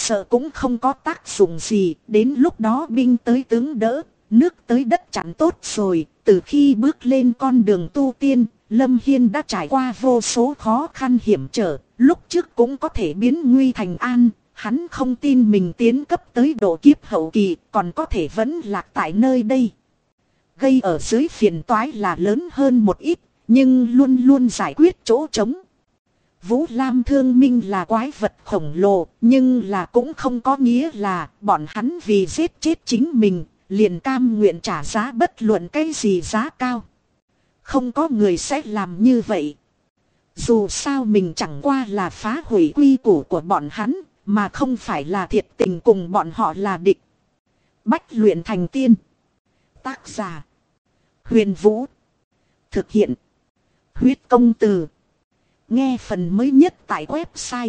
sợ cũng không có tác dụng gì. Đến lúc đó binh tới tướng đỡ, nước tới đất chặn tốt rồi. Từ khi bước lên con đường tu tiên, Lâm Hiên đã trải qua vô số khó khăn hiểm trở. Lúc trước cũng có thể biến nguy thành an. Hắn không tin mình tiến cấp tới độ kiếp hậu kỳ, còn có thể vẫn lạc tại nơi đây. Gây ở dưới phiền toái là lớn hơn một ít, nhưng luôn luôn giải quyết chỗ trống. Vũ Lam Thương Minh là quái vật khổng lồ, nhưng là cũng không có nghĩa là bọn hắn vì giết chết chính mình, liền cam nguyện trả giá bất luận cái gì giá cao. Không có người sẽ làm như vậy. Dù sao mình chẳng qua là phá hủy quy củ của bọn hắn, mà không phải là thiệt tình cùng bọn họ là địch. Bách luyện thành tiên. Tác giả: Huyền Vũ. Thực hiện: Huyết Công Từ. Nghe phần mới nhất tại website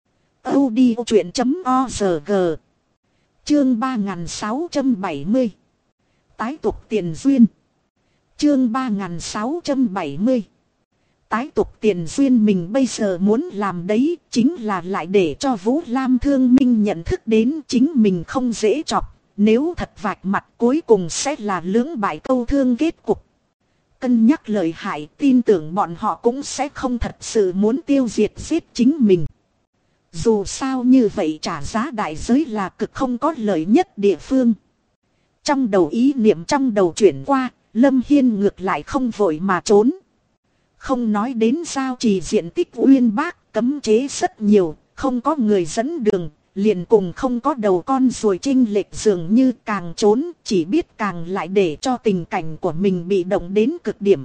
audiochuyện.org. Chương 3670. Tái tục tiền duyên. Chương 3670. Tái tục tiền duyên mình bây giờ muốn làm đấy chính là lại để cho Vũ Lam Thương Minh nhận thức đến chính mình không dễ chọc. Nếu thật vạch mặt cuối cùng sẽ là lưỡng bại câu thương kết cục. Cân nhắc lợi hại, tin tưởng bọn họ cũng sẽ không thật sự muốn tiêu diệt giết chính mình. Dù sao như vậy trả giá đại giới là cực không có lợi nhất địa phương. Trong đầu ý niệm trong đầu chuyển qua, Lâm Hiên ngược lại không vội mà trốn. Không nói đến giao trì diện tích uyên bác, cấm chế rất nhiều, không có người dẫn đường, liền cùng không có đầu con rồi chênh lệch dường như càng trốn, chỉ biết càng lại để cho tình cảnh của mình bị động đến cực điểm.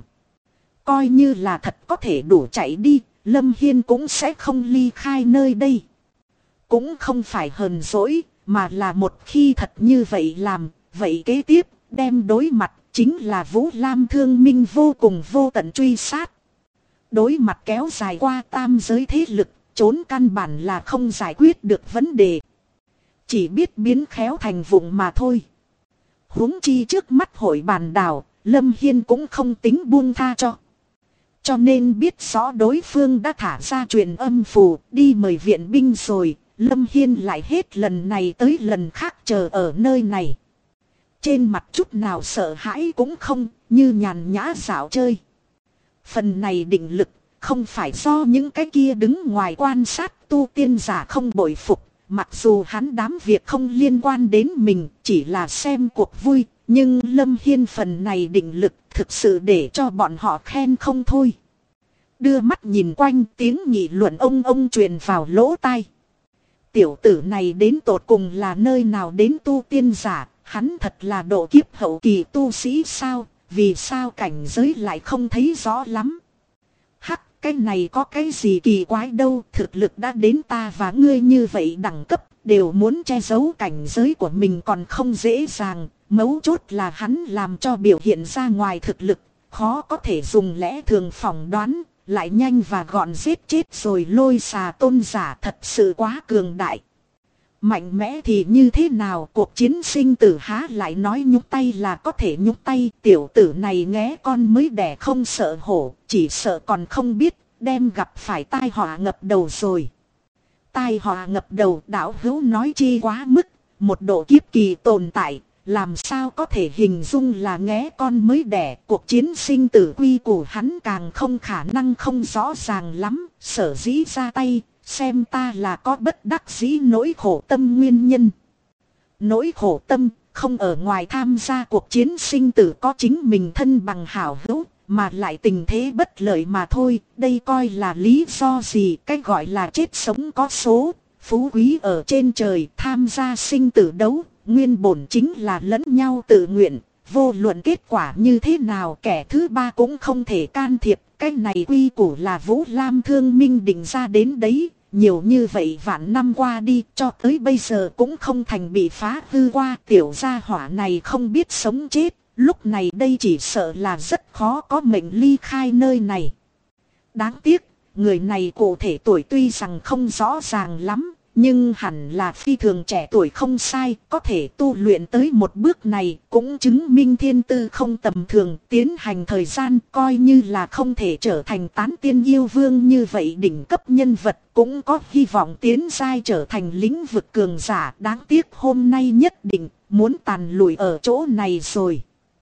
Coi như là thật có thể đủ chạy đi, Lâm Hiên cũng sẽ không ly khai nơi đây. Cũng không phải hờn dỗi, mà là một khi thật như vậy làm, vậy kế tiếp, đem đối mặt, chính là Vũ Lam Thương Minh vô cùng vô tận truy sát. Đối mặt kéo dài qua tam giới thế lực, trốn căn bản là không giải quyết được vấn đề. Chỉ biết biến khéo thành vụng mà thôi. Huống chi trước mắt hội bàn đảo, Lâm Hiên cũng không tính buông tha cho. Cho nên biết rõ đối phương đã thả ra truyền âm phù, đi mời viện binh rồi, Lâm Hiên lại hết lần này tới lần khác chờ ở nơi này. Trên mặt chút nào sợ hãi cũng không, như nhàn nhã dạo chơi. Phần này định lực, không phải do những cái kia đứng ngoài quan sát tu tiên giả không bội phục. Mặc dù hắn đám việc không liên quan đến mình, chỉ là xem cuộc vui. Nhưng Lâm Hiên phần này định lực thực sự để cho bọn họ khen không thôi. Đưa mắt nhìn quanh, tiếng nghị luận ông truyền vào lỗ tai. Tiểu tử này đến tột cùng là nơi nào đến tu tiên giả, hắn thật là độ kiếp hậu kỳ tu sĩ sao, vì sao cảnh giới lại không thấy rõ lắm. Hắc, cái này có cái gì kỳ quái đâu, thực lực đã đến ta và ngươi như vậy đẳng cấp, đều muốn che giấu cảnh giới của mình còn không dễ dàng, mấu chốt là hắn làm cho biểu hiện ra ngoài thực lực, khó có thể dùng lẽ thường phỏng đoán, lại nhanh và gọn giết chết rồi lôi xà tôn giả thật sự quá cường đại. Mạnh mẽ thì như thế nào, cuộc chiến sinh tử há lại nói nhúc tay là có thể nhúc tay. Tiểu tử này nghé con mới đẻ không sợ hổ, chỉ sợ còn không biết, đem gặp phải tai họa ngập đầu rồi. Tai họa ngập đầu, đạo hữu nói chi quá mức, một độ kiếp kỳ tồn tại, làm sao có thể hình dung là nghé con mới đẻ. Cuộc chiến sinh tử quy củ hắn càng không khả năng không rõ ràng lắm, sở dĩ ra tay. Xem ta là có bất đắc dĩ nỗi khổ tâm nguyên nhân. Nỗi khổ tâm không ở ngoài tham gia cuộc chiến sinh tử có chính mình thân bằng hảo hữu, mà lại tình thế bất lợi mà thôi. Đây coi là lý do gì, cái gọi là chết sống có số, phú quý ở trên trời. Tham gia sinh tử đấu, nguyên bổn chính là lẫn nhau tự nguyện. Vô luận kết quả như thế nào kẻ thứ ba cũng không thể can thiệp. Cái này quy củ là Vũ Lam Thương Minh định ra đến đấy. Nhiều như vậy vạn năm qua đi cho tới bây giờ cũng không thành bị phá hư qua. Tiểu gia hỏa này không biết sống chết. Lúc này đây chỉ sợ là rất khó có mệnh ly khai nơi này. Đáng tiếc, người này cụ thể tuổi tuy rằng không rõ ràng lắm. nhưng hẳn là phi thường trẻ tuổi không sai, có thể tu luyện tới một bước này cũng chứng minh thiên tư không tầm thường, tiến hành thời gian coi như là không thể trở thành tán tiên yêu vương như vậy đỉnh cấp nhân vật, cũng có hy vọng tiến giai trở thành lĩnh vực cường giả. Đáng tiếc hôm nay nhất định muốn tàn lùi ở chỗ này rồi.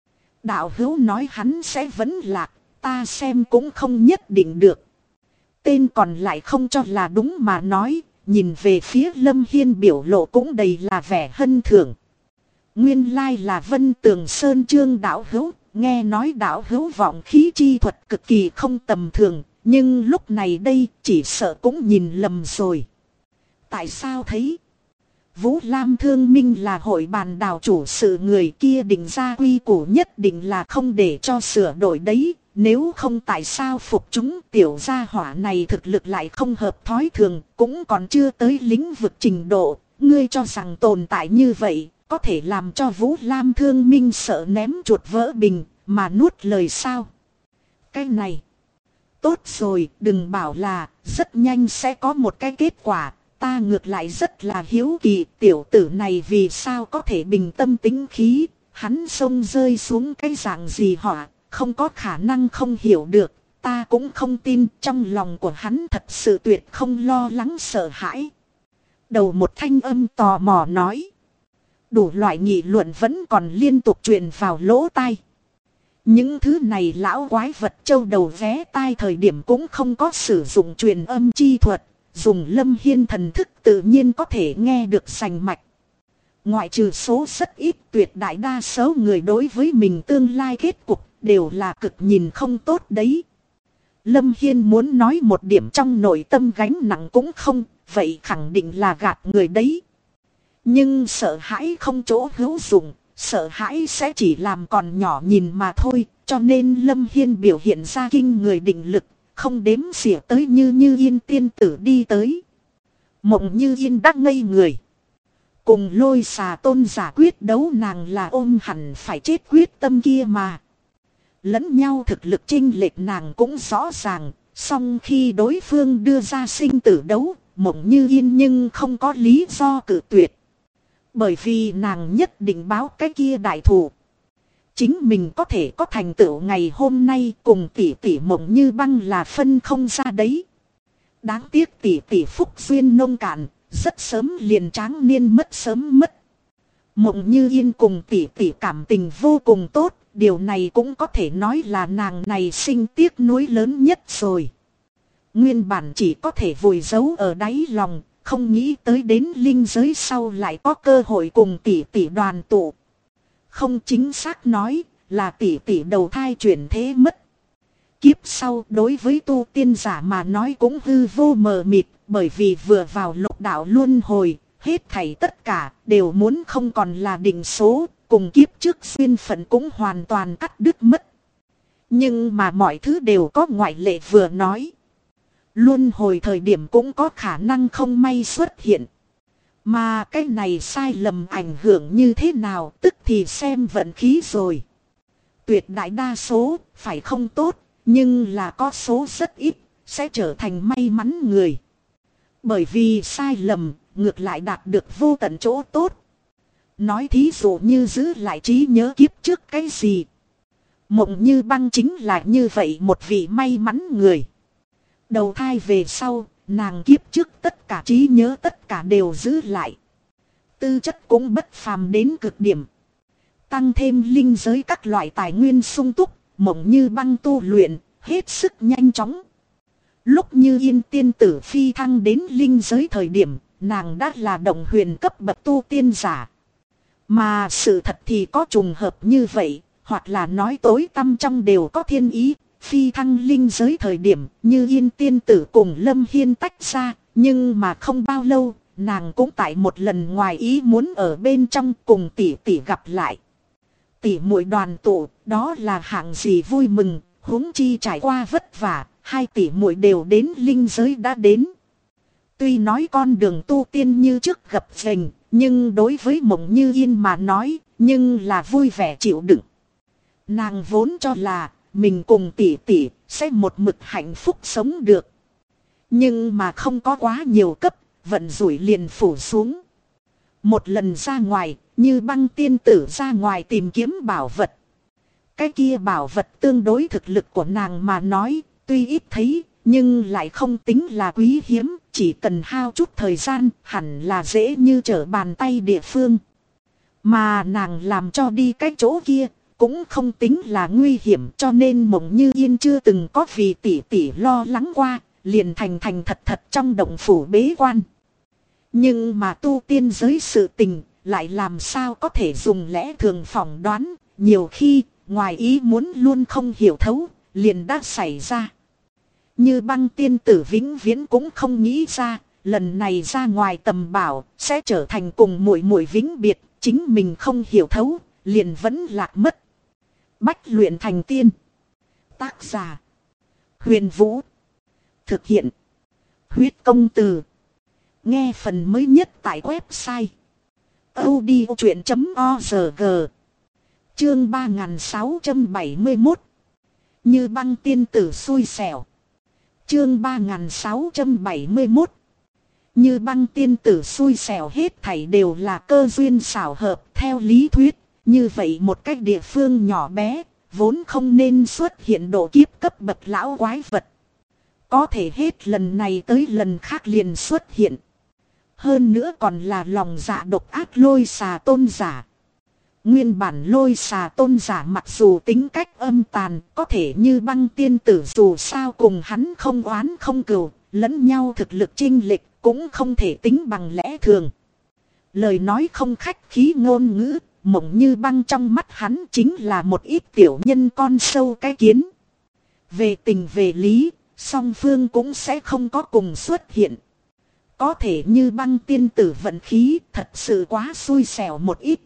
Đạo hữu nói hắn sẽ vẫn lạc, ta xem cũng không nhất định được. Tên còn lại không cho là đúng mà nói, nhìn về phía Lâm Hiên biểu lộ cũng đầy là vẻ hân thưởng. Nguyên lai là Vân Tường Sơn Trương đạo hữu, nghe nói đạo hữu vọng khí chi thuật cực kỳ không tầm thường, nhưng lúc này đây chỉ sợ cũng nhìn lầm rồi. Tại sao thấy? Vũ Lam Thương Minh là hội bàn đào chủ sự, người kia định ra quy củ nhất định là không để cho sửa đổi đấy. Nếu không tại sao phục chúng, tiểu gia hỏa này thực lực lại không hợp thói thường, cũng còn chưa tới lĩnh vực trình độ. Ngươi cho rằng tồn tại như vậy có thể làm cho Vũ Lam Thương Minh sợ ném chuột vỡ bình mà nuốt lời sao? Cái này tốt rồi, đừng bảo là rất nhanh sẽ có một cái kết quả. Ta ngược lại rất là hiếu kỳ, tiểu tử này vì sao có thể bình tâm tĩnh khí, hắn xông rơi xuống cái dạng gì họa, không có khả năng không hiểu được. Ta cũng không tin, trong lòng của hắn thật sự tuyệt không lo lắng sợ hãi. Đầu một thanh âm tò mò nói. Đủ loại nghị luận vẫn còn liên tục truyền vào lỗ tai. Những thứ này lão quái vật châu đầu vé tai thời điểm cũng không có sử dụng truyền âm chi thuật. Dùng Lâm Hiên thần thức tự nhiên có thể nghe được rành mạch. Ngoại trừ số rất ít, tuyệt đại đa số người đối với mình tương lai kết cục đều là cực nhìn không tốt đấy. Lâm Hiên muốn nói một điểm trong nội tâm gánh nặng cũng không, vậy khẳng định là gạt người đấy. Nhưng sợ hãi không chỗ hữu dụng, sợ hãi sẽ chỉ làm còn nhỏ nhìn mà thôi, cho nên Lâm Hiên biểu hiện ra kinh người định lực, không đếm xỉa tới Như Yên tiên tử đi tới. Mộng Như Yên đắc ngây người. Cùng Lôi Xà Tôn giả quyết đấu, nàng là ôm hẳn phải chết quyết tâm kia mà. Lẫn nhau thực lực chênh lệch nàng cũng rõ ràng, song khi đối phương đưa ra sinh tử đấu, Mộng Như Yên nhưng không có lý do cự tuyệt. Bởi vì nàng nhất định báo cái kia đại thù. Chính mình có thể có thành tựu ngày hôm nay cùng tỷ tỷ Mộng Như Băng là phân không ra đấy. Đáng tiếc tỷ tỷ phúc duyên nông cạn, rất sớm liền tráng niên mất sớm mất. Mộng Như Yên cùng tỷ tỷ cảm tình vô cùng tốt, điều này cũng có thể nói là nàng này sinh tiếc nuối lớn nhất rồi. Nguyên bản chỉ có thể vùi giấu ở đáy lòng, không nghĩ tới đến linh giới sau lại có cơ hội cùng tỷ tỷ đoàn tụ. Không, chính xác nói là tỷ tỷ đầu thai chuyển thế mất. Kiếp sau đối với tu tiên giả mà nói cũng hư vô mờ mịt, bởi vì vừa vào lục đạo luân hồi, hết thảy tất cả đều muốn không còn là định số, cùng kiếp trước duyên phận cũng hoàn toàn cắt đứt mất. Nhưng mà mọi thứ đều có ngoại lệ, vừa nói. Luân hồi thời điểm cũng có khả năng không may xuất hiện. Mà cái này sai lầm ảnh hưởng như thế nào tức thì xem vận khí rồi. Tuyệt đại đa số phải không tốt, nhưng là có số rất ít sẽ trở thành may mắn người. Bởi vì sai lầm ngược lại đạt được vô tận chỗ tốt. Nói thí dụ như giữ lại trí nhớ kiếp trước cái gì. Mộng Như Băng chính là như vậy một vị may mắn người. Đầu thai về sau, nàng kiếp trước tất cả trí nhớ tất cả đều giữ lại. Tư chất cũng bất phàm đến cực điểm. Tăng thêm linh giới các loại tài nguyên sung túc, Mộng Như Băng tu luyện hết sức nhanh chóng. Lúc Như Yên tiên tử phi thăng đến linh giới thời điểm, nàng đã là động huyền cấp bậc tu tiên giả. Mà sự thật thì có trùng hợp như vậy, hoặc là nói tối tăm trong đều có thiên ý. Phi thăng linh giới thời điểm Như Yên tiên tử cùng Lâm Hiên tách ra, nhưng mà không bao lâu, nàng cũng tại một lần ngoài ý muốn ở bên trong cùng tỷ tỷ gặp lại. Tỷ muội đoàn tụ, đó là hạng gì vui mừng, huống chi trải qua vất vả, hai tỷ muội đều đến linh giới đã đến. Tuy nói con đường tu tiên như trước gập ghềnh, nhưng đối với Mộng Như Yên mà nói, nhưng là vui vẻ chịu đựng. Nàng vốn cho là mình cùng tỷ tỷ sẽ một mực hạnh phúc sống được. Nhưng mà không có quá nhiều cấp, vận rủi liền phủ xuống. Một lần ra ngoài, Như Băng tiên tử ra ngoài tìm kiếm bảo vật. Cái kia bảo vật tương đối thực lực của nàng mà nói, tuy ít thấy, nhưng lại không tính là quý hiếm, chỉ cần hao chút thời gian, hẳn là dễ như trở bàn tay địa phương. Mà nàng làm cho đi cái chỗ kia, cũng không tính là nguy hiểm, cho nên Mộng Như Yên chưa từng có vì tỷ tỷ lo lắng qua, liền thành thật thật trong động phủ bế quan. Nhưng mà tu tiên giới sự tình, lại làm sao có thể dùng lẽ thường phỏng đoán, nhiều khi, ngoài ý muốn luôn không hiểu thấu, liền đã xảy ra. Như Băng tiên tử vĩnh viễn cũng không nghĩ ra, lần này ra ngoài tầm bảo, sẽ trở thành cùng muội muội vĩnh biệt, chính mình không hiểu thấu, liền vẫn lạc mất. Bách luyện thành tiên. Tác giả: Huyền Vũ. Thực hiện: Huyết Công Từ. Nghe phần mới nhất tại website audiochuyện.org. Chương 3671. Như Băng tiên tử xui xẻo. Chương 3671. Như Băng tiên tử xui xẻo, hết thảy đều là cơ duyên xảo hợp. Theo lý thuyết, như vậy một cách địa phương nhỏ bé, vốn không nên xuất hiện độ kiếp cấp bậc lão quái vật. Có thể hết lần này tới lần khác liền xuất hiện. Hơn nữa còn là lòng dạ độc ác Lôi Xà tôn giả. Nguyên bản Lôi Xà tôn giả mặc dù tính cách âm tàn, có thể Như Băng tiên tử dù sao cùng hắn không oán không cừu, lẫn nhau thực lực chênh lệch cũng không thể tính bằng lẽ thường. Lời nói không khách khí ngôn ngữ, Mộng Như Băng trong mắt hắn chính là một ít tiểu nhân con sâu cái kiến. Về tình về lý, song phương cũng sẽ không có cùng xuất hiện. Có thể Như Băng tiên tử vận khí thật sự quá xui xẻo một ít.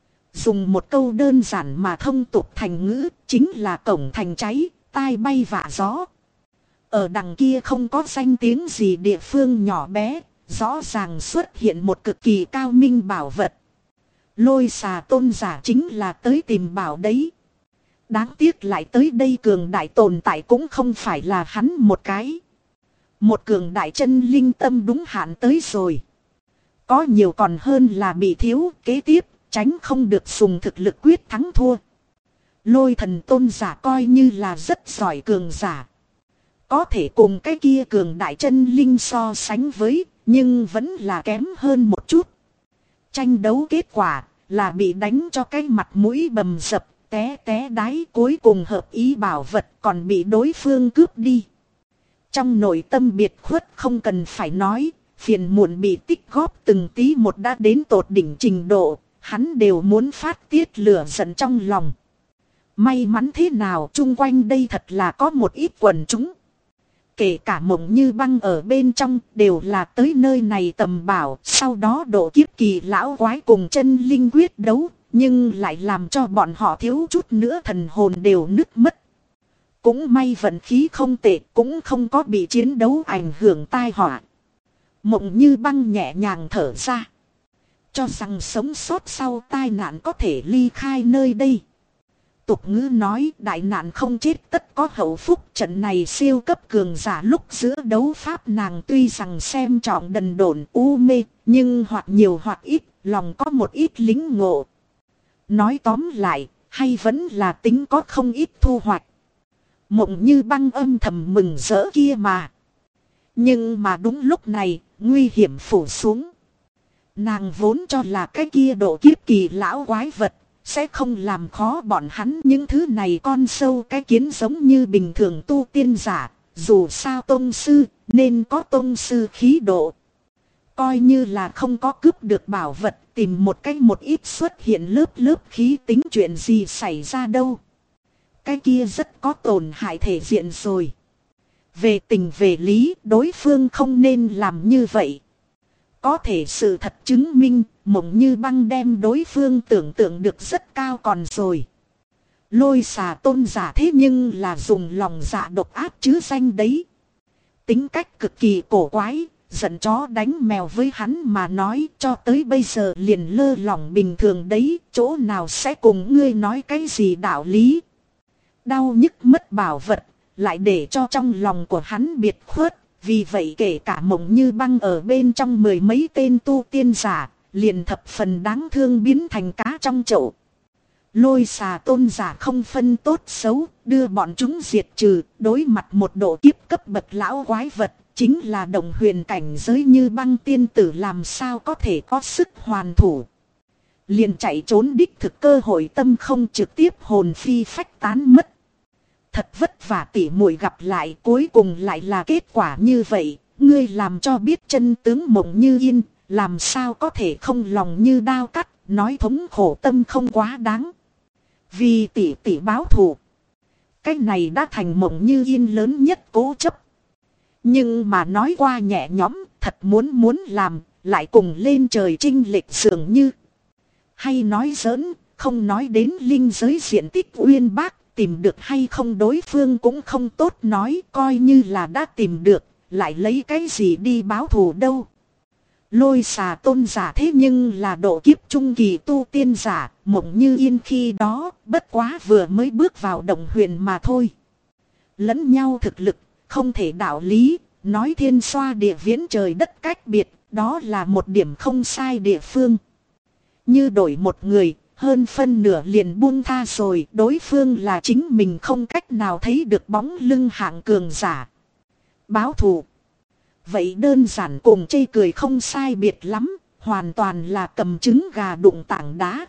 Dùng một câu đơn giản mà thông tục thành ngữ, chính là cổng thành cháy, tai bay vạ gió. Ở đằng kia không có danh tiếng gì địa phương nhỏ bé, rõ ràng xuất hiện một cực kỳ cao minh bảo vật. Lôi Xà tôn giả chính là tới tìm bảo đấy. Đáng tiếc lại tới đây cường đại tồn tại cũng không phải là hắn một cái. Một cường đại chân linh tâm đúng hạn tới rồi. Có nhiều còn hơn là bị thiếu, kế tiếp, tránh không được dùng thực lực quyết thắng thua. Lôi thần tôn giả coi như là rất giỏi cường giả. Có thể cùng cái kia cường đại chân linh so sánh với, nhưng vẫn là kém hơn một chút. Tranh đấu kết quả là bị đánh cho cái mặt mũi bầm dập, té té đái, cuối cùng hợp ý bảo vật còn bị đối phương cướp đi. Trong nội tâm biệt khuất không cần phải nói, phiền muộn bị tích góp từng tí một đã đến tột đỉnh trình độ, hắn đều muốn phát tiết lửa giận trong lòng. May mắn thế nào chung quanh đây thật là có một ít quần chúng. Kể cả Mộng Như Băng ở bên trong đều là tới nơi này tầm bảo, sau đó độ kiếp kỳ lão quái cùng chân linh quyết đấu, nhưng lại làm cho bọn họ thiếu chút nữa thần hồn đều nứt mất. Cũng may vận khí không tệ, cũng không có bị chiến đấu ảnh hưởng tai họa. Mộng Như Băng nhẹ nhàng thở ra. Cho rằng sống sót sau tai nạn có thể ly khai nơi đây. Tục ngữ nói đại nạn không chết tất có hậu phúc, trận này siêu cấp cường giả lúc giữa đấu pháp nàng tuy rằng xem trọng đần độn u mê, nhưng hoặc nhiều hoặc ít, lòng có một ít lính ngộ. Nói tóm lại, hay vẫn là tính có không ít thu hoạch. Mộng Như Băng âm thầm mừng rỡ kia mà. Nhưng mà đúng lúc này, nguy hiểm phủ xuống. Nàng vốn cho là cái kia độ kiếp kỳ lão quái vật sẽ không làm khó bọn hắn, những thứ này con sâu cái kiến giống như bình thường tu tiên giả, dù sao tông sư nên có tông sư khí độ. Coi như là không có cướp được bảo vật, tìm một cách một ít xuất hiện lớp khí tính chuyện gì xảy ra đâu. Cái kia rất có tổn hại thể diện rồi. Về tình về lý, đối phương không nên làm như vậy. Có thể sự thật chứng minh, Mộng Như Băng đem đối phương tưởng tượng được rất cao còn rồi. Lôi Xà tôn giả thế nhưng là dùng lòng dạ độc ác chứ danh đấy. Tính cách cực kỳ cổ quái, giận chó đánh mèo với hắn mà nói, cho tới bây giờ liền lơ lỏng bình thường đấy, chỗ nào sẽ cùng ngươi nói cái gì đạo lý. Đau nhức mất bảo vật, lại để cho trong lòng của hắn biệt khuất, Vì vậy kể cả Mộng Như Băng ở bên trong mười mấy tên tu tiên giả, liền thập phần đáng thương biến thành cá trong chậu. Lôi xà tôn giả không phân tốt xấu, đưa bọn chúng diệt trừ, đối mặt một độ kiếp cấp bậc lão quái vật, chính là đồng huyền cảnh giới Như Băng tiên tử làm sao có thể có sức hoàn thủ. Liền chạy trốn đích thực cơ hội tâm không, trực tiếp hồn phi phách tán mất. Thật vất vả tỉ muội gặp lại, cuối cùng lại là kết quả như vậy. Ngươi làm cho biết chân tướng Mộng Như Yên, làm sao có thể không lòng như đao cắt, nói thống khổ tâm không quá đáng. Vì tỷ tỷ báo thù, cái này đã thành Mộng Như Yên lớn nhất cố chấp. Nhưng mà nói qua nhẹ nhõm, thật muốn làm, lại cùng lên trời chinh lệch dường như. Hay nói giỡn, không nói đến linh giới diện tích uyên bác, tìm được hay không đối phương cũng không tốt nói, coi như là đã tìm được, lại lấy cái gì đi báo thù đâu. Lôi xà tôn giả thế nhưng là độ kiếp trung kỳ tu tiên giả, Mộng Như Yên khi đó bất quá vừa mới bước vào động huyền mà thôi. Lẫn nhau thực lực, không thể đạo lý, nói thiên xoa địa viễn trời đất cách biệt, đó là một điểm không sai địa phương. Như đổi một người, hơn phân nửa liền buông tha rồi, đối phương là chính mình không cách nào thấy được bóng lưng hạng cường giả. Báo thù. Vậy đơn giản cùng chê cười không sai biệt lắm, hoàn toàn là cầm trứng gà đụng tảng đá.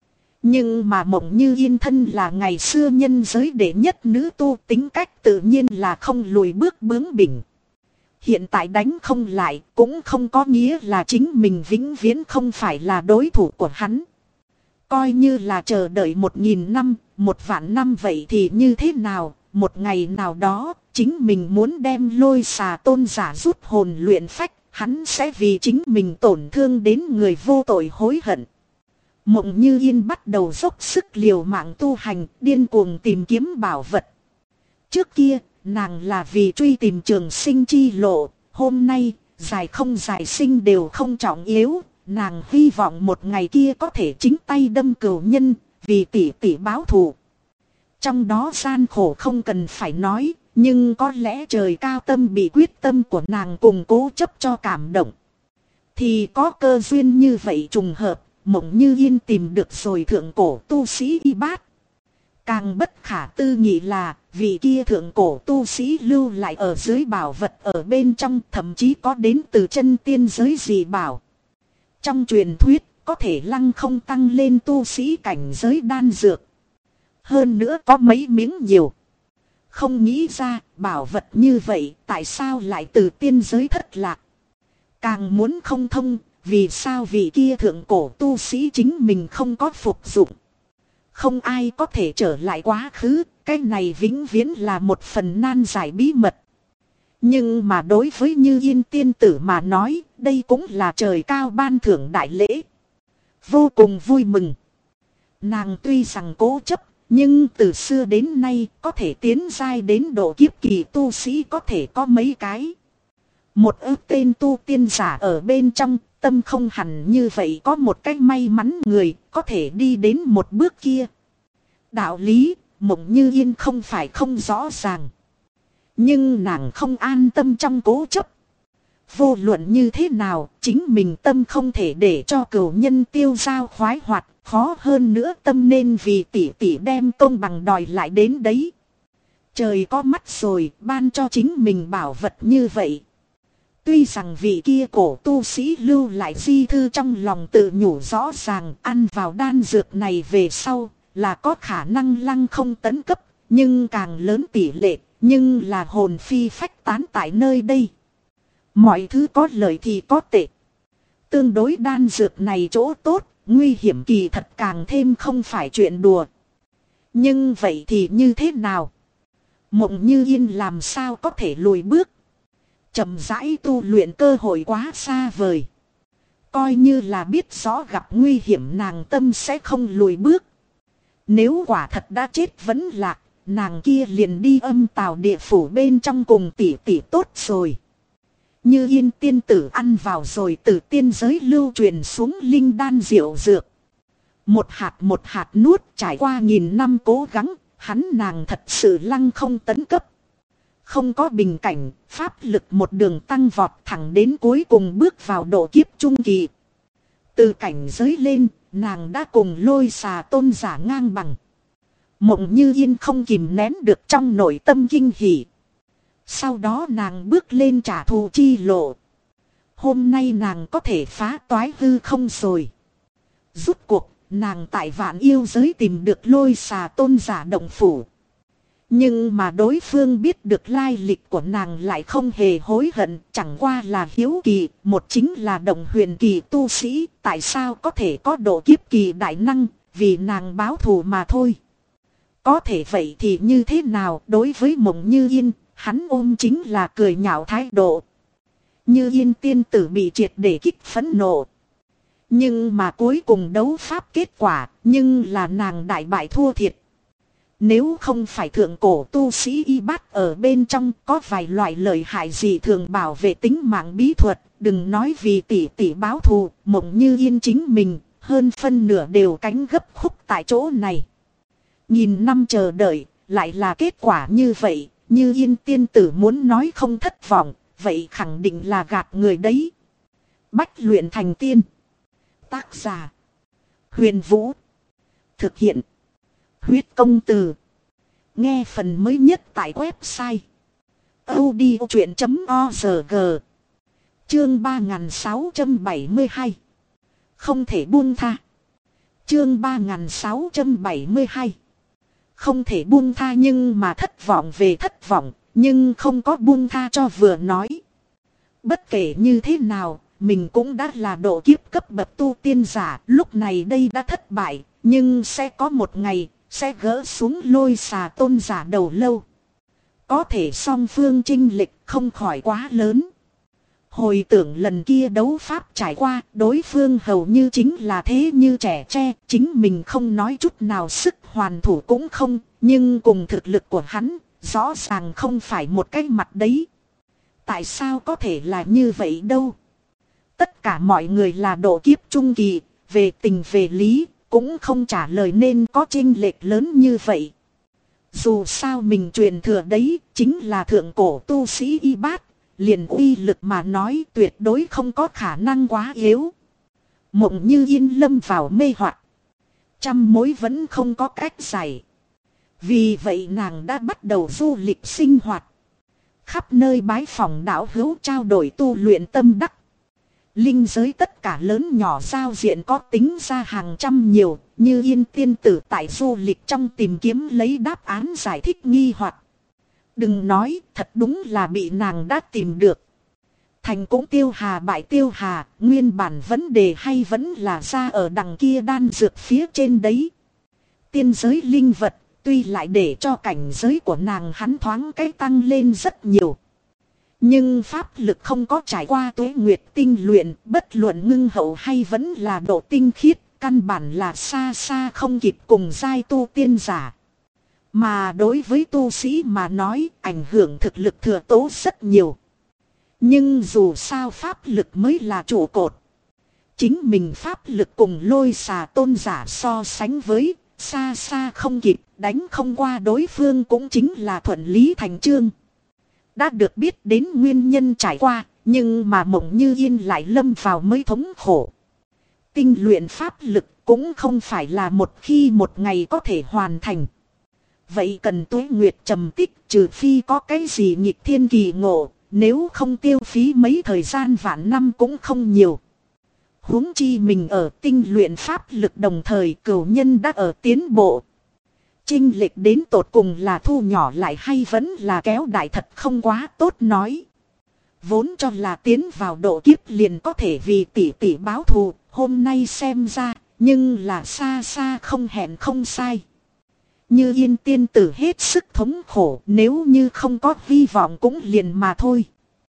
Nhưng mà Mộng Như Yên thân là ngày xưa nhân giới đệ nhất nữ tu, tính cách tự nhiên là không lùi bước bướng bỉnh. Hiện tại đánh không lại cũng không có nghĩa là chính mình vĩnh viễn không phải là đối thủ của hắn. Coi như là chờ đợi 1000 năm, 1.000.000 năm vậy thì như thế nào, một ngày nào đó, chính mình muốn đem Lôi xà tôn giả rút hồn luyện phách, hắn sẽ vì chính mình tổn thương đến người vô tội hối hận. Mộng Như Yên bắt đầu dốc sức liều mạng tu hành, điên cuồng tìm kiếm bảo vật. Trước kia, nàng là vì truy tìm trường sinh chi lộ, hôm nay, dài không dài sinh đều không trọng yếu. Nàng hy vọng một ngày kia có thể chính tay đâm cừu nhân, vì tỷ tỷ báo thù. Trong đó gian khổ không cần phải nói, nhưng có lẽ trời cao tâm bị quyết tâm của nàng cùng cố chấp cho cảm động. Thì có cơ duyên như vậy trùng hợp, Mộng Như Yên tìm được rồi thượng cổ tu sĩ Y Bát. Càng bất khả tư nghị là, vị kia thượng cổ tu sĩ lưu lại ở dưới bảo vật ở bên trong, thậm chí có đến từ chân tiên giới dị bảo. Trong truyền thuyết, có thể lăng không tăng lên tu sĩ cảnh giới đan dược. Hơn nữa có mấy miếng nhiều. Không nghĩ ra, bảo vật như vậy, tại sao lại từ tiên giới thất lạc. Càng muốn không thông, vì sao vị kia thượng cổ tu sĩ chính mình không có phục dụng. Không ai có thể trở lại quá khứ, cái này vĩnh viễn là một phần nan giải bí mật. Nhưng mà đối với Như Yên tiên tử mà nói, đây cũng là trời cao ban thưởng đại lễ. Vô cùng vui mừng. Nàng tuy rằng cố chấp, nhưng từ xưa đến nay có thể tiến giai đến độ kiếp kỳ tu sĩ có thể có mấy cái. Một ước tên tu tiên giả ở bên trong, tâm không hẳn như vậy có một cái may mắn người có thể đi đến một bước kia. Đạo lý, Mộng Như Yên không phải không rõ ràng. Nhưng nàng không an tâm trong cố chấp. Vô luận như thế nào, chính mình tâm không thể để cho cửu nhân tiêu dao khoái hoạt, khó hơn nữa tâm nên vì tỷ tỷ đem công bằng đòi lại đến đấy. Trời có mắt rồi, ban cho chính mình bảo vật như vậy. Tuy rằng vị kia cổ tu sĩ lưu lại di thư trong lòng tự nhủ rõ ràng, ăn vào đan dược này về sau, là có khả năng lăng không tấn cấp, nhưng càng lớn tỷ lệ, nhưng là hồn phi phách tán tại nơi đây. Mọi thứ có lợi thì có tệ. Tương đối đan dược này chỗ tốt, nguy hiểm kỳ thật càng thêm không phải chuyện đùa. Nhưng vậy thì như thế nào? Mộng Như Yên làm sao có thể lùi bước? Chậm rãi tu luyện cơ hội quá xa vời. Coi như là biết rõ gặp nguy hiểm nàng tâm sẽ không lùi bước. Nếu quả thật đã chết vẫn lạc, nàng kia liền đi âm tào địa phủ bên trong cùng tỷ tỷ tốt rồi. Như Yên tiên tử ăn vào rồi từ tiên giới lưu truyền xuống linh đan diệu dược. Một hạt nuốt, trải qua 1000 năm cố gắng, hắn nàng thật sự lăng không tấn cấp. Không có bình cảnh, pháp lực một đường tăng vọt thẳng đến cuối cùng bước vào độ kiếp trung kỳ. Từ cảnh giới lên, nàng đã cùng Lôi Xà Tôn giả ngang bằng. Mộng Như Yên không kìm nén được trong nội tâm kinh hỉ. Sau đó nàng bước lên trả thù chi lộ. Hôm nay nàng có thể phá toái hư không rồi. Rút cuộc, nàng tại Vạn Yêu giới tìm được Lôi Xà Tôn giả động phủ. Nhưng mà đối phương biết được lai lịch của nàng lại không hề hối hận, chẳng qua là hiếu kỳ, một chính là động huyền kỳ tu sĩ, tại sao có thể có độ kiếp kỳ đại năng, vì nàng báo thù mà thôi. Có thể vậy thì như thế nào, đối với Mộng Như Yên, hắn ôm chính là cười nhạo thái độ. Như Yên tiên tử bị triệt để kích phẫn nộ. Nhưng mà cuối cùng đấu pháp kết quả, nhưng là nàng đại bại thua thiệt. Nếu không phải thượng cổ tu sĩ y bát ở bên trong có vài loại lợi hại gì thường bảo vệ tính mạng bí thuật, đừng nói vì tỷ tỷ báo thù, Mộng Như Yên chính mình, hơn phân nửa đều cánh gấp khúc tại chỗ này. Nghìn năm chờ đợi, lại là kết quả như vậy, Như Yên tiên tử muốn nói không thất vọng, vậy khẳng định là gạt người đấy. Bách luyện thành tiên. Tác giả: Huyền Vũ. Thực hiện: Huyết Công Từ. Nghe phần mới nhất tại website audiochuyện.org. Chương 3672. Không thể buông tha. Chương 3672. Không thể buông tha nhưng mà thất vọng về thất vọng, nhưng không có buông tha cho vừa nói. Bất kể như thế nào, mình cũng đã là độ kiếp cấp bậc tu tiên giả, lúc này đây đã thất bại, nhưng sẽ có một ngày, sẽ gỡ xuống Lôi Xà Tôn giả đầu lâu. Có thể song phương chênh lệch không khỏi quá lớn. Hồi tưởng lần kia đấu pháp trải qua, đối phương hầu như chính là thế như trẻ tre, chính mình không nói chút nào sức hoàn thủ cũng không, nhưng cùng thực lực của hắn, rõ ràng không phải một cái mặt đấy. Tại sao có thể là như vậy đâu? Tất cả mọi người là độ kiếp trung kỳ, về tình về lý, cũng không trả lời nên có chênh lệch lớn như vậy. Dù sao mình truyền thừa đấy, chính là thượng cổ tu sĩ y bát, liền uy lực mà nói tuyệt đối không có khả năng quá yếu. Mộng Như Yên lâm vào mê hoặc, trăm mối vẫn không có cách giải. Vì vậy nàng đã bắt đầu du lịch sinh hoạt, khắp nơi bái phỏng đạo hữu trao đổi tu luyện tâm đắc. Linh giới tất cả lớn nhỏ giao diện có tính ra hàng trăm nhiều, Như Yên tiên tử tại du lịch trong tìm kiếm lấy đáp án giải thích nghi hoặc. Đừng nói, thật đúng là bị nàng đã tìm được. Thành cũng tiêu hà bại tiêu hà, nguyên bản vấn đề hay vẫn là ra ở đằng kia đan dược phía trên đấy. Tiên giới linh vật, tuy lại để cho cảnh giới của nàng hắn thoáng cái tăng lên rất nhiều. Nhưng pháp lực không có trải qua tuế nguyệt tinh luyện, bất luận ngưng hậu hay vẫn là độ tinh khiết, căn bản là xa xa không kịp cùng giai tu tiên giả. Mà đối với tu sĩ mà nói, ảnh hưởng thực lực thừa tố rất nhiều. Nhưng dù sao pháp lực mới là trụ cột. Chính mình pháp lực cùng Lôi Xà Tôn giả so sánh với, xa xa không kịp, đánh không qua đối phương cũng chính là thuận lý thành chương. Đã được biết đến nguyên nhân trải qua, nhưng mà Mộng Như Yên lại lâm vào mới thống khổ. Tinh luyện pháp lực cũng không phải là một khi một ngày có thể hoàn thành. Vậy cần tuế nguyệt trầm tích, trừ phi có cái gì nghịch thiên kỳ ngộ, nếu không tiêu phí mấy thời gian vạn năm cũng không nhiều. Huống chi mình ở tinh luyện pháp lực đồng thời cửu nhân đã ở tiến bộ. Chênh lệch đến tột cùng là thu nhỏ lại hay vẫn là kéo đại thật không quá tốt nói. Vốn cho là tiến vào độ kiếp liền có thể vì tỷ tỷ báo thù, hôm nay xem ra, nhưng là xa xa không hẹn không sai. Như Yên tiên tử hết sức thống khổ, nếu như không có hy vọng cũng liền mà thôi.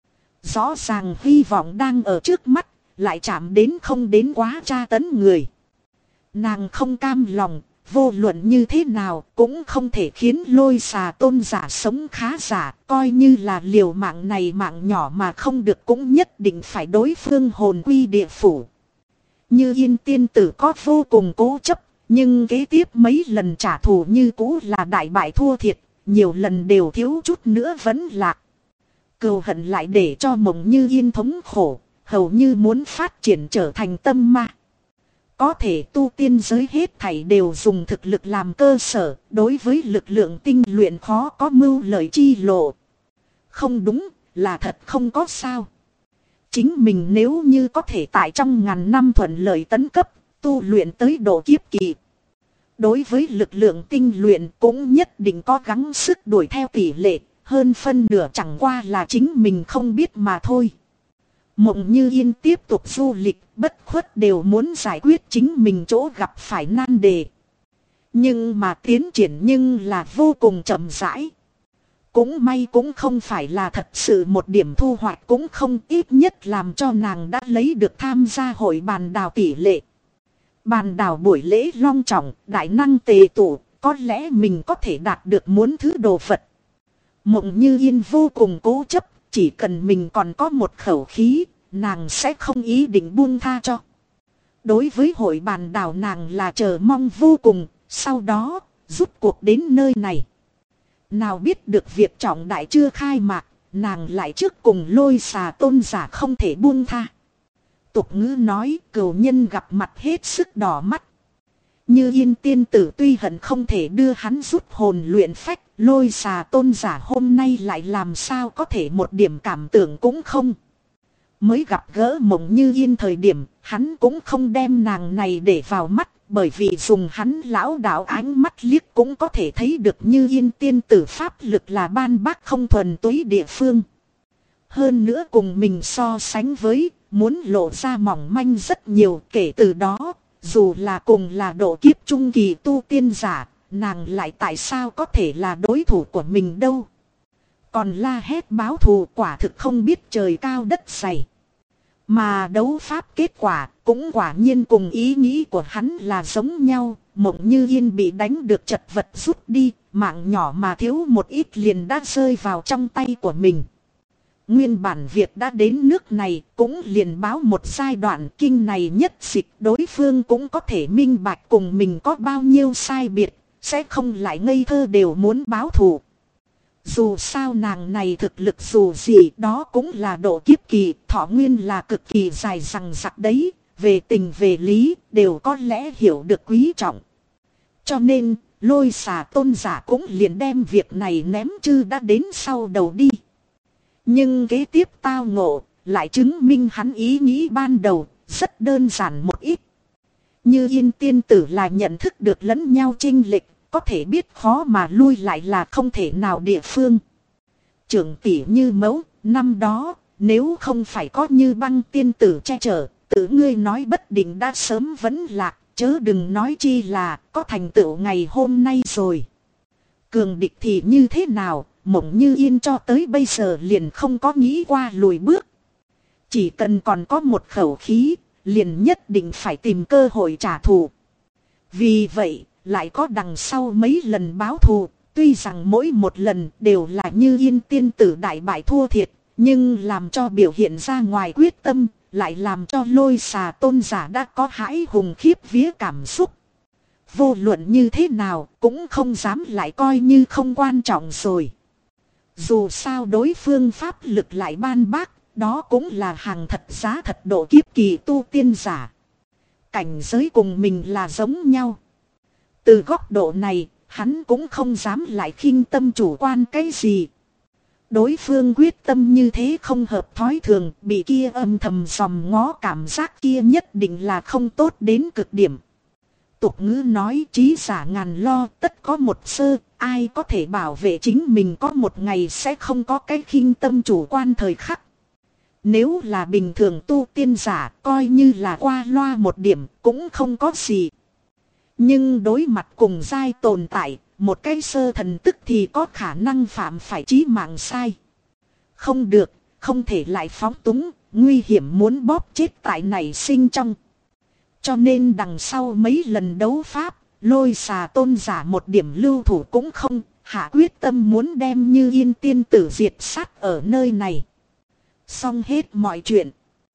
Rõ ràng hy vọng đang ở trước mắt, lại chạm đến không đến quá tra tấn người. Nàng không cam lòng, vô luận như thế nào cũng không thể khiến Lôi Xà Tôn giả sống khá giả, coi như là liều mạng này mạng nhỏ mà không được cũng nhất định phải đối phương hồn quy địa phủ. Như Yên tiên tử có vô cùng cố chấp, nhưng kế tiếp mấy lần trả thù như cũ là đại bại thua thiệt, nhiều lần đều thiếu chút nữa vẫn lạc. Cừu hận lại để cho Mộng Như Yên thống khổ, hầu như muốn phát triển trở thành tâm ma. Có thể tu tiên giới hết thảy đều dùng thực lực làm cơ sở, đối với lực lượng tinh luyện khó có mưu lợi chi lộ. Không đúng, là thật không có sao. Chính mình nếu như có thể tại trong ngàn năm thuận lợi tấn cấp, tu luyện tới độ kiếp kỳ. Đối với lực lượng tinh luyện cũng nhất định có gắng sức đuổi theo tỷ lệ, hơn phân nửa chẳng qua là chính mình không biết mà thôi. Mộng Như Yên tiếp tục du lịch, bất khuất đều muốn giải quyết chính mình chỗ gặp phải nan đề. Nhưng mà tiến triển nhưng là vô cùng chậm rãi. Cũng may cũng không phải là thật sự một điểm thu hoạch cũng không, ít nhất làm cho nàng đã lấy được tham gia hội bàn đào tỷ lệ. Bàn đào buổi lễ long trọng, đại năng tề tụ, có lẽ mình có thể đạt được muốn thứ đồ vật. Mộng Như Yên vô cùng cố chấp, chỉ cần mình còn có một khẩu khí, nàng sẽ không ý định buông tha cho. Đối với hội bàn đào nàng là chờ mong vô cùng, sau đó rút cuộc đến nơi này. Nào biết được việc trọng đại chưa khai mạc, nàng lại trước cùng Lôi Xà tôn giả không thể buông tha. Tục ngữ nói cừu nhân gặp mặt hết sức đỏ mắt. Như Yên tiên tử tuy hận không thể đưa hắn rút hồn luyện phách, Lôi Xà tôn giả hôm nay lại làm sao có thể một điểm cảm tưởng cũng không. Mới gặp gỡ Mộng Như Yên thời điểm, hắn cũng không đem nàng này để vào mắt, bởi vì dùng hắn lão đạo ánh mắt liếc cũng có thể thấy được Như Yên tiên tử pháp lực là ban bác không thuần túy địa phương. Hơn nữa cùng mình so sánh với, muốn lộ ra mỏng manh rất nhiều, kể từ đó, dù là cùng là độ kiếp trung kỳ tu tiên giả, nàng lại tại sao có thể là đối thủ của mình đâu. Còn la hét báo thù quả thực không biết trời cao đất dày. Mà đấu pháp kết quả cũng quả nhiên cùng ý nghĩ của hắn là giống nhau. Mộng Như Yên bị đánh được chật vật rút đi, mạng nhỏ mà thiếu một ít liền đã rơi vào trong tay của mình. Nguyên bản việc đã đến nước này cũng liền báo một giai đoạn kinh này nhất dịch, đối phương cũng có thể minh bạch cùng mình có bao nhiêu sai biệt, sẽ không lại ngây thơ đều muốn báo thù. Dù sao nàng này thực lực dù gì đó cũng là độ kiếp kỳ, thọ nguyên là cực kỳ dài rằng rặc đấy, về tình về lý đều có lẽ hiểu được quý trọng. Cho nên Lôi Xà tôn giả cũng liền đem việc này ném chư đã đến sau đầu đi. Nhưng kế tiếp tao ngộ lại chứng minh hắn ý nghĩ ban đầu rất đơn giản một ít. Như Yên tiên tử là nhận thức được lẫn nhau chênh lệch, có thể biết khó mà lui lại là không thể nào địa phương. Trưởng tỷ Như Mẫu, năm đó, nếu không phải có Như Băng tiên tử che chở, tự ngươi nói bất định đã sớm vẫn lạc, chớ đừng nói chi là có thành tựu ngày hôm nay rồi. Cường địch thì như thế nào, Mộng Như Yên cho tới bây giờ liền không có nghĩ qua lùi bước. Chỉ cần còn có một khẩu khí, liền nhất định phải tìm cơ hội trả thù. Vì vậy, lại có đằng sau mấy lần báo thù, tuy rằng mỗi một lần đều là Như Yên tiên tử đại bại thua thiệt, nhưng làm cho biểu hiện ra ngoài quyết tâm, lại làm cho Lôi Xà tôn giả đã có hãi hùng khiếp vía cảm xúc. Vô luận như thế nào cũng không dám lại coi như không quan trọng rồi. Dù sao đối phương pháp lực lại ban bác, đó cũng là hàng thật giá thật độ kiếp kỳ tu tiên giả. Cảnh giới cùng mình là giống nhau. Từ góc độ này, hắn cũng không dám lại khinh tâm chủ quan cái gì. Đối phương quyết tâm như thế không hợp thói thường, bị kia âm thầm dòm ngó cảm giác kia nhất định là không tốt đến cực điểm. Tục ngữ nói trí giả ngàn lo tất có một sơ, ai có thể bảo vệ chính mình có một ngày sẽ không có cái khinh tâm chủ quan thời khắc. Nếu là bình thường tu tiên giả coi như là qua loa một điểm cũng không có gì. Nhưng đối mặt cùng giai tồn tại, một cái sơ thần tức thì có khả năng phạm phải chí mạng sai. Không được, không thể lại phóng túng, nguy hiểm muốn bóp chết tại nảy sinh trong. Cho nên đằng sau mấy lần đấu pháp, Lôi Xà tôn giả một điểm lưu thủ cũng không, hạ quyết tâm muốn đem Như Yên tiên tử diệt sát ở nơi này. Xong hết mọi chuyện.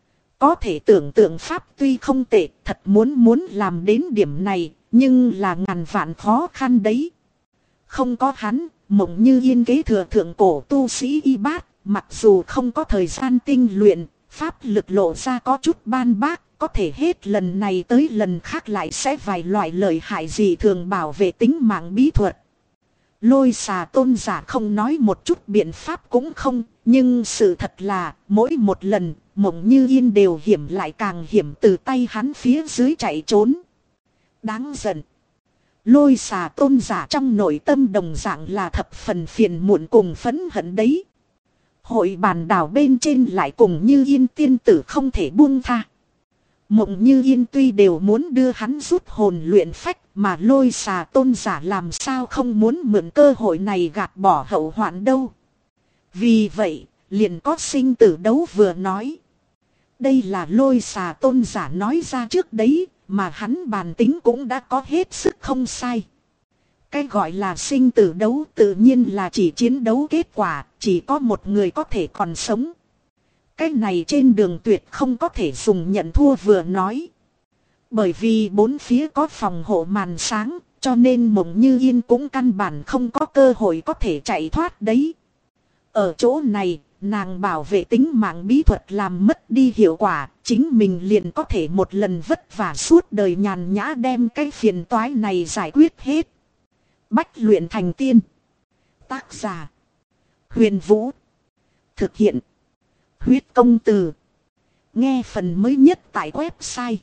Có thể tưởng tượng pháp tuy không tệ, thật muốn làm đến điểm này, nhưng là ngàn vạn khó khăn đấy. Không có hắn, Mộng Như Yên kế thừa thượng cổ tu sĩ y bát, mặc dù không có thời gian tinh luyện, pháp lực lộ ra có chút ban bác, có thể hết lần này tới lần khác lại sẽ vài loại lợi hại gì thường bảo vệ tính mạng bí thuật. Lôi Xà tôn giả không nói một chút biện pháp cũng không, nhưng sự thật là mỗi một lần Mộng Như Yên đều hiểm lại càng hiểm, từ tay hắn phía dưới chạy trốn. Đáng giận. Lôi Xà tôn giả trong nội tâm đồng dạng là thập phần phiền muộn cùng phẫn hận đấy. Hội bàn đảo bên trên lại cùng Như Yên tiên tử không thể buông tha. Mộng Như Yên tuy đều muốn đưa hắn rút hồn luyện phách, mà Lôi Xà tôn giả làm sao không muốn mượn cơ hội này gạt bỏ hậu hoạn đâu. Vì vậy, liền có sinh tử đấu vừa nói. Đây là Lôi Xà tôn giả nói ra trước đấy, mà hắn bàn tính cũng đã có hết sức không sai. Cái gọi là sinh tử đấu tự nhiên là chỉ chiến đấu kết quả, chỉ có một người có thể còn sống. Cái này trên đường tuyệt không có thể dùng nhận thua vừa nói. Bởi vì bốn phía có phòng hộ màn sáng, cho nên Mộng Như Yên cũng căn bản không có cơ hội có thể chạy thoát đấy. Ở chỗ này, nàng bảo vệ tính mạng bí thuật làm mất đi hiệu quả, chính mình liền có thể một lần vất vả suốt đời nhàn nhã đem cái phiền toái này giải quyết hết. Bách luyện thành tiên. Tác giả: Huyền Vũ. Thực hiện: Huyết Công Từ. Nghe phần mới nhất tại website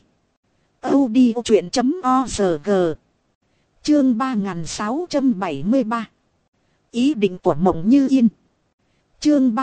audiochuyện.org. Chương 3673. Ý định của Mộng Như Yên. Chương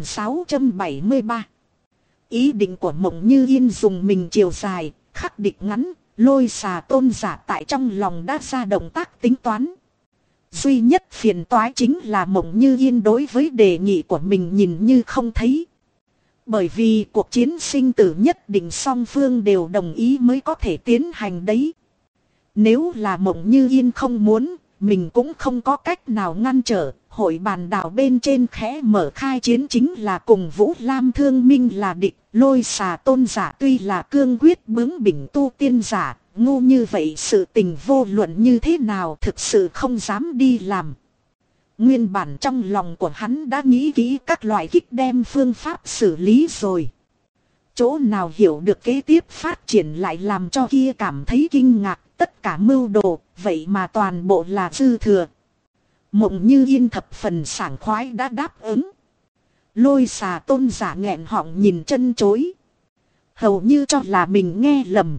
3673. Ý định của Mộng Như Yên dùng mình chiều dài, khắc địch ngắn, Lôi Xà tôn giả tại trong lòng đã ra động tác tính toán. Duy nhất phiền toái chính là Mộng Như Yên đối với đề nghị của mình nhìn như không thấy. Bởi vì cuộc chiến sinh tử nhất định song phương đều đồng ý mới có thể tiến hành đấy. Nếu là Mộng Như Yên không muốn, mình cũng không có cách nào ngăn trở. Hội bàn đảo bên trên khẽ mở khai chiến chính là cùng Vũ Lam Thương Minh là địch. Lôi Xà tôn giả tuy là cương quyết bướng bỉnh tu tiên giả, ngu như vậy sự tình vô luận như thế nào thực sự không dám đi làm. Nguyên bản trong lòng của hắn đã nghĩ kỹ các loại kích đem phương pháp xử lý rồi. Chỗ nào hiểu được kế tiếp phát triển lại làm cho kia cảm thấy kinh ngạc, tất cả mưu đồ, vậy mà toàn bộ là dư thừa. Mộng Như Yên thập phần sảng khoái đã đáp ứng. Lôi Xà tôn giả nghẹn họng nhìn chân chối. Hầu như cho là mình nghe lầm.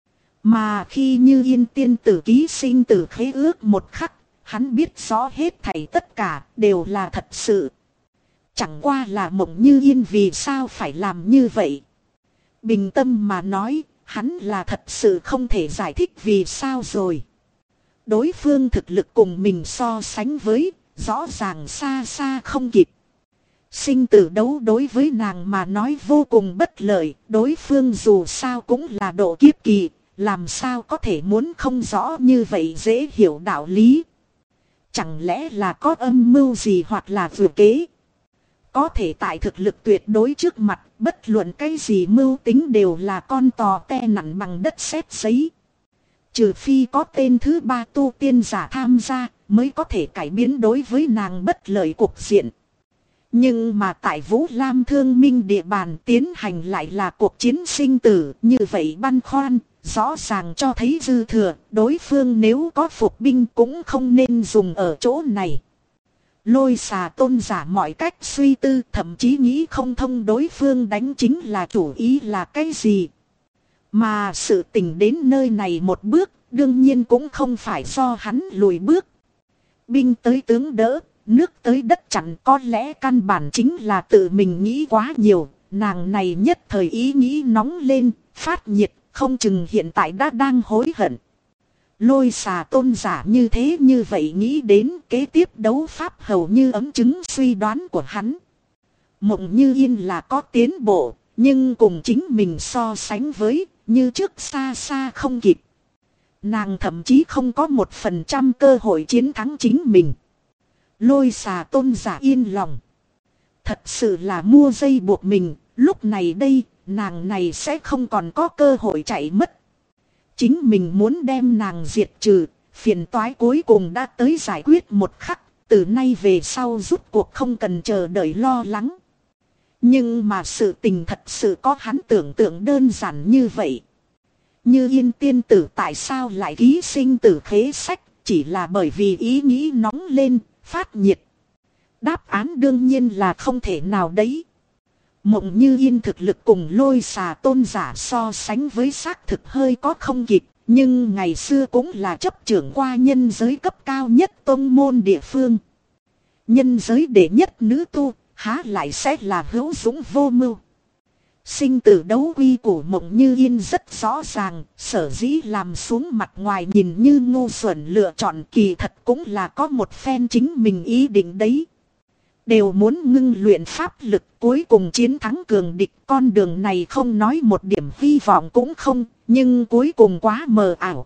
Mà khi Như Yên tiên tử ký sinh tử khế ước một khắc, hắn biết rõ hết thảy tất cả đều là thật sự. Chẳng qua là Mộng Như Yên vì sao phải làm như vậy. Bình tâm mà nói, hắn là thật sự không thể giải thích vì sao rồi. Đối phương thực lực cùng mình so sánh với, rõ ràng xa xa không kịp. Sinh tử đấu đối với nàng mà nói vô cùng bất lợi, đối phương dù sao cũng là độ kiếp kỳ, làm sao có thể muốn không rõ như vậy dễ hiểu đạo lý. Chẳng lẽ là có âm mưu gì hoặc là vừa kế. Có thể tại thực lực tuyệt đối trước mặt, bất luận cái gì mưu tính đều là con tò te nặng bằng đất sét giấy. Trừ phi có tên thứ ba tu tiên giả tham gia, mới có thể cải biến đối với nàng bất lợi cuộc diện. Nhưng mà tại Vũ Lam Thương Minh địa bàn tiến hành lại là cuộc chiến sinh tử, như vậy băn khoăn, rõ ràng cho thấy dư thừa, đối phương nếu có phục binh cũng không nên dùng ở chỗ này. Lôi Xà tôn giả mọi cách suy tư, thậm chí nghĩ không thông đối phương đánh chính là chủ ý là cái gì. Mà sự tình đến nơi này một bước, đương nhiên cũng không phải do hắn lùi bước. Binh tới tướng đỡ, nước tới đất chặn, có lẽ căn bản chính là tự mình nghĩ quá nhiều. Nàng này nhất thời ý nghĩ nóng lên, phát nhiệt, không chừng hiện tại đã đang hối hận. Lôi Xà tôn giả như thế như vậy nghĩ đến kế tiếp đấu pháp hầu như ấm chứng suy đoán của hắn. Mộng Như Yên là có tiến bộ, nhưng cùng chính mình so sánh với, như trước xa xa không kịp. Nàng thậm chí không có 1% cơ hội chiến thắng chính mình. Lôi Xà tôn giả yên lòng. Thật sự là mua dây buộc mình, lúc này đây, nàng này sẽ không còn có cơ hội chạy mất. Chính mình muốn đem nàng diệt trừ, phiền toái cuối cùng đã tới giải quyết một khắc, Từ nay về sau rút cuộc không cần chờ đợi lo lắng. Nhưng mà sự tình thật sự có hắn tưởng tượng đơn giản như vậy. Như Yên tiên tử tại sao lại ký sinh tử khế sách, chỉ là bởi vì ý nghĩ nóng lên, phát nhiệt. Đáp án đương nhiên là không thể nào đấy. Mộng Như Yên thực lực cùng Lôi Xà Tôn giả so sánh với xác thực hơi có không kịp, nhưng ngày xưa cũng là chấp trưởng qua nhân giới cấp cao nhất tông môn địa phương. Nhân giới đệ nhất nữ tu, há lại sẽ là hữu dũng vô mưu. Sinh tử đấu quy của Mộng Như Yên rất rõ ràng, sở dĩ làm xuống mặt ngoài nhìn như ngu xuẩn lựa chọn kỳ thật cũng là có một phen chính mình ý định đấy. Đều muốn ngưng luyện pháp lực cuối cùng chiến thắng cường địch, con đường này không nói một điểm hy vọng cũng không, nhưng cuối cùng quá mờ ảo.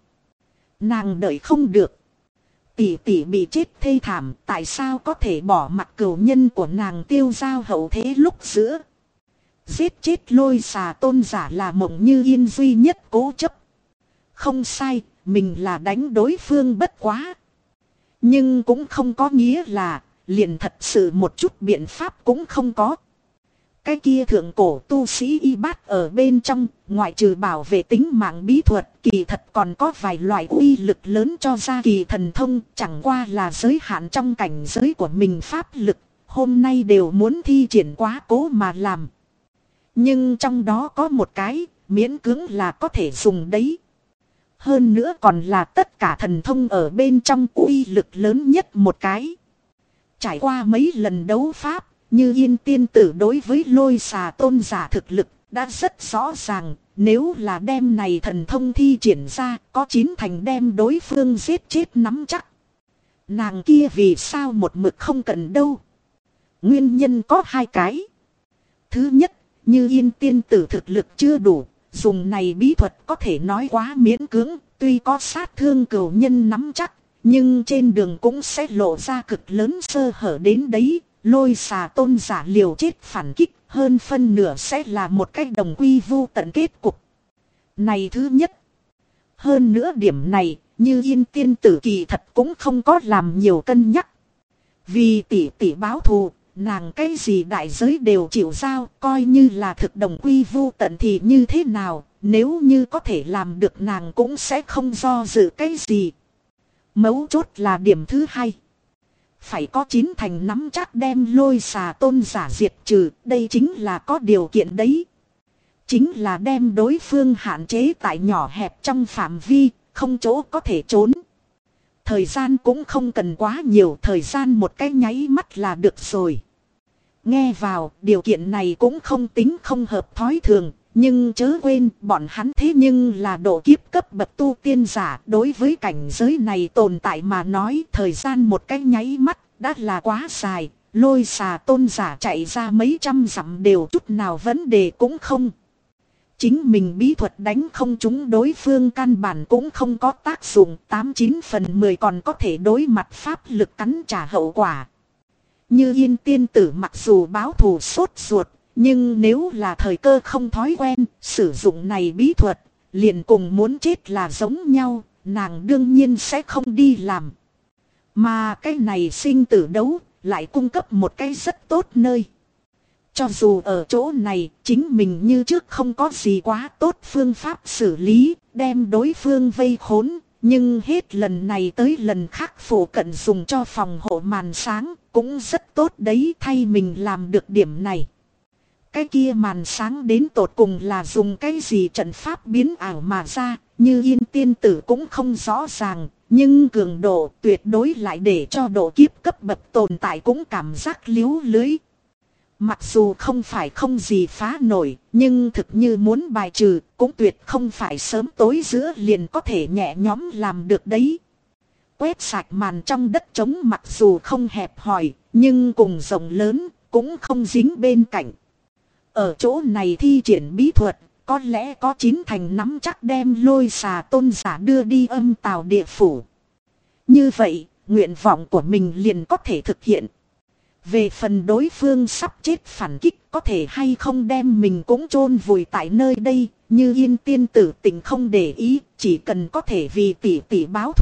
Nàng đợi không được. Tỷ tỷ bị chết thê thảm, tại sao có thể bỏ mặc cửu nhân của nàng tiêu dao hậu thế lúc giữa. Giết chết Lôi Xà Tôn giả là Mộng Như Yên duy nhất cố chấp. Không sai, mình là đánh đối phương bất quá. Nhưng cũng không có nghĩa là liền thật sự một chút biện pháp cũng không có. Cái kia thượng cổ tu sĩ y bát ở bên trong, ngoại trừ bảo vệ tính mạng bí thuật, kỳ thật còn có vài loại uy lực lớn cho ra kỳ thần thông, chẳng qua là giới hạn trong cảnh giới của mình pháp lực, hôm nay đều muốn thi triển quá cố mà làm. Nhưng trong đó có một cái, miễn cưỡng là có thể dùng đấy. Hơn nữa còn là tất cả thần thông ở bên trong uy lực lớn nhất một cái. Trải qua mấy lần đấu pháp, Như Yên tiên tử đối với Lôi Xà Tôn giả thực lực đã rất rõ ràng. Nếu là đem này thần thông thi triển ra, có 9 thành đem đối phương giết chết nắm chắc. Nàng kia vì sao một mực không cần đâu. Nguyên nhân có 2 cái. Thứ nhất, Như Yên tiên tử thực lực chưa đủ, dùng này bí thuật có thể nói quá miễn cưỡng, tuy có sát thương cửu nhân nắm chắc, nhưng trên đường cũng sẽ lộ ra cực lớn sơ hở đến đấy. Lôi Xà Tôn giả liều chết phản kích, hơn phân nửa sẽ là một cách đồng quy vu tận kết cục. Này thứ nhất. Hơn nữa điểm này, Như Yên tiên tử kỳ thật cũng không có làm nhiều cân nhắc. Vì tỷ tỷ báo thù, nàng cái gì đại giới đều chịu giao, coi như là thực đồng quy vu tận thì như thế nào, nếu như có thể làm được nàng cũng sẽ không do dự cái gì. Mấu chốt là điểm thứ 2. Phải có 9 thành nắm chắc đem Lôi Xà Tôn giả diệt trừ, đây chính là có điều kiện đấy. Chính là đem đối phương hạn chế tại nhỏ hẹp trong phạm vi, không chỗ có thể trốn. Thời gian cũng không cần quá nhiều, thời gian một cái nháy mắt là được rồi. Nghe vào, điều kiện này cũng không tính không hợp thói thường, nhưng chớ quên bọn hắn thế nhưng là độ kiếp cấp bậc tu tiên giả. Đối với cảnh giới này tồn tại mà nói, thời gian một cái nháy mắt đã là quá dài. Lôi Xà Tôn giả chạy ra mấy trăm dặm đều chút nào vấn đề cũng không. Chính mình bí thuật đánh không trúng đối phương căn bản cũng không có tác dụng, 89 phần 10 còn có thể đối mặt pháp lực cắn trả hậu quả. Như Yên tiên tử mặc dù báo thù sốt ruột, nhưng nếu là thời cơ không thói quen, sử dụng này bí thuật, liền cùng muốn chết là giống nhau, nàng đương nhiên sẽ không đi làm. Mà cái này sinh tử đấu, lại cung cấp một cái rất tốt nơi. Cho dù ở chỗ này, chính mình như trước không có gì quá tốt phương pháp xử lý, đem đối phương vây khốn, nhưng hết lần này tới lần khác phổ cận dùng cho phòng hộ màn sáng, cũng rất tốt đấy, thay mình làm được điểm này. Cái kia màn sáng đến tột cùng là dùng cái gì trận pháp biến ảo mà ra, Như Yên tiên tử cũng không rõ ràng, nhưng cường độ tuyệt đối lại để cho độ kiếp cấp bậc tồn tại cũng cảm giác liếu lưới. Mặc dù không phải không gì phá nổi, nhưng thực như muốn bài trừ, cũng tuyệt không phải sớm tối giữa liền có thể nhẹ nhõm làm được đấy. Quét sạch màn trong đất trống mặc dù không hẹp hòi, nhưng cùng rộng lớn, cũng không dính bên cạnh. Ở chỗ này thi triển bí thuật, có lẽ có 9 thành nắm chắc đem Lôi Xà Tôn giả đưa đi âm tào địa phủ. Như vậy, nguyện vọng của mình liền có thể thực hiện. Về phần đối phương sắp chết phản kích có thể hay không đem mình cũng chôn vùi tại nơi đây, Như Yên tiên tử tình không để ý, chỉ cần có thể vì tỷ tỷ báo thù,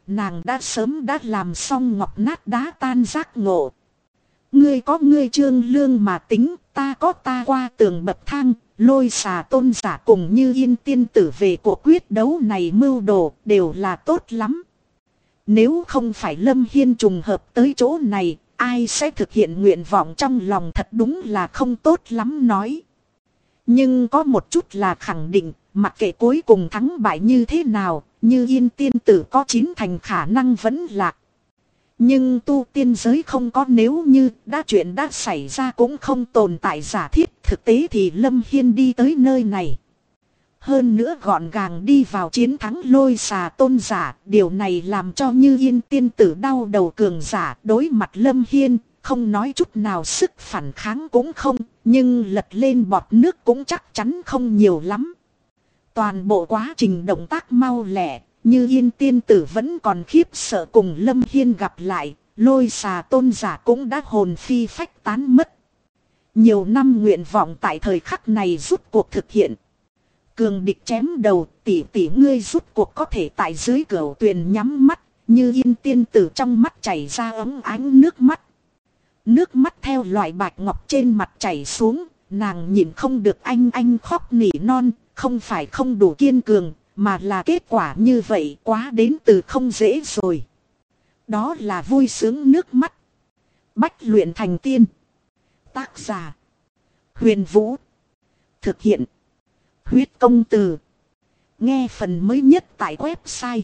nàng đã sớm đã làm xong ngọc nát đá tan giác ngộ. Ngươi có ngươi trương lương mà tính, ta có ta qua tường bậc thang, Lôi Xà Tôn giả cùng Như Yên tiên tử về cuộc quyết đấu này mưu đồ đều là tốt lắm. Nếu không phải Lâm Hiên trùng hợp tới chỗ này, ai sẽ thực hiện nguyện vọng trong lòng thật đúng là không tốt lắm nói. Nhưng có một chút là khẳng định, mặc kệ cuối cùng thắng bại như thế nào, Như Yên tiên tử có 9 thành khả năng vẫn lạc. Nhưng tu tiên giới không có nếu như, đã chuyện đã xảy ra cũng không tồn tại giả thiết. Thực tế thì Lâm Hiên đi tới nơi này, hơn nữa gọn gàng đi vào chiến thắng Lôi Xà Tôn giả. Điều này làm cho Như Yên tiên tử đau đầu cường giả đối mặt Lâm Hiên, không nói chút nào sức phản kháng cũng không, nhưng lật lên bọt nước cũng chắc chắn không nhiều lắm. Toàn bộ quá trình động tác mau lẹ, Như Yên tiên tử vẫn còn khiếp sợ cùng Lâm Hiên gặp lại, Lôi Xà Tôn giả cũng đã hồn phi phách tán mất. Nhiều năm nguyện vọng tại thời khắc này rút cuộc thực hiện. Cường địch chém đầu, tỷ tỷ ngươi rút cuộc có thể tại dưới cửu tuyền nhắm mắt, Như Yên tiên tử trong mắt chảy ra ấm ánh nước mắt. Nước mắt theo loại bạch ngọc trên mặt chảy xuống, nàng nhìn không được anh khóc nỉ non, không phải không đủ kiên cường, mà là kết quả như vậy quá đến từ không dễ rồi. Đó là vui sướng nước mắt. Bách luyện thành tiên. Tác giả Huyền Vũ. Thực hiện Huyết Công Từ. Nghe phần mới nhất tại website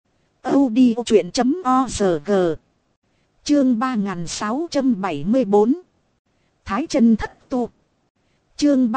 audiochuyện.org. Chương 3674 Thái chân thất tu. Chương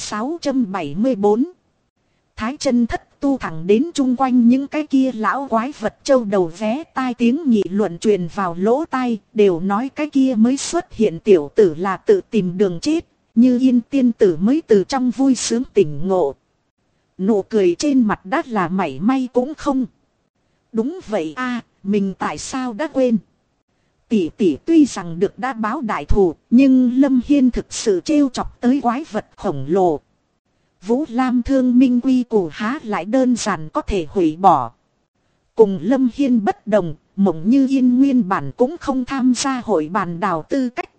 3674 Thái chân thất tu. Thẳng đến chung quanh những cái kia lão quái vật châu đầu vé tai tiếng nghị luận truyền vào lỗ tai, đều nói cái kia mới xuất hiện tiểu tử là tự tìm đường chết. Như Yên tiên tử mới từ trong vui sướng tỉnh ngộ. Nụ cười trên mặt đã là mảy may cũng không. Đúng vậy a, mình tại sao đã quên. Tỷ tỷ tuy rằng được đã báo đại thù, nhưng Lâm Hiên thực sự trêu chọc tới quái vật khổng lồ. Vũ Lam Thương Minh quy củ há lại đơn giản có thể hủy bỏ. Cùng Lâm Hiên bất đồng, Mộng Như Yên nguyên bản cũng không tham gia hội bàn đào tư cách.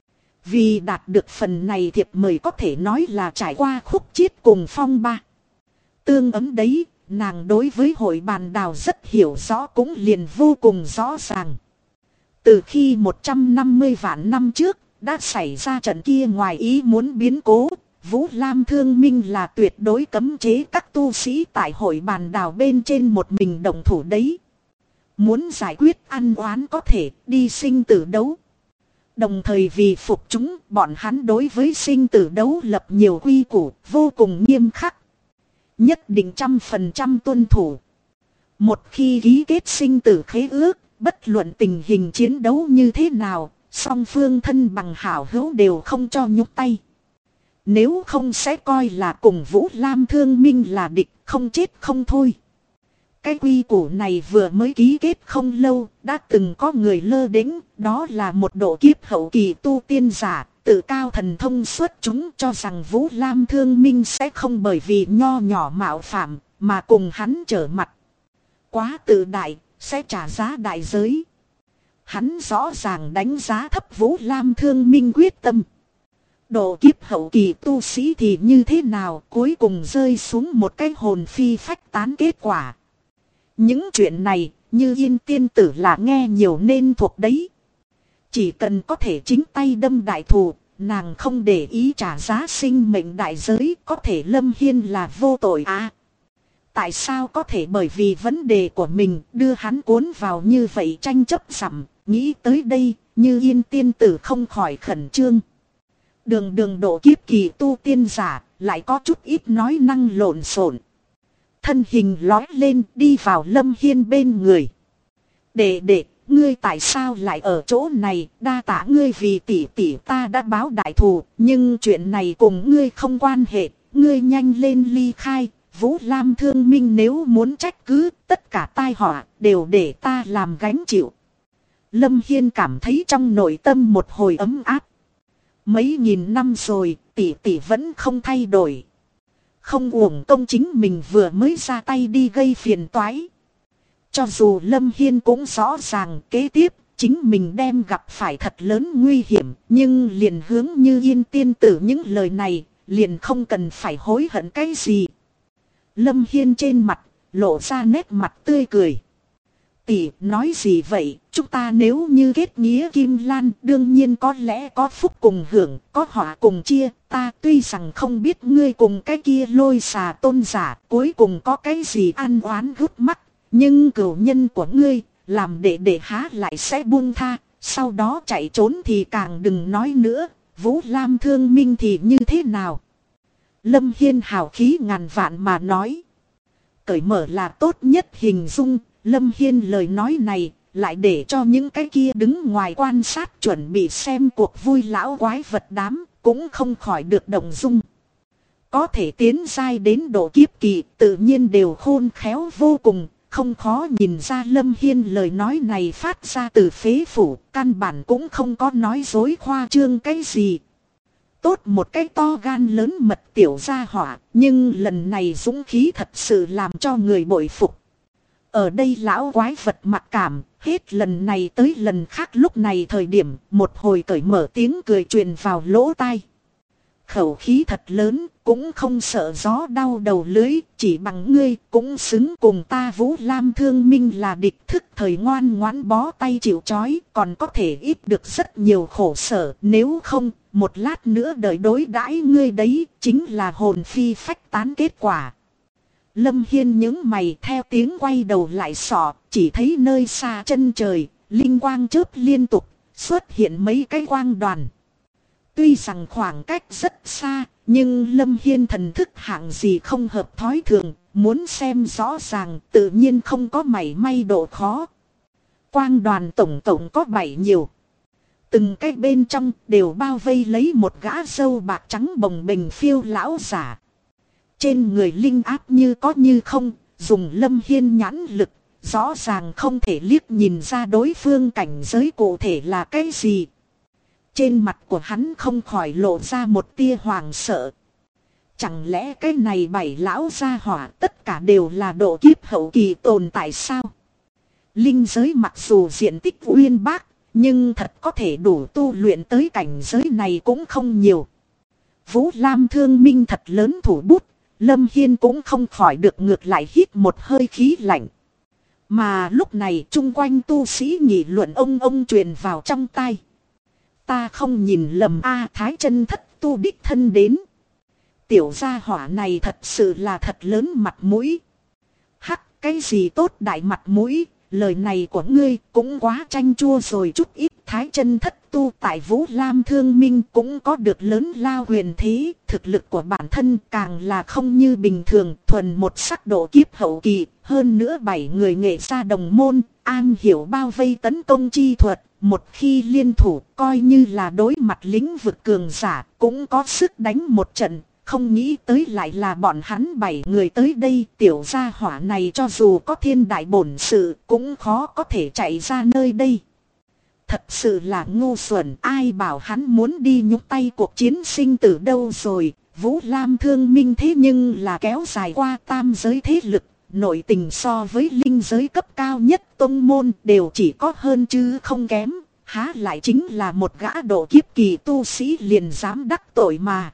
Vì đạt được phần này thiệp mời có thể nói là trải qua khúc chiết cùng phong ba. Tương ứng đấy, nàng đối với hội bàn đào rất hiểu rõ cũng liền vô cùng rõ ràng. Từ khi 150 vạn năm trước, đã xảy ra trận kia ngoài ý muốn biến cố, Vũ Lam Thương Minh là tuyệt đối cấm chế các tu sĩ tại hội bàn đào bên trên một mình động thủ đấy. Muốn giải quyết ăn oán có thể đi sinh tử đấu. Đồng thời vì phục chúng, bọn hắn đối với sinh tử đấu lập nhiều quy củ vô cùng nghiêm khắc. Nhất định 100% tuân thủ. Một khi ký kết sinh tử khế ước, bất luận tình hình chiến đấu như thế nào, song phương thân bằng hảo hữu đều không cho nhúc tay. Nếu không sẽ coi là cùng Vũ Lam Thương Minh là địch, không chết không thôi. Cái quy củ này vừa mới ký kết không lâu, đã từng có người lơ đễnh, đó là một độ kiếp hậu kỳ tu tiên giả, tự cao thần thông xuất chúng cho rằng Vũ Lam Thương Minh sẽ không bởi vì nho nhỏ mạo phạm, mà cùng hắn trở mặt. Quá tự đại, sẽ trả giá đại giới. Hắn rõ ràng đánh giá thấp Vũ Lam Thương Minh quyết tâm. Độ kiếp hậu kỳ tu sĩ thì như thế nào, cuối cùng rơi xuống một cái hồn phi phách tán kết quả. Những chuyện này, Như Yên tiên tử là nghe nhiều nên thuộc đấy. Chỉ cần có thể chính tay đâm đại thù, nàng không để ý trả giá sinh mệnh đại giới, có thể Lâm Hiên là vô tội à. Tại sao có thể bởi vì vấn đề của mình đưa hắn cuốn vào như vậy tranh chấp sẵm, nghĩ tới đây, Như Yên tiên tử không khỏi khẩn trương. Đường độ kiếp kỳ tu tiên giả, lại có chút ít nói năng lộn xộn. Thân hình lói lên đi vào Lâm Hiên bên người. Đệ, ngươi tại sao lại ở chỗ này, đa tạ ngươi vì tỷ tỷ ta đã báo đại thù, nhưng chuyện này cùng ngươi không quan hệ, ngươi nhanh lên ly khai, Vũ Lam Thương Minh nếu muốn trách cứ, tất cả tai họa đều để ta làm gánh chịu. Lâm Hiên cảm thấy trong nội tâm một hồi ấm áp. Mấy nghìn năm rồi, tỷ tỷ vẫn không thay đổi. Không uổng công chính mình vừa mới ra tay đi gây phiền toái. Cho dù Lâm Hiên cũng rõ ràng kế tiếp chính mình đem gặp phải thật lớn nguy hiểm, nhưng liền hướng Như Yên tiên tử những lời này, liền không cần phải hối hận cái gì. Lâm Hiên trên mặt lộ ra nét mặt tươi cười. Tỷ nói gì vậy, chúng ta nếu như kết nghĩa Kim Lan đương nhiên có lẽ có phúc cùng hưởng, có họa cùng chia. Ta tuy rằng không biết ngươi cùng cái kia Lôi Xà Tôn giả cuối cùng có cái gì ăn oán gút mắt, nhưng cửu nhân của ngươi làm để há lại sẽ buông tha, sau đó chạy trốn thì càng đừng nói nữa. Vũ Lam Thương Minh thì như thế nào? Lâm Hiên hào khí ngàn vạn mà nói. Cởi mở là tốt nhất hình dung. Lâm Hiên lời nói này lại để cho những cái kia đứng ngoài quan sát chuẩn bị xem cuộc vui lão quái vật đám cũng không khỏi được động dung. Có thể tiến giai đến độ kiếp kỳ tự nhiên đều khôn khéo vô cùng, không khó nhìn ra Lâm Hiên lời nói này phát ra từ phế phủ, căn bản cũng không có nói dối khoa trương cái gì. Tốt một cái to gan lớn mật tiểu gia hỏa, nhưng lần này dũng khí thật sự làm cho người bội phục. Ở đây lão quái vật mặc cảm, hết lần này tới lần khác lúc này thời điểm một hồi cởi mở tiếng cười truyền vào lỗ tai. Khẩu khí thật lớn, cũng không sợ gió đau đầu lưới, chỉ bằng ngươi cũng xứng cùng ta Vũ Lam Thương Minh là địch, thức thời ngoan ngoãn bó tay chịu trói, còn có thể ít được rất nhiều khổ sở, nếu không, một lát nữa đợi đối đãi ngươi đấy, chính là hồn phi phách tán kết quả. Lâm Hiên những mày theo tiếng quay đầu lại sọ, chỉ thấy nơi xa chân trời, linh quang chớp liên tục, xuất hiện mấy cái quang đoàn. Tuy rằng khoảng cách rất xa, nhưng Lâm Hiên thần thức hạng gì không hợp thói thường, muốn xem rõ ràng tự nhiên không có mảy may độ khó. Quang đoàn tổng cộng có 7 nhiều. Từng cái bên trong đều bao vây lấy một gã râu bạc trắng bồng bềnh phiêu lão giả. Trên người linh áp như có như không, dùng Lâm Hiên nhãn lực, rõ ràng không thể liếc nhìn ra đối phương cảnh giới cụ thể là cái gì. Trên mặt của hắn không khỏi lộ ra một tia hoàng sợ. Chẳng lẽ cái này 7 lão gia hỏa tất cả đều là độ kiếp hậu kỳ tồn tại sao? Linh giới mặc dù diện tích uyên bác, nhưng thật có thể đủ tu luyện tới cảnh giới này cũng không nhiều. Vũ Lam Thương Minh thật lớn thủ bút, Lâm Hiên cũng không khỏi được ngược lại hít một hơi khí lạnh. Mà lúc này chung quanh tu sĩ nghị luận ông truyền vào trong tai. Ta không nhìn lầm a, Thái Chân Thất tu đích thân đến. Tiểu gia hỏa này thật sự là thật lớn mặt mũi. Hắc, cái gì tốt đại mặt mũi, lời này của ngươi cũng quá chanh chua rồi chút ít. Thái Chân Thất tu tại Vũ Lam Thương Minh cũng có được lớn lao huyền thế, thực lực của bản thân càng là không như bình thường, thuần một sắc độ kiếp hậu kỳ, hơn nữa 7 người nghệ gia đồng môn, an hiểu bao vây tấn công chi thuật, một khi liên thủ coi như là đối mặt lĩnh vực cường giả, cũng có sức đánh một trận. Không nghĩ tới lại là bọn hắn 7 người tới đây, tiểu gia hỏa này cho dù có thiên đại bổn sự cũng khó có thể chạy ra nơi đây. Thật sự là ngu xuẩn, ai bảo hắn muốn đi nhúc tay cuộc chiến sinh tử đâu rồi. Vũ Lam Thương Minh thế nhưng là kéo dài qua tam giới thế lực, nội tình so với linh giới cấp cao nhất tông môn đều chỉ có hơn chứ không kém, há lại chính là một gã độ kiếp kỳ tu sĩ liền dám đắc tội mà.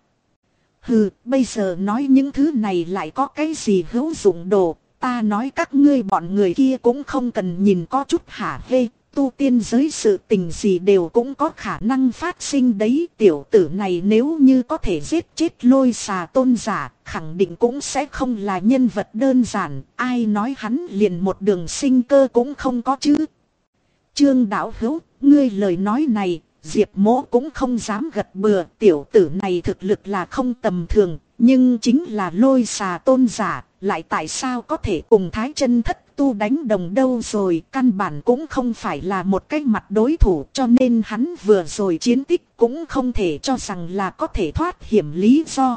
Hừ, bây giờ nói những thứ này lại có cái gì hữu dụng đồ, ta nói các ngươi bọn người kia cũng không cần nhìn có chút hả hê, tu tiên giới sự tình gì đều cũng có khả năng phát sinh đấy. Tiểu tử này nếu như có thể giết chết Lôi Xà Tôn giả, khẳng định cũng sẽ không là nhân vật đơn giản, ai nói hắn liền một đường sinh cơ cũng không có chứ. Trương Đạo Hữu, ngươi lời nói này, Diệp Mỗ cũng không dám gật bừa, tiểu tử này thực lực là không tầm thường, nhưng chính là Lôi Xà Tôn giả, lại tại sao có thể cùng Thái Chân Thất tu đánh đồng đâu rồi, căn bản cũng không phải là một cái mặt đối thủ, cho nên hắn vừa rồi chiến tích cũng không thể cho rằng là có thể thoát hiểm lý do.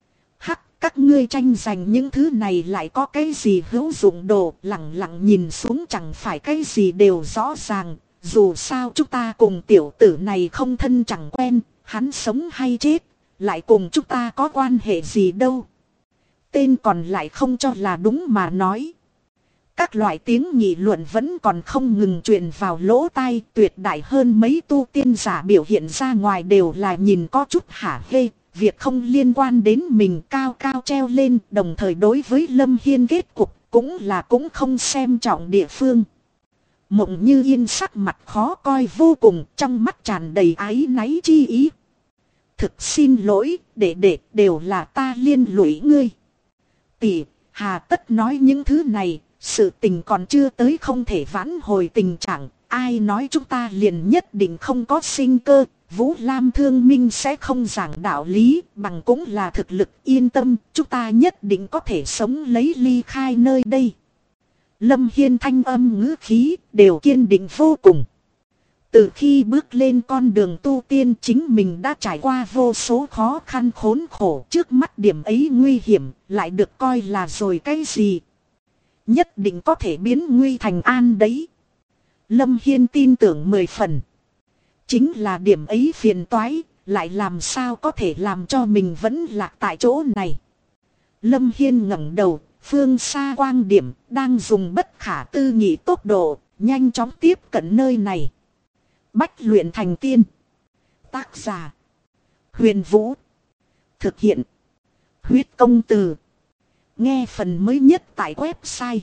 Hắc, các ngươi tranh giành những thứ này lại có cái gì hữu dụng đồ, lặng lặng nhìn xuống chẳng phải cái gì đều rõ ràng. Dù sao chúng ta cùng tiểu tử này không thân chẳng quen, hắn sống hay chết, lại cùng chúng ta có quan hệ gì đâu. Tên còn lại không cho là đúng mà nói. Các loại tiếng nghị luận vẫn còn không ngừng truyền vào lỗ tai, tuyệt đại hơn mấy tu tiên giả biểu hiện ra ngoài đều là nhìn có chút hả hê, việc không liên quan đến mình cao cao treo lên, đồng thời đối với Lâm Hiên kết cục cũng không xem trọng địa phương. Mộng Như Yên sắc mặt khó coi vô cùng, trong mắt tràn đầy áy náy chi ý. Thực xin lỗi, đệ đều là ta liên lụy ngươi. Tỷ, hà tất nói những thứ này, sự tình còn chưa tới không thể vãn hồi tình trạng, ai nói chúng ta liền nhất định không có sinh cơ, Vũ Lam Thương Minh sẽ không giảng đạo lý, bằng cũng là thực lực, yên tâm, chúng ta nhất định có thể sống lấy ly khai nơi đây. Lâm Hiên thanh âm ngữ khí đều kiên định vô cùng. Từ khi bước lên con đường tu tiên, chính mình đã trải qua vô số khó khăn khốn khổ, trước mắt điểm ấy nguy hiểm lại được coi là rồi cái gì. Nhất định có thể biến nguy thành an đấy. Lâm Hiên tin tưởng 10 phần. Chính là điểm ấy phiền toái, lại làm sao có thể làm cho mình vẫn lạc tại chỗ này. Lâm Hiên ngẩng đầu, phương xa quang điểm đang dùng bất khả tư nghị tốc độ, nhanh chóng tiếp cận nơi này. Bách luyện thành tiên. Tác giả: Huyền Vũ. Thực hiện: Huyết Công Từ. Nghe phần mới nhất tại website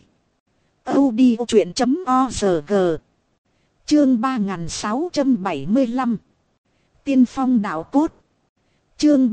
audiochuyện.org. Chương 3675. Tiên phong đạo cốt. Chương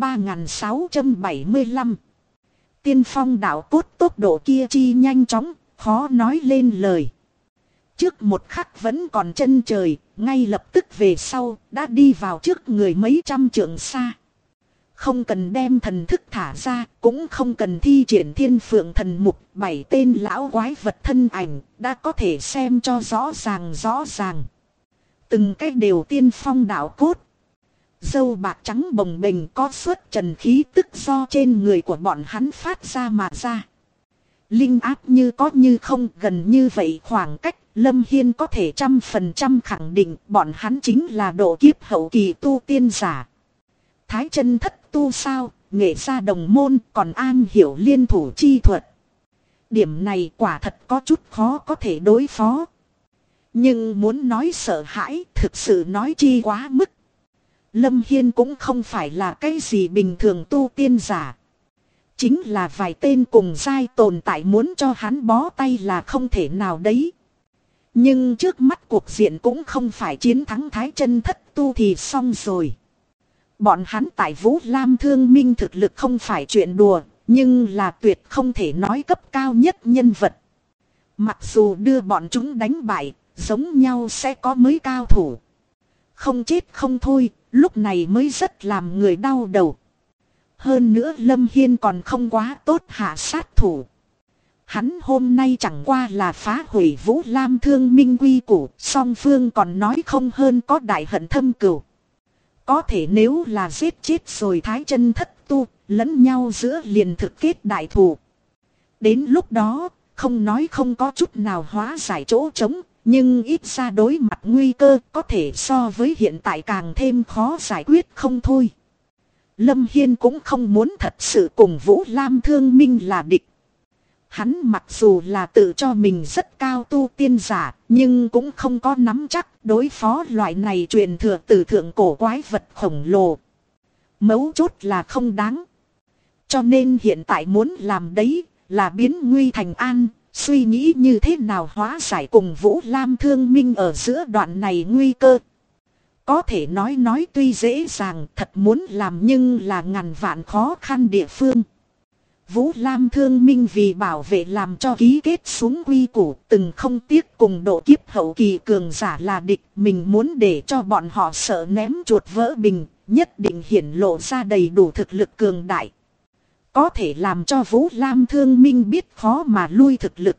3675. Tiên phong đạo cốt, tốc độ kia chi nhanh chóng, khó nói lên lời. Trước một khắc vẫn còn chân trời, ngay lập tức về sau, đã đi vào trước người mấy trăm trượng xa. Không cần đem thần thức thả ra, cũng không cần thi triển thiên phượng thần mục, 7 tên lão quái vật thân ảnh, đã có thể xem cho rõ ràng. Từng cái đều tiên phong đạo cốt. Dâu bạc trắng bồng bềnh có xuất trần khí tức do trên người của bọn hắn phát ra mà ra. Linh áp như có như không, gần như vậy khoảng cách, Lâm Hiên có thể 100% khẳng định bọn hắn chính là độ kiếp hậu kỳ tu tiên giả. Thái chân thất tu sao, nghệ gia đồng môn còn an hiểu liên thủ chi thuật. Điểm này quả thật có chút khó có thể đối phó. Nhưng muốn nói sợ hãi, thực sự nói chi quá mức. Lâm Hiên cũng không phải là cái gì bình thường tu tiên giả. Chính là vài tên cùng giai tồn tại, muốn cho hắn bó tay là không thể nào đấy. Nhưng trước mắt cuộc diện cũng không phải chiến thắng Thái chân thất tu thì xong rồi. Bọn hắn tại Vũ Lam Thương Minh thực lực không phải chuyện đùa, nhưng là tuyệt không thể nói cấp cao nhất nhân vật. Mặc dù đưa bọn chúng đánh bại, giống nhau sẽ có mới cao thủ. Không chết không thôi, lúc này mới rất làm người đau đầu. Hơn nữa Lâm Hiên còn không quá tốt hạ sát thủ. Hắn hôm nay chẳng qua là phá hủy Vũ Lam Thương Minh quy củ, song phương còn nói không hơn có đại hận thâm cừu. Có thể nếu là giết chết rồi Thái chân thất tu, lẫn nhau giữa liền thực kết đại thù. Đến lúc đó, không nói không có chút nào hóa giải chỗ trống, nhưng ít ra đối mặt nguy cơ có thể so với hiện tại càng thêm khó giải quyết không thôi. Lâm Hiên cũng không muốn thật sự cùng Vũ Lam Thương Minh là địch. Hắn mặc dù là tự cho mình rất cao tu tiên giả, nhưng cũng không có nắm chắc đối phó loại này truyền thừa từ thượng cổ quái vật khổng lồ. Mấu chốt là không đáng. Cho nên hiện tại muốn làm đấy là biến nguy thành an, suy nghĩ như thế nào hóa giải cùng Vũ Lam Thương Minh ở giữa đoạn này nguy cơ. Có thể nói tuy dễ dàng, thật muốn làm nhưng là ngàn vạn khó khăn địa phương. Vũ Lam Thương Minh vì bảo vệ làm cho ký kết xuống quy củ, từng không tiếc cùng độ kiếp hậu kỳ cường giả là địch. Mình muốn để cho bọn họ sợ ném chuột vỡ bình, nhất định hiển lộ ra đầy đủ thực lực cường đại. Có thể làm cho Vũ Lam Thương Minh biết khó mà lui thực lực.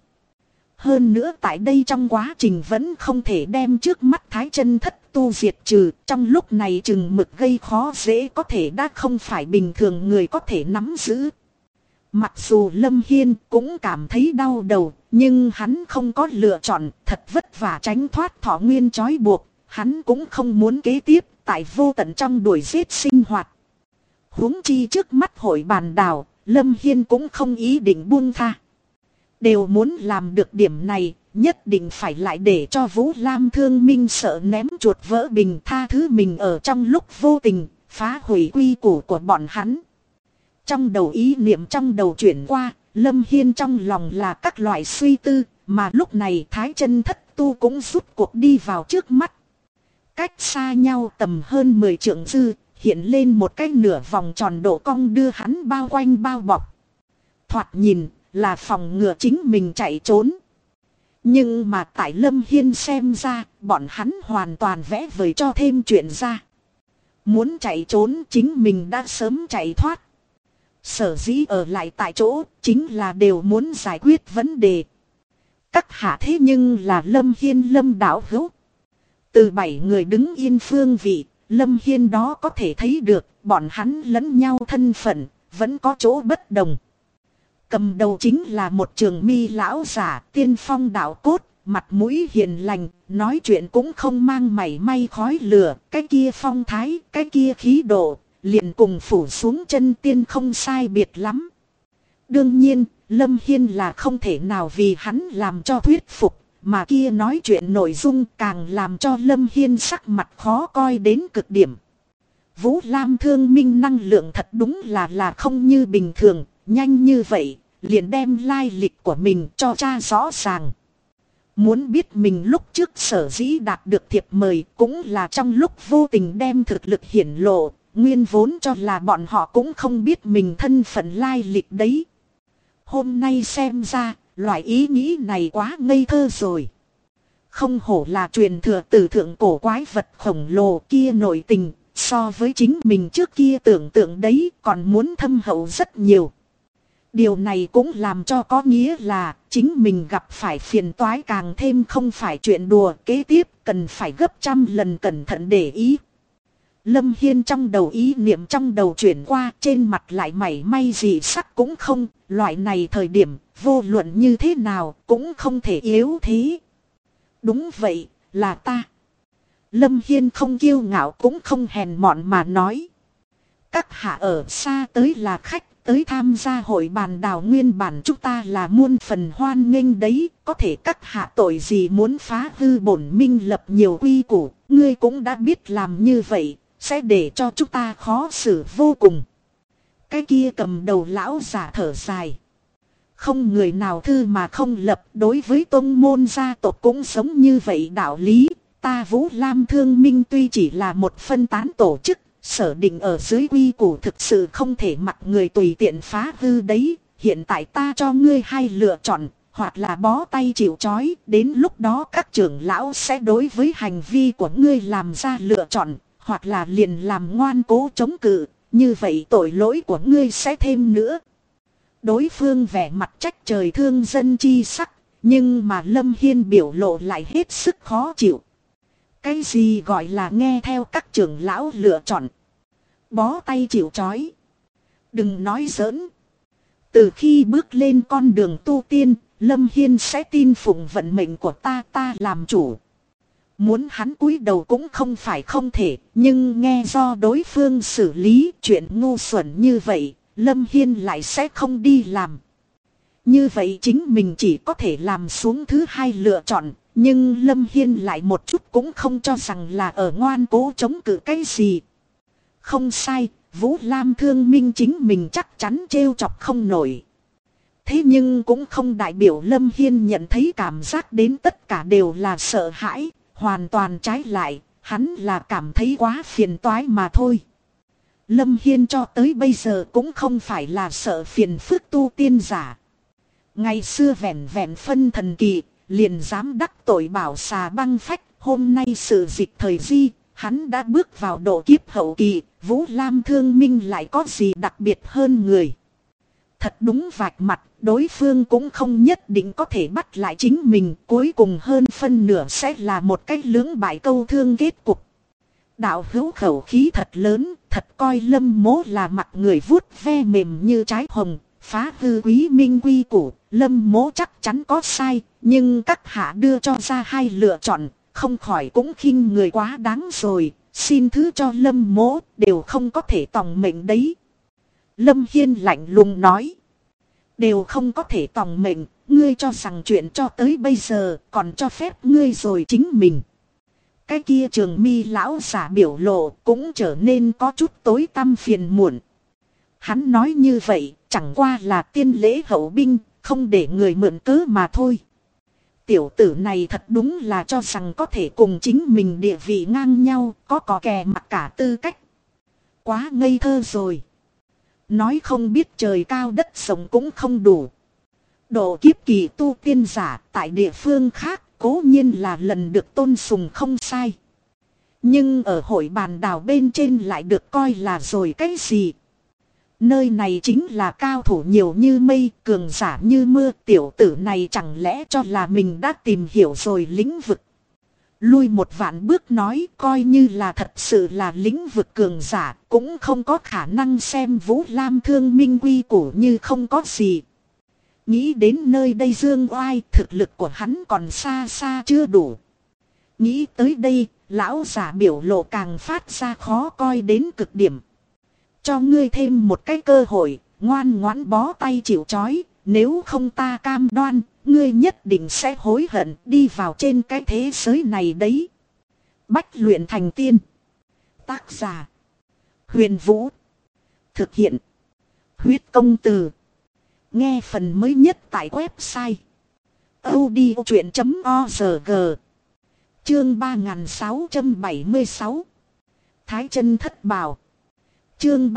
Hơn nữa tại đây trong quá trình vẫn không thể đem trước mắt Thái chân thất tu diệt trừ. Trong lúc này chừng mực gây khó dễ có thể đã không phải bình thường người có thể nắm giữ. Mặc dù Lâm Hiên cũng cảm thấy đau đầu, nhưng hắn không có lựa chọn, thật vất vả tránh thoát thọ nguyên trói buộc, hắn cũng không muốn kế tiếp tại vô tận trong đuổi giết sinh hoạt. Huống chi trước mắt hội bàn đảo, Lâm Hiên cũng không ý định buông tha. Đều muốn làm được điểm này, nhất định phải lại để cho Vũ Lam Thương Minh sợ ném chuột vỡ bình, tha thứ mình ở trong lúc vô tình, phá hủy quy củ của bọn hắn. Trong đầu ý niệm trong đầu chuyển qua, Lâm Hiên trong lòng là các loại suy tư, mà lúc này Thái Chân Thất Tu cũng rút cuộc đi vào trước mắt. Cách xa nhau tầm hơn 10 trượng dư, hiện lên một cái nửa vòng tròn độ cong đưa hắn bao quanh bao bọc. Thoạt nhìn là phòng ngừa chính mình chạy trốn. Nhưng mà tại Lâm Hiên xem ra, bọn hắn hoàn toàn vẽ vời cho thêm chuyện ra. Muốn chạy trốn chính mình đã sớm chạy thoát. Sở dĩ ở lại tại chỗ chính là đều muốn giải quyết vấn đề. Các hạ thế nhưng là Lâm Hiên Lâm đạo hữu. Từ 7 người đứng yên phương vị, Lâm Hiên đó có thể thấy được bọn hắn lẫn nhau thân phận, vẫn có chỗ bất đồng. Cầm đầu chính là một trường mi lão giả, tiên phong đạo cốt, mặt mũi hiền lành, nói chuyện cũng không mang mảy may khói lửa, cái kia phong thái, cái kia khí độ, liền cùng phủ xuống chân tiên không sai biệt lắm. Đương nhiên, Lâm Hiên là không thể nào vì hắn làm cho thuyết phục, mà kia nói chuyện nội dung càng làm cho Lâm Hiên sắc mặt khó coi đến cực điểm. Vũ Lam Thương Minh năng lượng thật đúng là không như bình thường, nhanh như vậy, liền đem lai lịch của mình cho tra rõ ràng. Muốn biết mình lúc trước sở dĩ đạt được thiệp mời cũng là trong lúc vô tình đem thực lực hiển lộ, nguyên vốn cho là bọn họ cũng không biết mình thân phận lai lịch đấy. Hôm nay xem ra, loại ý nghĩ này quá ngây thơ rồi. Không hổ là truyền thừa từ thượng cổ quái vật khổng lồ kia nội tình, so với chính mình trước kia tưởng tượng đấy còn muốn thâm hậu rất nhiều. Điều này cũng làm cho có nghĩa là chính mình gặp phải phiền toái càng thêm không phải chuyện đùa, kế tiếp cần phải gấp trăm lần cẩn thận để ý. Lâm Hiên trong đầu ý niệm trong đầu chuyển qua, trên mặt lại mảy may gì sắc cũng không, loại này thời điểm vô luận như thế nào cũng không thể yếu thế. Đúng vậy, là ta. Lâm Hiên không kiêu ngạo cũng không hèn mọn mà nói. Các hạ ở xa tới là khách, tới tham gia hội bàn đào nguyên bản chúng ta là muôn phần hoan nghênh đấy, có thể các hạ tội gì muốn phá hư bổn minh lập nhiều quy củ, ngươi cũng đã biết làm như vậy, sẽ để cho chúng ta khó xử vô cùng. Cái kia cầm đầu lão giả thở dài. Không người nào thư mà không lập, đối với tông môn gia tộc cũng giống như vậy đạo lý, ta Vũ Lam Thương Minh tuy chỉ là một phân tán tổ chức, sở định ở dưới quy củ thực sự không thể mặc người tùy tiện phá hư đấy. Hiện tại ta cho ngươi hai lựa chọn, hoặc là bó tay chịu trói, đến lúc đó các trưởng lão sẽ đối với hành vi của ngươi làm ra lựa chọn, hoặc là liền làm ngoan cố chống cự, như vậy tội lỗi của ngươi sẽ thêm nữa. Đối phương vẻ mặt trách trời thương dân chi sắc, nhưng mà Lâm Hiên biểu lộ lại hết sức khó chịu. Cái gì gọi là nghe theo các trưởng lão lựa chọn? Bó tay chịu trói. Đừng nói giỡn. Từ khi bước lên con đường tu tiên, Lâm Hiên sẽ tin phụng vận mệnh của ta làm chủ. Muốn hắn cúi đầu cũng không phải không thể, nhưng nghe do đối phương xử lý chuyện ngu xuẩn như vậy, Lâm Hiên lại sẽ không đi làm. Như vậy chính mình chỉ có thể làm xuống thứ hai lựa chọn, nhưng Lâm Hiên lại một chút cũng không cho rằng là ở ngoan cố chống cự cái gì. Không sai, Vũ Lam Thương Minh chính mình chắc chắn trêu chọc không nổi. Thế nhưng cũng không đại biểu Lâm Hiên nhận thấy cảm giác đến tất cả đều là sợ hãi, hoàn toàn trái lại, hắn là cảm thấy quá phiền toái mà thôi. Lâm Hiên cho tới bây giờ cũng không phải là sợ phiền phức tu tiên giả. Ngày xưa vẹn vẹn phân thần kỳ, liền dám đắc tội bảo xà băng phách, hôm nay sự dịch thời di, hắn đã bước vào độ kiếp hậu kỳ, Vũ Lam Thương Minh lại có gì đặc biệt hơn người. Thật đúng vạch mặt, đối phương cũng không nhất định có thể bắt lại chính mình, cuối cùng hơn phân nửa sẽ là một cái lưỡng bại câu thương kết cục. Đạo hữu khẩu khí thật lớn, thật coi Lâm Mỗ là mặt người vuốt ve mềm như trái hồng, phá hư quý minh quy củ, Lâm Mỗ chắc chắn có sai, nhưng các hạ đưa cho ra hai lựa chọn, không khỏi cũng khinh người quá đáng rồi, xin thứ cho Lâm Mỗ, đều không có thể tòng mệnh đấy. Lâm Hiên lạnh lùng nói, đều không có thể tòng mệnh, ngươi cho rằng chuyện cho tới bây giờ còn cho phép ngươi rồi chính mình. Cái kia Trường Mi lão giả biểu lộ cũng trở nên có chút tối tăm phiền muộn. Hắn nói như vậy chẳng qua là tiên lễ hậu binh, không để người mượn cớ mà thôi. Tiểu tử này thật đúng là cho rằng có thể cùng chính mình địa vị ngang nhau, có kè mặt cả tư cách. Quá ngây thơ rồi. Nói không biết trời cao đất rộng cũng không đủ. Độ kiếp kỳ tu tiên giả tại địa phương khác cố nhiên là lần được tôn sùng không sai. Nhưng ở hội bàn đảo bên trên lại được coi là rồi cái gì? Nơi này chính là cao thủ nhiều như mây, cường giả như mưa. Tiểu tử này chẳng lẽ cho là mình đã tìm hiểu rồi lĩnh vực. Lui một vạn bước nói, coi như là thật sự là lĩnh vực cường giả, cũng không có khả năng xem Vũ Lam Thương Minh quy củ như không có gì. Nghĩ đến nơi đây Dương Oai, thực lực của hắn còn xa xa chưa đủ. Nghĩ tới đây, lão giả biểu lộ càng phát ra khó coi đến cực điểm. Cho ngươi thêm một cái cơ hội, ngoan ngoãn bó tay chịu trói, nếu không ta cam đoan, ngươi nhất định sẽ hối hận đi vào trên cái thế giới này đấy. Bách luyện thành tiên. Tác giả: Huyền Vũ. Thực hiện: Huyết Công Từ. Nghe phần mới nhất tại website audiochuyện.org. Chương 3676. Thái Chân Thất Bảo. Chương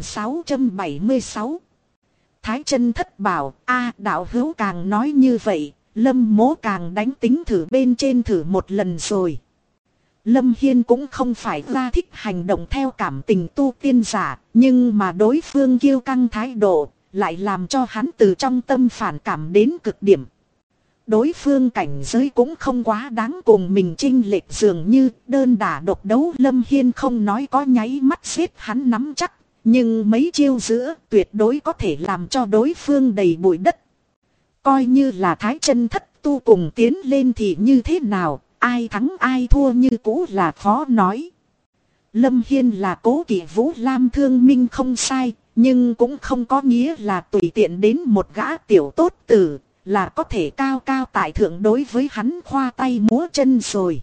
3676. Thái Chân Thất Bảo. Đạo hữu càng nói như vậy, Lâm Mỗ càng đánh tính thử bên trên thử một lần rồi. Lâm Hiên cũng không phải ra thích hành động theo cảm tình tu tiên giả, nhưng mà đối phương kiêu căng thái độ lại làm cho hắn từ trong tâm phản cảm đến cực điểm. Đối phương cảnh giới cũng không quá đáng cùng mình chênh lệch, dường như đơn đả độc đấu. Lâm Hiên không nói có nháy mắt giết hắn nắm chắc, nhưng mấy chiêu giữa tuyệt đối có thể làm cho đối phương đầy bụi đất. Coi như là Thái Chân Thất Tu cùng tiến lên thì như thế nào, ai thắng ai thua như cũ là khó nói. Lâm Hiên là cố kỵ Vũ Lam Thương Minh không sai, nhưng cũng không có nghĩa là tùy tiện đến một gã tiểu tốt tử là có thể cao cao tại thượng đối với hắn khoa tay múa chân rồi.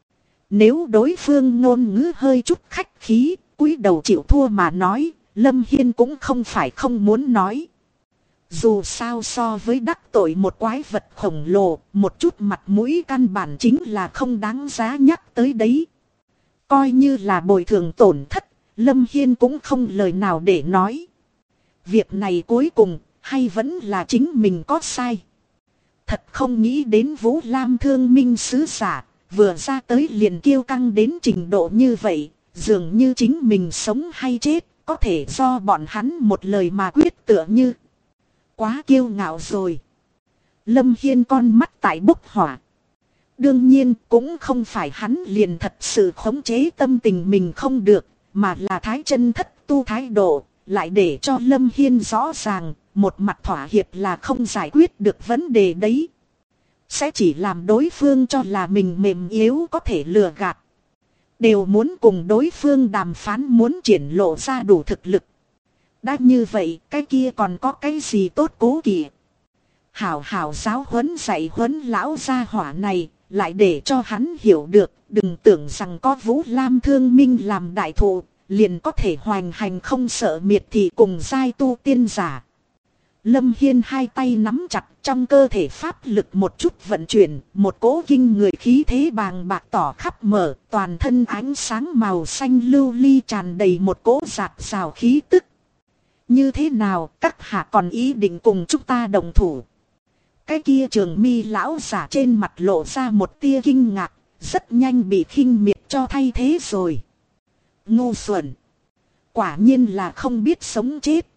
Nếu đối phương ngôn ngữ hơi chút khách khí, cúi đầu chịu thua mà nói, Lâm Hiên cũng không phải không muốn nói. Dù sao so với đắc tội một quái vật khổng lồ, một chút mặt mũi căn bản chính là không đáng giá nhắc tới đấy. Coi như là bồi thường tổn thất, Lâm Hiên cũng không lời nào để nói. Việc này cuối cùng, hay vẫn là chính mình có sai. Thật không nghĩ đến Vũ Lam Thương Minh sứ giả, vừa ra tới liền kiêu căng đến trình độ như vậy, dường như chính mình sống hay chết, có thể do bọn hắn một lời mà quyết tựa như. Quá kiêu ngạo rồi. Lâm Hiên con mắt tại bốc hỏa. Đương nhiên cũng không phải hắn liền thật sự khống chế tâm tình mình không được, mà là Thái Chân Thất Tu thái độ, lại để cho Lâm Hiên rõ ràng, một mặt thỏa hiệp là không giải quyết được vấn đề đấy. Sẽ chỉ làm đối phương cho là mình mềm yếu có thể lừa gạt. Đều muốn cùng đối phương đàm phán, muốn triển lộ ra đủ thực lực. Đã như vậy, cái kia còn có cái gì tốt cố kỵ. Hảo hảo giáo huấn dạy huấn lão gia hỏa này, lại để cho hắn hiểu được, đừng tưởng rằng có Vũ Lam Thương Minh làm đại thụ, liền có thể hoành hành không sợ miệt thị cùng giai tu tiên giả. Lâm Hiên hai tay nắm chặt, trong cơ thể pháp lực một chút vận chuyển, một cỗ kinh người khí thế bàng bạc tỏ khắp mở, toàn thân ánh sáng màu xanh lưu ly tràn đầy một cỗ dạt dào khí tức. Như thế nào, các hạ còn ý định cùng chúng ta đồng thủ? Cái kia Trường Mi lão giả trên mặt lộ ra một tia kinh ngạc, rất nhanh bị khinh miệt cho thay thế rồi. Ngu xuẩn! Quả nhiên là không biết sống chết.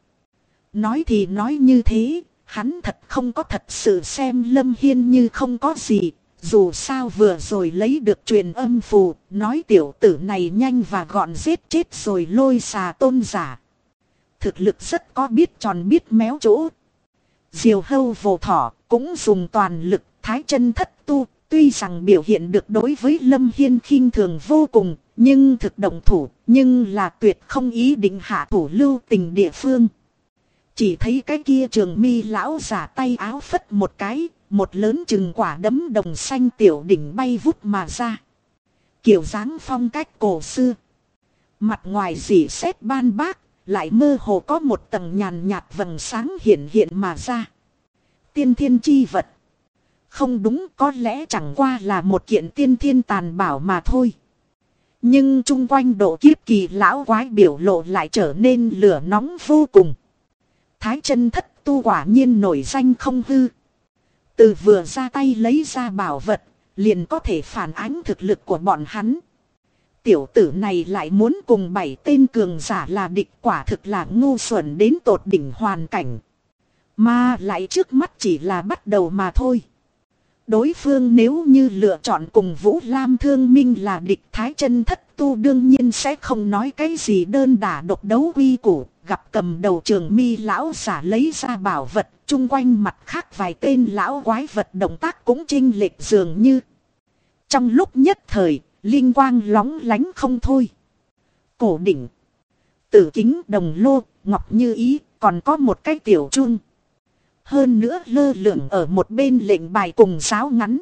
Nói thì nói như thế, hắn thật không có thật sự xem Lâm Hiên như không có gì. Dù sao vừa rồi lấy được truyền âm phù, nói tiểu tử này nhanh và gọn giết chết rồi Lôi Xà tôn giả. Thực lực rất có biết tròn biết méo chỗ. Diều hâu vồ thỏ cũng dùng toàn lực. Thái Chân Thất Tu tuy rằng biểu hiện được đối với Lâm Hiên khinh thường vô cùng, nhưng thực động thủ, nhưng là tuyệt không ý định hạ thủ lưu tình địa phương. Chỉ thấy cái kia trường mi lão giả tay áo phất một cái, một lớn chừng quả đấm đồng xanh tiểu đỉnh bay vút mà ra. Kiểu dáng phong cách cổ xưa. Mặt ngoài dỉ sét ban bác, lại mơ hồ có một tầng nhàn nhạt vầng sáng hiện hiện mà ra. Tiên thiên chi vật. Không đúng, có lẽ chẳng qua là một kiện tiên thiên tàn bảo mà thôi. Nhưng chung quanh độ kiếp kỳ lão quái biểu lộ lại trở nên lửa nóng vô cùng. Thái chân thất tu quả nhiên nổi danh không hư. Từ vừa ra tay lấy ra bảo vật, liền có thể phản ánh thực lực của bọn hắn. Tiểu tử này lại muốn cùng 7 tên cường giả là địch, quả thực là ngu xuẩn đến tột đỉnh hoàn cảnh. Mà lại trước mắt chỉ là bắt đầu mà thôi. Đối phương nếu như lựa chọn cùng Vũ Lam Thương Minh là địch, Thái chân thất tu đương nhiên sẽ không nói cái gì đơn đả độc đấu quy củ. Gặp cầm đầu trường mi lão giả lấy ra bảo vật, chung quanh mặt khác vài tên lão quái vật động tác cũng chênh lệch dường như. Trong lúc nhất thời, linh quang lóng lánh không thôi. Cổ đỉnh, tử kính, đồng lô, ngọc như ý, còn có một cái tiểu chuông. Hơn nữa lơ lửng ở một bên lệnh bài cùng giáo ngắn.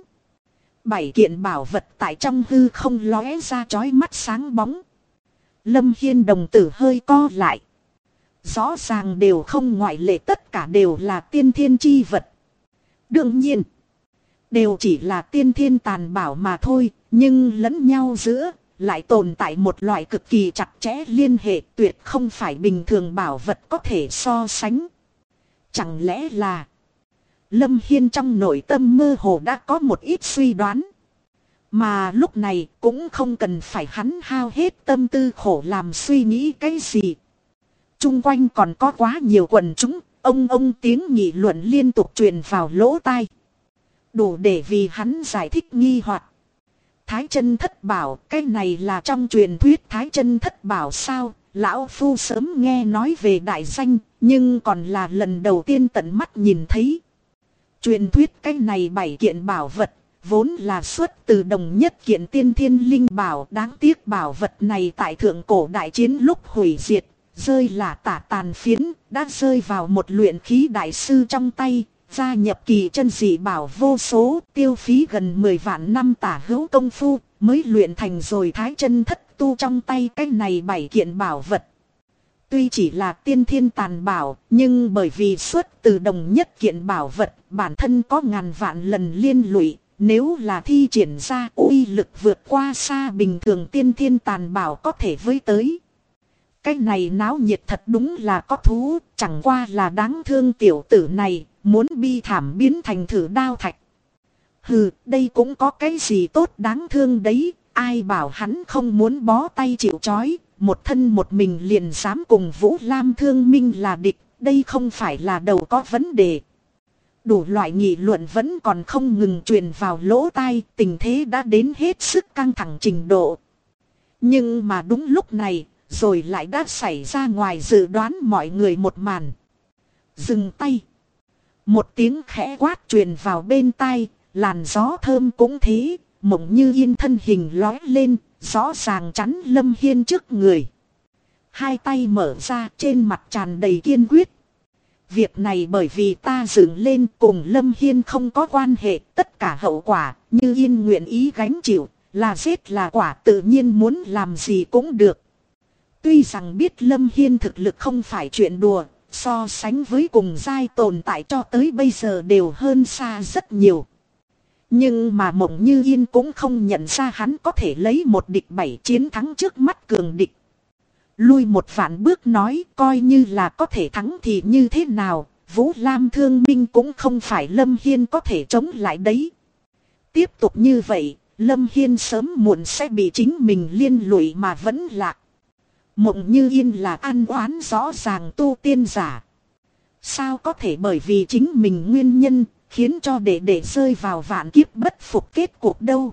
7 kiện bảo vật tại trong hư không lóe ra chói mắt sáng bóng. Lâm Hiên đồng tử hơi co lại. Rõ ràng đều không ngoại lệ, tất cả đều là tiên thiên chi vật. Đương nhiên, đều chỉ là tiên thiên tàn bảo mà thôi, nhưng lẫn nhau giữa lại tồn tại một loại cực kỳ chặt chẽ liên hệ, tuyệt không phải bình thường bảo vật có thể so sánh. Chẳng lẽ là... Lâm Hiên trong nội tâm mơ hồ đã có một ít suy đoán. Mà lúc này cũng không cần phải hắn hao hết tâm tư khổ làm suy nghĩ cái gì. Trung quanh còn có quá nhiều quần chúng, ông tiếng nghị luận liên tục truyền vào lỗ tai. Đủ để vì hắn giải thích nghi hoặc. Thái chân thất bảo, cái này là trong truyền thuyết Thái chân thất bảo sao? Lão Phu sớm nghe nói về đại danh, nhưng còn là lần đầu tiên tận mắt nhìn thấy. Truyền thuyết cái này 7 kiện bảo vật, vốn là xuất từ đồng nhất kiện tiên thiên linh bảo. Đáng tiếc bảo vật này tại thượng cổ đại chiến lúc hủy diệt, rơi là tả tàn phiến, đã rơi vào một luyện khí đại sư trong tay. Gia nhập kỳ chân dị bảo vô số, tiêu phí gần 10 vạn năm tả hữu công phu, mới luyện thành rồi Thái chân thất tu trong tay cái này 7 kiện bảo vật. Tuy chỉ là tiên thiên tàn bảo, nhưng bởi vì xuất từ đồng nhất kiện bảo vật, bản thân có ngàn vạn lần liên lụy, nếu là thi triển ra uy lực vượt qua xa bình thường tiên thiên tàn bảo có thể với tới. Cái này náo nhiệt thật đúng là có thú, chẳng qua là đáng thương tiểu tử này, muốn bi thảm biến thành thử đao thạch. Hừ, đây cũng có cái gì tốt đáng thương đấy, ai bảo hắn không muốn bó tay chịu trói, một thân một mình liền dám cùng Vũ Lam Thương Minh là địch, đây không phải là đầu có vấn đề. Đủ loại nghị luận vẫn còn không ngừng truyền vào lỗ tai, tình thế đã đến hết sức căng thẳng trình độ. Nhưng mà đúng lúc này, rồi lại đã xảy ra ngoài dự đoán mọi người một màn. Dừng tay. Một tiếng khẽ quát truyền vào bên tai, làn gió thơm cũng thế, Mộng Như Yên thân hình lói lên, rõ ràng chắn Lâm Hiên trước người. Hai tay mở ra, trên mặt tràn đầy kiên quyết. Việc này bởi vì ta dựng lên cùng Lâm Hiên không có quan hệ, tất cả hậu quả, Như Yên nguyện ý gánh chịu, là giết là quả, tự nhiên muốn làm gì cũng được. Tuy rằng biết Lâm Hiên thực lực không phải chuyện đùa, so sánh với cùng giai tồn tại cho tới bây giờ đều hơn xa rất nhiều. Nhưng mà Mộng Như Yên cũng không nhận ra hắn có thể lấy 1 địch 7 chiến thắng trước mắt cường địch. Lui một vạn bước nói, coi như là có thể thắng thì như thế nào, Vũ Lam Thương Minh cũng không phải Lâm Hiên có thể chống lại đấy. Tiếp tục như vậy, Lâm Hiên sớm muộn sẽ bị chính mình liên lụy mà vẫn lạc. Mộng Như Yên là ăn oán rõ ràng tu tiên giả. Sao có thể bởi vì chính mình nguyên nhân, khiến cho đệ rơi vào vạn kiếp bất phục kết cục đâu.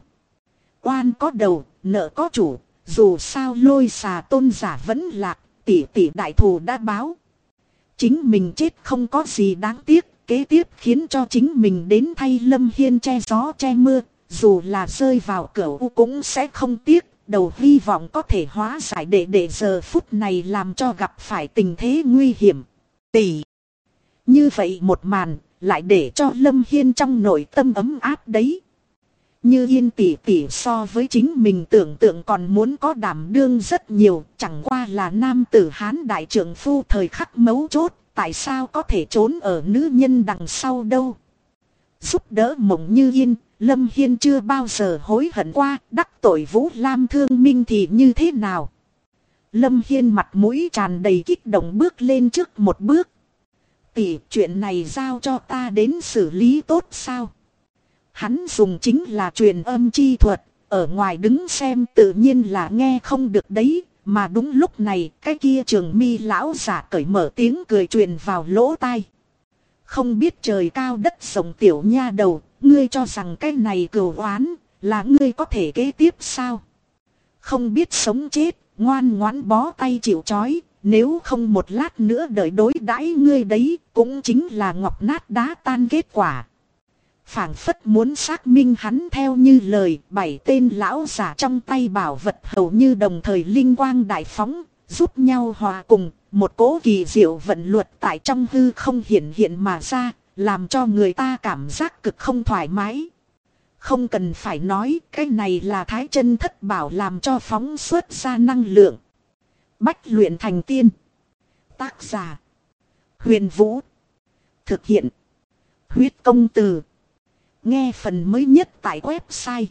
Oan có đầu, nợ có chủ, dù sao Lôi Xà tôn giả vẫn lạc, tỷ tỷ đại thù đã báo. Chính mình chết không có gì đáng tiếc, kế tiếp khiến cho chính mình đến thay Lâm Hiên che gió che mưa, dù là rơi vào cửa u cũng sẽ không tiếc. Đầu hy vọng có thể hóa giải để giờ phút này làm cho gặp phải tình thế nguy hiểm. Tỷ Như vậy một màn, lại để cho Lâm Hiên trong nội tâm ấm áp đấy. Như Yên tỷ tỷ so với chính mình tưởng tượng còn muốn có đảm đương rất nhiều, chẳng qua là nam tử Hán đại trưởng phu thời khắc mấu chốt, tại sao có thể trốn ở nữ nhân đằng sau đâu. Giúp đỡ Mộng Như Yên, Lâm Hiên chưa bao giờ hối hận qua, đắc tội Vũ Lam Thương Minh thì như thế nào. Lâm Hiên mặt mũi tràn đầy kích động bước lên trước một bước. Tỷ, chuyện này giao cho ta đến xử lý tốt sao? Hắn dùng chính là truyền âm chi thuật, ở ngoài đứng xem tự nhiên là nghe không được đấy, mà đúng lúc này cái kia Trường Mi lão giả cởi mở tiếng cười truyền vào lỗ tai. Không biết trời cao đất rộng tiểu nha đầu, ngươi cho rằng cái này cừu oán là ngươi có thể kế tiếp sao? Không biết sống chết, ngoan ngoãn bó tay chịu trói, nếu không một lát nữa đợi đối đãi ngươi đấy, cũng chính là ngọc nát đá tan kết quả. Phảng phất muốn xác minh hắn theo như lời, 7 tên lão giả trong tay bảo vật hầu như đồng thời linh quang đại phóng, giúp nhau hòa cùng, một cỗ kỳ diệu vận luật tại trong hư không hiện mà ra, làm cho người ta cảm giác cực không thoải mái. Không cần phải nói, cái này là Thái Chân Thất Bảo làm cho phóng xuất ra năng lượng. Bách luyện thành tiên. Tác giả: Huyền Vũ. Thực hiện: Huyết Công Từ. Nghe phần mới nhất tại website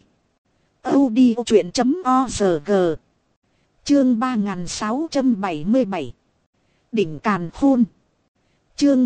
audiochuyện.org. Chương 3677. Đỉnh Càn Khôn. Chương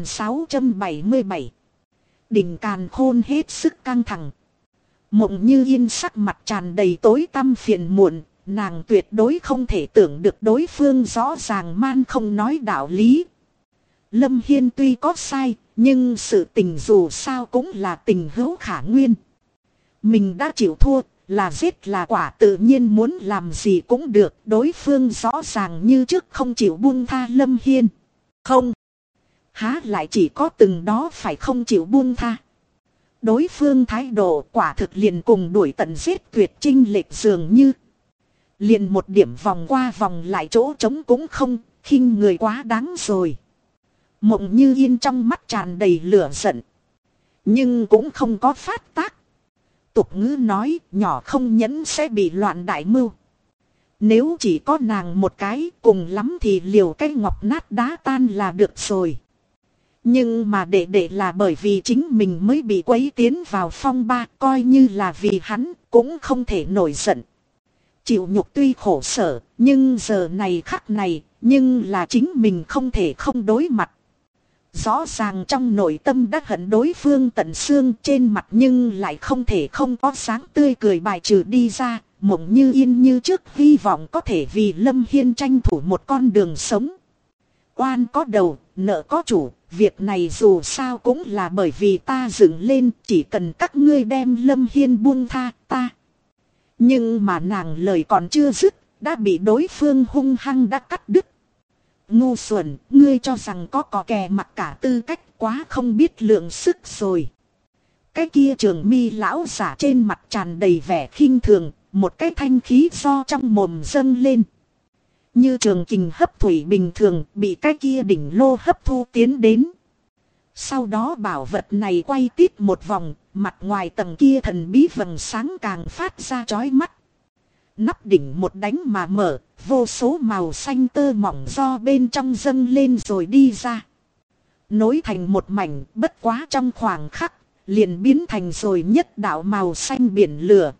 3677. Đỉnh Càn Khôn hết sức căng thẳng. Mộng Như Yên sắc mặt tràn đầy tối tăm phiền muộn, nàng tuyệt đối không thể tưởng được đối phương rõ ràng man không nói đạo lý. Lâm Hiên tuy có sai, nhưng sự tình dù sao cũng là tình hữu khả nguyên. Mình đã chịu thua, là giết là quả, tự nhiên muốn làm gì cũng được. Đối phương rõ ràng như trước không chịu buông tha Lâm Hiên. Không, há lại chỉ có từng đó phải không chịu buông tha. Đối phương thái độ quả thực liền cùng đuổi tận giết tuyệt, chênh lệch dường như. Liền một điểm vòng qua vòng lại chỗ trống cũng không, khinh người quá đáng rồi. Mộng Như Yên trong mắt tràn đầy lửa giận, nhưng cũng không có phát tác. Tục ngữ nói, nhỏ không nhẫn sẽ bị loạn đại mưu. Nếu chỉ có nàng một cái, cùng lắm thì liều cái ngọc nát đá tan là được rồi. Nhưng mà đệ là bởi vì chính mình mới bị quấy tiến vào phong ba, coi như là vì hắn, cũng không thể nổi giận. Chịu nhục tuy khổ sở, nhưng giờ này khắc này, nhưng là chính mình không thể không đối mặt. Rõ ràng trong nội tâm đã hận đối phương tận xương, trên mặt nhưng lại không thể không có sáng tươi cười bài trừ đi ra. Mộng Như Yên như trước hy vọng có thể vì Lâm Hiên tranh thủ một con đường sống. Oan có đầu, nợ có chủ, việc này dù sao cũng là bởi vì ta dựng lên, chỉ cần các ngươi đem Lâm Hiên buông tha ta. Nhưng mà nàng lời còn chưa dứt, đã bị đối phương hung hăng đã cắt đứt. Ngu xuẩn, ngươi cho rằng có cò kè mặc cả tư cách, quá không biết lượng sức rồi. Cái kia Trường Mi lão giả trên mặt tràn đầy vẻ khinh thường, một cái thanh khí do trong mồm dâng lên. Như trường kình hấp thủy bình thường, bị cái kia đỉnh lô hấp thu tiến đến. Sau đó bảo vật này quay tít một vòng, mặt ngoài tầng kia thần bí vầng sáng càng phát ra chói mắt. Nắp đỉnh một đánh mà mở, vô số màu xanh tơ mỏng do bên trong dâng lên rồi đi ra. Nối thành một mảnh, bất quá trong khoảng khắc, liền biến thành rồi nhất đạo màu xanh biển lửa.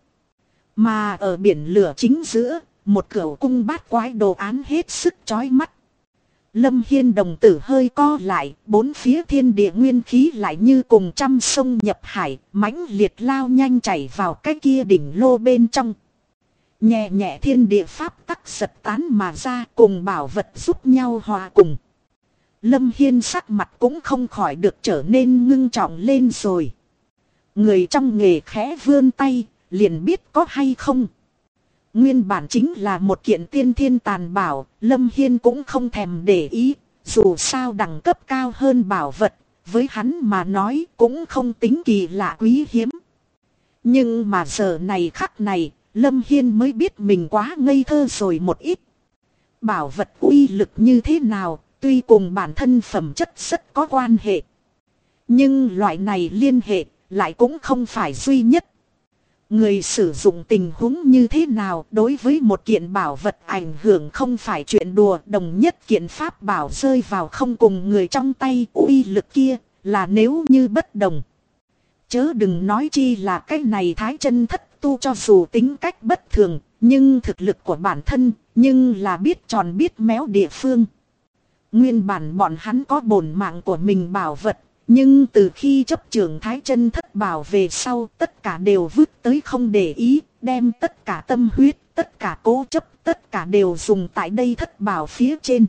Mà ở biển lửa chính giữa, một cửu cung bát quái đồ án hết sức chói mắt. Lâm Hiên đồng tử hơi co lại, bốn phía thiên địa nguyên khí lại như cùng trăm sông nhập hải, mãnh liệt lao nhanh chảy vào cái kia đỉnh lô bên trong. Nhẹ nhẹ thiên địa pháp tắc giật tán mà ra, cùng bảo vật giúp nhau hòa cùng. Lâm Hiên sắc mặt cũng không khỏi được trở nên ngưng trọng lên rồi. Người trong nghề khẽ vươn tay, liền biết có hay không. Nguyên bản chính là một kiện tiên thiên tàn bảo, Lâm Hiên cũng không thèm để ý, dù sao đẳng cấp cao hơn bảo vật, với hắn mà nói cũng không tính kỳ lạ quý hiếm. Nhưng mà giờ này khắc này, Lâm Hiên mới biết mình quá ngây thơ rồi một ít. Bảo vật uy lực như thế nào, tuy cùng bản thân phẩm chất rất có quan hệ. Nhưng loại này liên hệ lại cũng không phải duy nhất. Người sử dụng tình huống như thế nào đối với một kiện bảo vật ảnh hưởng không phải chuyện đùa. Đồng nhất kiện pháp bảo rơi vào không cùng người trong tay, uy lực kia là nếu như bất đồng. Chớ đừng nói chi là cái này Thái Chân Thất Tu cho dù tính cách bất thường, nhưng thực lực của bản thân, nhưng là biết tròn biết méo địa phương. Nguyên bản bọn hắn có bổn mạng của mình bảo vật, nhưng từ khi chấp trưởng Thái Chân Thất Bảo về sau, tất cả đều vứt tới không để ý, đem tất cả tâm huyết, tất cả cố chấp, tất cả đều dùng tại đây thất bảo phía trên.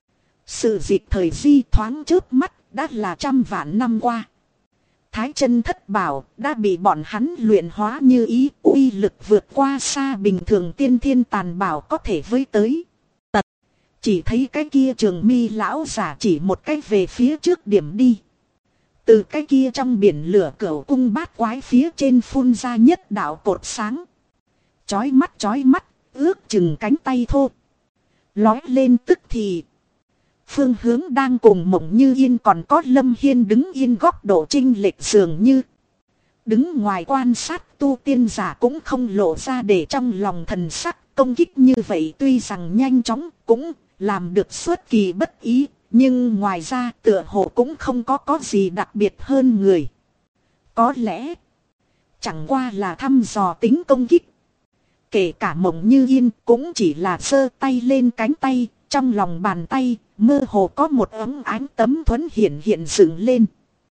Sự dịp thời di thoáng chớp mắt, đã là 100 vạn năm qua. Thái Chân Thất Bảo đã bị bọn hắn luyện hóa như ý, uy lực vượt qua xa bình thường tiên thiên tàn bảo có thể với tới. Tật, chỉ thấy cái kia Trường Mi lão giả chỉ một cách về phía trước điểm đi. Từ cái kia trong biển lửa Cửu Cung Bát Quái phía trên phun ra nhất đạo cột sáng. Chói mắt, ước chừng cánh tay thô. Lói lên tức thì. Phương hướng đang cùng Mộng Như Yên còn có Lâm Hiên đứng yên góc độ chênh lệch dường như. Đứng ngoài quan sát tu tiên giả cũng không lộ ra để trong lòng thần sắc. Công kích như vậy tuy rằng nhanh chóng cũng làm được xuất kỳ bất ý. Nhưng ngoài ra tựa hồ cũng không có gì đặc biệt hơn người. Có lẽ chẳng qua là thăm dò tính công kích. Kể cả Mộng Như Yên cũng chỉ là giơ tay lên cánh tay. Trong lòng bàn tay mơ hồ có một ấm ánh tấm thuẫn hiện dựng lên.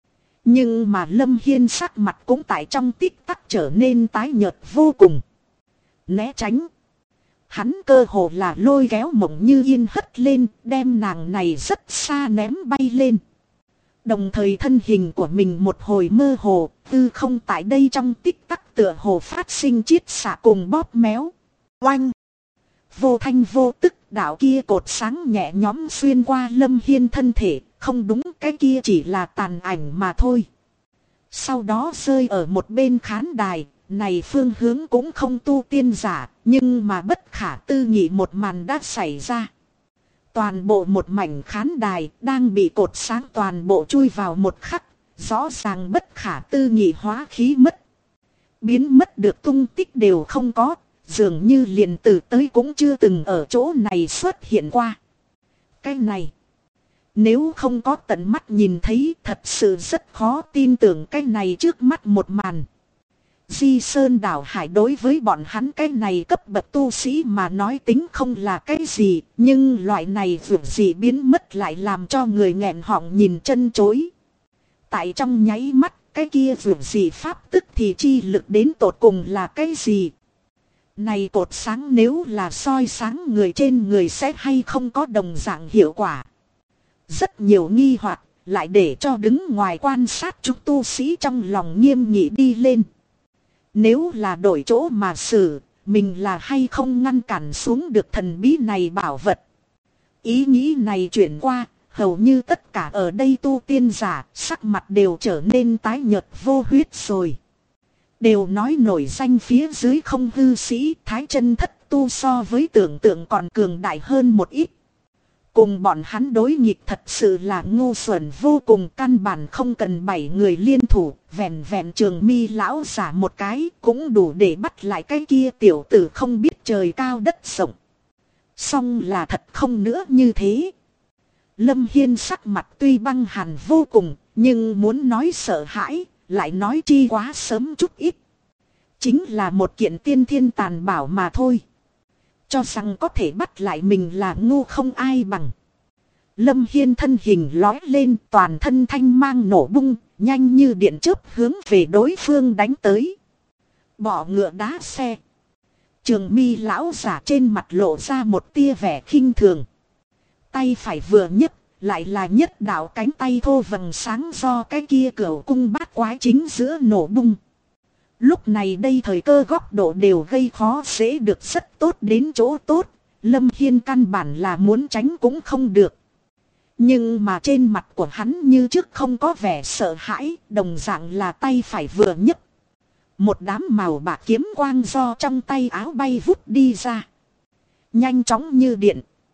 Nhưng mà Lâm Hiên sắc mặt cũng tại trong tích tắc trở nên tái nhợt vô cùng. Né tránh. Hắn cơ hồ là lôi kéo Mộng Như Yên hất lên, đem nàng này rất xa ném bay lên. Đồng thời thân hình của mình một hồi mơ hồ, tư không tại đây trong tích tắc tựa hồ phát sinh chiết xạ cùng bóp méo. Oanh! Vô thanh vô tức đạo kia cột sáng nhẹ nhõm xuyên qua Lâm Hiên thân thể, không đúng cái kia chỉ là tàn ảnh mà thôi. Sau đó rơi ở một bên khán đài. Này phương hướng cũng không tu tiên giả, nhưng mà bất khả tư nghị một màn đã xảy ra. Toàn bộ một mảnh khán đài đang bị cột sáng toàn bộ chui vào một khắc, rõ ràng bất khả tư nghị hóa khí mất. Biến mất được tung tích đều không có, dường như liền từ tới cũng chưa từng ở chỗ này xuất hiện qua. Cái này, nếu không có tận mắt nhìn thấy thật sự rất khó tin tưởng cái này trước mắt một màn. Di Sơn Đảo Hải đối với bọn hắn cái này cấp bậc tu sĩ mà nói tính không là cái gì, nhưng loại này vượt gì biến mất lại làm cho người nghẹn họng nhìn chân chối. Tại trong nháy mắt, cái kia vượt gì pháp tức thì chi lực đến tột cùng là cái gì? Này cột sáng nếu là soi sáng người trên người sẽ hay không có đồng dạng hiệu quả? Rất nhiều nghi hoặc lại để cho đứng ngoài quan sát chúng tu sĩ trong lòng nghiêm nghị đi lên. Nếu là đổi chỗ mà xử, mình là hay không ngăn cản xuống được thần bí này bảo vật. Ý nghĩ này chuyển qua, hầu như tất cả ở đây tu tiên giả, sắc mặt đều trở nên tái nhợt vô huyết rồi. Đều nói nổi danh phía dưới không hư sĩ Thái Chân Thất Tu so với tưởng tượng còn cường đại hơn một ít. Cùng bọn hắn đối nghịch thật sự là ngu xuẩn vô cùng, căn bản không cần 7 người liên thủ, vẹn vẹn Trường Mi lão giả một cái cũng đủ để bắt lại cái kia tiểu tử không biết trời cao đất rộng. Song là thật không nữa như thế. Lâm Hiên sắc mặt tuy băng hàn vô cùng, nhưng muốn nói sợ hãi, lại nói chi quá sớm chút ít. Chính là một kiện tiên thiên tàn bảo mà thôi. Cho rằng có thể bắt lại mình là ngu không ai bằng. Lâm Hiên thân hình lói lên, toàn thân thanh mang nổ bung, nhanh như điện chớp hướng về đối phương đánh tới. Bỏ ngựa đá xe. Trường Mi lão giả trên mặt lộ ra một tia vẻ khinh thường. Tay phải vừa nhấc, lại là nhất đạo cánh tay thô vầng sáng do cái kia Cửu Cung Bát Quái chính giữa nổ bung. Lúc này đây thời cơ góc độ đều gây khó dễ được rất tốt đến chỗ tốt. Lâm Hiên căn bản là muốn tránh cũng không được. Nhưng mà trên mặt của hắn như trước không có vẻ sợ hãi, đồng dạng là tay phải vừa nhấc. Một đám màu bạc kiếm quang do trong tay áo bay vút đi ra. Nhanh chóng như điện.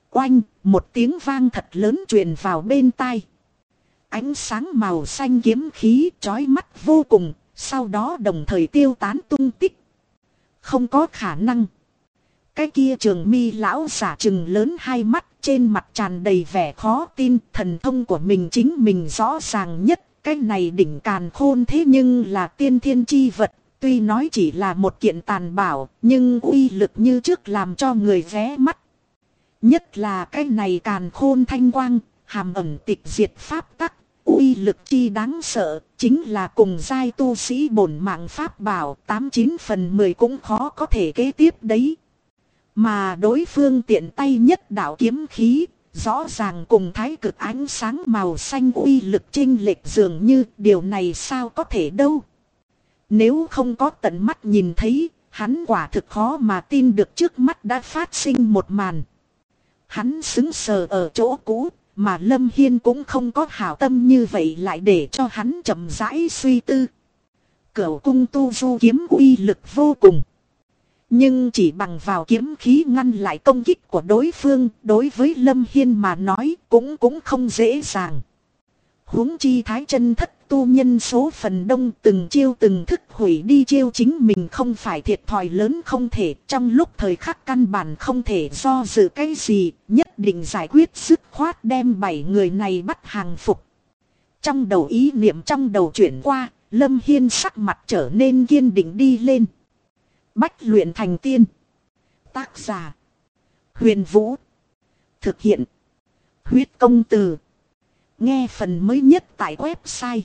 Oanh, một tiếng vang thật lớn truyền vào bên tai. Ánh sáng màu xanh kiếm khí chói mắt vô cùng, sau đó đồng thời tiêu tán tung tích. Không có khả năng. Cái kia Trường Mi lão giả trừng lớn hai mắt, trên mặt tràn đầy vẻ khó tin, thần thông của mình chính mình rõ ràng nhất. Cái này đỉnh càn khôn thế nhưng là tiên thiên chi vật, tuy nói chỉ là một kiện tàn bảo, nhưng uy lực như trước làm cho người ghé mắt. Nhất là cái này càn khôn thanh quang, hàm ẩn tịch diệt pháp tắc, uy lực chi đáng sợ, chính là cùng giai tu sĩ bổn mạng pháp bảo 89 phần 10 cũng khó có thể kế tiếp đấy. Mà đối phương tiện tay nhất đạo kiếm khí, rõ ràng cùng thái cực ánh sáng màu xanh uy lực chênh lệch dường như điều này sao có thể đâu. Nếu không có tận mắt nhìn thấy, hắn quả thực khó mà tin được trước mắt đã phát sinh một màn. Hắn sững sờ ở chỗ cũ, mà Lâm Hiên cũng không có hảo tâm như vậy lại để cho hắn chậm rãi suy tư. Cửu cung tu du kiếm uy lực vô cùng. Nhưng chỉ bằng vào kiếm khí ngăn lại công kích của đối phương, đối với Lâm Hiên mà nói cũng không dễ dàng. Huống chi thái chân thất tu nhân số phần đông, từng chiêu từng thức hủy đi chiêu chính mình không phải thiệt thòi lớn không thể, trong lúc thời khắc căn bản không thể do dự cái gì, nhất định giải quyết dứt khoát đem 7 người này bắt hàng phục. Trong đầu ý niệm trong đầu chuyển qua, Lâm Hiên sắc mặt trở nên kiên định đi lên. Bách luyện thành tiên. Tác giả: Huyền Vũ. Thực hiện: Huyết Công Từ. Nghe phần mới nhất tại website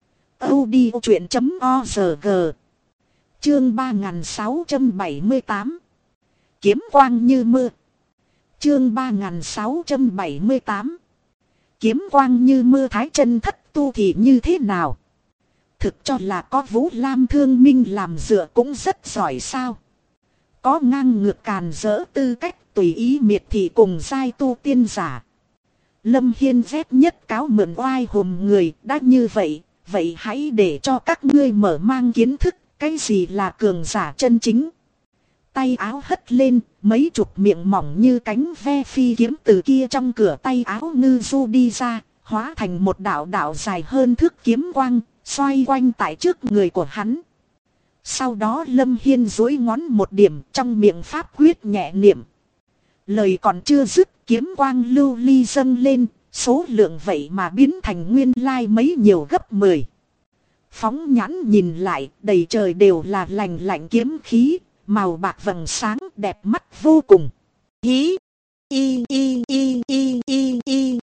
audiochuyện.org. Chương 3678. Kiếm quang như mưa. Chương 3678. Kiếm quang như mưa thái chân thất tu thì như thế nào? Thực cho là có Vũ Lam Thương Minh làm dựa cũng rất giỏi sao? Có ngang ngược càn rỡ tư cách tùy ý miệt thị cùng giai tu tiên giả. Lâm Hiên ghét nhất cáo mượn oai hùm người, đã như vậy, vậy hãy để cho các ngươi mở mang kiến thức, cái gì là cường giả chân chính. Tay áo hất lên, mấy chục miệng mỏng như cánh ve phi kiếm từ kia trong cửa tay áo ngư du đi ra, hóa thành một đạo đạo dài hơn thước kiếm quang, xoay quanh tại trước người của hắn. Sau đó Lâm Hiên duỗi ngón một điểm, trong miệng pháp quyết nhẹ niệm. Lời còn chưa dứt, kiếm quang lưu ly dâng lên, số lượng vậy mà biến thành nguyên lai mấy nhiều gấp 10. Phóng nhãn nhìn lại, đầy trời đều là lành lạnh kiếm khí, màu bạc vầng sáng đẹp mắt vô cùng. Hí! Y y y y y y.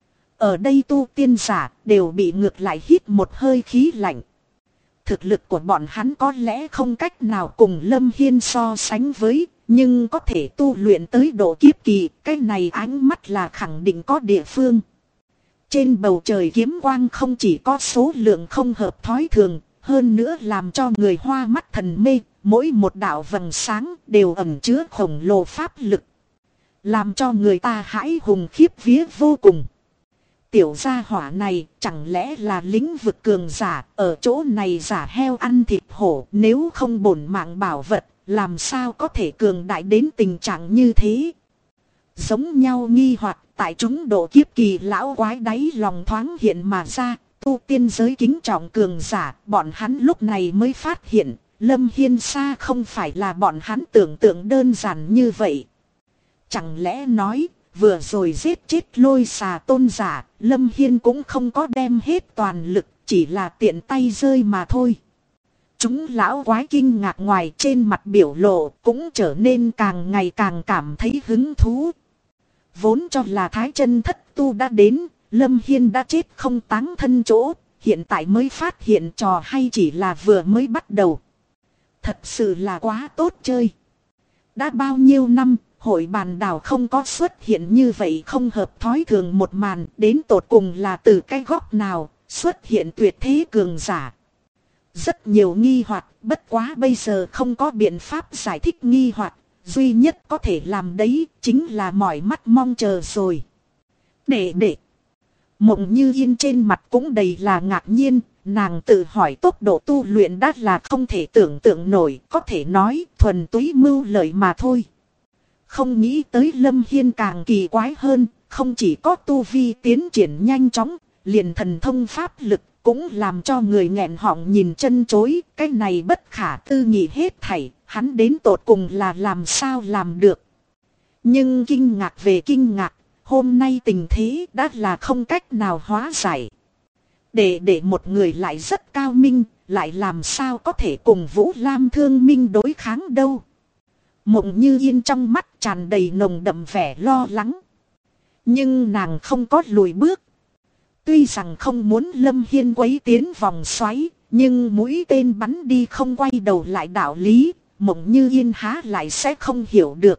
Ở đây tu tiên giả đều bị ngược lại hít một hơi khí lạnh. Thực lực của bọn hắn có lẽ không cách nào cùng Lâm Hiên so sánh với, nhưng có thể tu luyện tới độ kiếp kỳ, cái này ánh mắt là khẳng định có địa phương. Trên bầu trời kiếm quang không chỉ có số lượng không hợp thói thường, hơn nữa làm cho người hoa mắt thần mê, mỗi một đạo vầng sáng đều ẩn chứa khổng lồ pháp lực. Làm cho người ta hãi hùng khiếp vía vô cùng. Tiểu gia hỏa này chẳng lẽ là lĩnh vực cường giả, ở chỗ này giả heo ăn thịt hổ, nếu không bổn mạng bảo vật, làm sao có thể cường đại đến tình trạng như thế. Giống nhau nghi hoặc tại chúng độ kiếp kỳ lão quái đáy lòng thoáng hiện mà ra, tu tiên giới kính trọng cường giả, bọn hắn lúc này mới phát hiện, Lâm Hiên xa không phải là bọn hắn tưởng tượng đơn giản như vậy. Chẳng lẽ nói, vừa rồi giết chết Lôi Xà tôn giả, Lâm Hiên cũng không có đem hết toàn lực, chỉ là tiện tay rơi mà thôi. Chúng lão quái kinh ngạc ngoài trên mặt biểu lộ cũng trở nên càng ngày càng cảm thấy hứng thú. Vốn cho là thái chân thất tu đã đến, Lâm Hiên đã chết không táng thân chỗ, hiện tại mới phát hiện trò hay chỉ là vừa mới bắt đầu. Thật sự là quá tốt chơi. Đã bao nhiêu năm, hội bàn đảo không có xuất hiện như vậy không hợp thói thường một màn, đến tột cùng là từ cái góc nào xuất hiện tuyệt thế cường giả. Rất nhiều nghi hoặc, bất quá bây giờ không có biện pháp giải thích nghi hoặc, duy nhất có thể làm đấy chính là mỏi mắt mong chờ rồi. Đệ. Mộng Như Yên trên mặt cũng đầy là ngạc nhiên, nàng tự hỏi tốc độ tu luyện đã là không thể tưởng tượng nổi, có thể nói thuần túy mưu lợi mà thôi. Không nghĩ tới Lâm Hiên càng kỳ quái hơn, không chỉ có tu vi tiến triển nhanh chóng, liền thần thông pháp lực cũng làm cho người nghẹn họng nhìn chân chối. Cái này bất khả tư nghị hết thảy, hắn đến tột cùng là làm sao làm được. Nhưng kinh ngạc về kinh ngạc, hôm nay tình thế đã là không cách nào hóa giải. Để một người lại rất cao minh, lại làm sao có thể cùng Vũ Lam Thương Minh đối kháng đâu. Mộng Như Yên trong mắt tràn đầy nồng đậm vẻ lo lắng. Nhưng nàng không có lùi bước. Tuy rằng không muốn Lâm Hiên quấy tiến vòng xoáy, nhưng mũi tên bắn đi không quay đầu lại đạo lý, Mộng Như Yên há lại sẽ không hiểu được.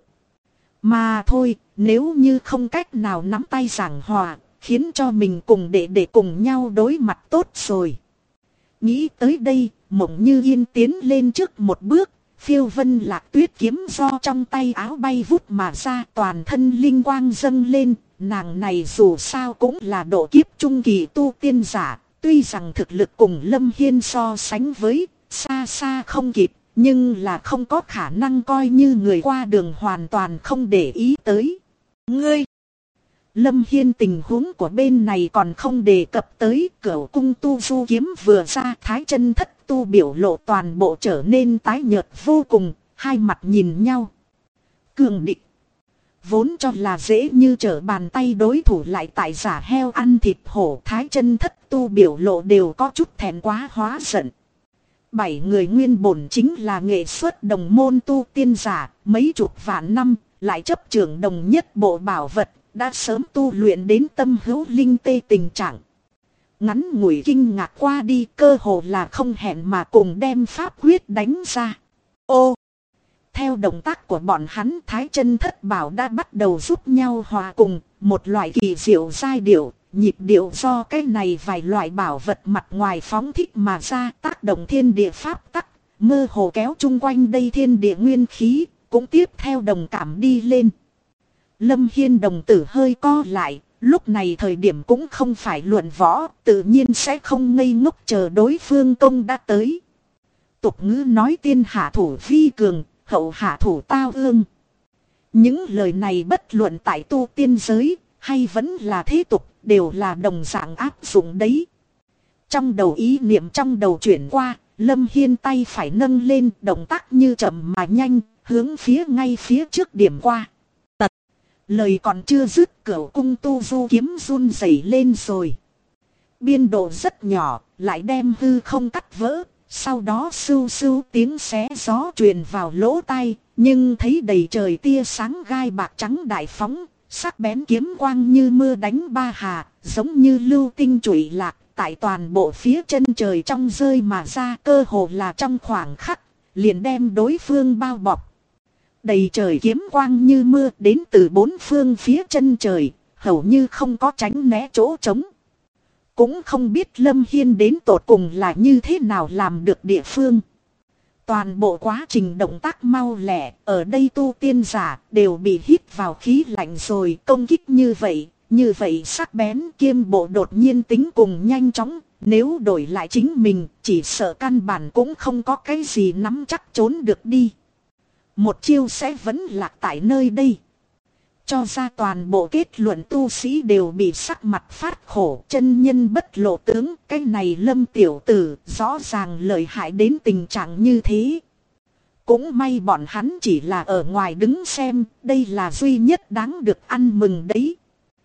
Mà thôi, nếu như không cách nào nắm tay giảng hòa, khiến cho mình cùng để cùng nhau đối mặt tốt rồi. Nghĩ tới đây, Mộng Như Yên tiến lên trước một bước, phiêu vân lạc tuyết kiếm do trong tay áo bay vút mà ra, toàn thân linh quang dâng lên. Nàng này dù sao cũng là độ kiếp trung kỳ tu tiên giả, tuy rằng thực lực cùng Lâm Hiên so sánh với xa xa không kịp, nhưng là không có khả năng coi như người qua đường hoàn toàn không để ý tới. Ngươi! Lâm Hiên tình huống của bên này còn không đề cập tới, Cửu cung tu du kiếm vừa ra, Thái chân thất tu biểu lộ toàn bộ trở nên tái nhợt vô cùng, hai mặt nhìn nhau. Cường địch! Vốn cho là dễ như trở bàn tay đối thủ lại tại giả heo ăn thịt hổ, Thái chân thất tu biểu lộ đều có chút thẹn quá hóa giận. 7 người nguyên bổn chính là nghệ xuất đồng môn tu tiên giả, mấy chục vạn năm, lại chấp trưởng đồng nhất bộ bảo vật, đã sớm tu luyện đến tâm hữu linh tê tình trạng. Ngắn ngủi kinh ngạc qua đi, cơ hồ là không hẹn mà cùng đem pháp quyết đánh ra. Ô! Theo động tác của bọn hắn, Thái chân thất bảo đã bắt đầu giúp nhau hòa cùng, một loại kỳ diệu giai điệu, nhịp điệu do cái này vài loại bảo vật mặt ngoài phóng thích mà ra, tác động thiên địa pháp tắc, mơ hồ kéo chung quanh đây thiên địa nguyên khí, cũng tiếp theo đồng cảm đi lên. Lâm Hiên đồng tử hơi co lại, lúc này thời điểm cũng không phải luận võ, tự nhiên sẽ không ngây ngốc chờ đối phương công đã tới. Tục ngữ nói tiên hạ thủ vi cường, hậu hạ thủ tao ương. Những lời này bất luận tại tu tiên giới, hay vẫn là thế tục, đều là đồng dạng áp dụng đấy. Trong đầu ý niệm trong đầu chuyển qua, Lâm Hiên tay phải nâng lên, động tác như chậm mà nhanh, hướng phía ngay phía trước điểm qua. Tật! Lời còn chưa dứt, Cửu cung tu du kiếm run rẩy lên rồi. Biên độ rất nhỏ, lại đem hư không cắt vỡ. Sau đó sưu sưu tiếng xé gió truyền vào lỗ tai, nhưng thấy đầy trời tia sáng gai bạc trắng đại phóng, sắc bén kiếm quang như mưa đánh ba hà, giống như lưu tinh trụy lạc, tại toàn bộ phía chân trời trong rơi mà ra, cơ hồ là trong khoảng khắc, liền đem đối phương bao bọc. Đầy trời kiếm quang như mưa đến từ bốn phương phía chân trời, hầu như không có tránh né chỗ trống. Cũng không biết Lâm Hiên đến tột cùng là như thế nào làm được địa phương. Toàn bộ quá trình động tác mau lẹ, ở đây tu tiên giả đều bị hít vào khí lạnh rồi. Công kích như vậy sắc bén kiêm bộ đột nhiên tính cùng nhanh chóng. Nếu đổi lại chính mình, chỉ sợ căn bản cũng không có cái gì nắm chắc trốn được đi. Một chiêu sẽ vẫn lạc tại nơi đây. Cho ra toàn bộ kết luận tu sĩ đều bị sắc mặt phát khổ, chân nhân bất lộ tướng. Cái này Lâm tiểu tử rõ ràng lợi hại đến tình trạng như thế. Cũng may bọn hắn chỉ là ở ngoài đứng xem, đây là duy nhất đáng được ăn mừng đấy.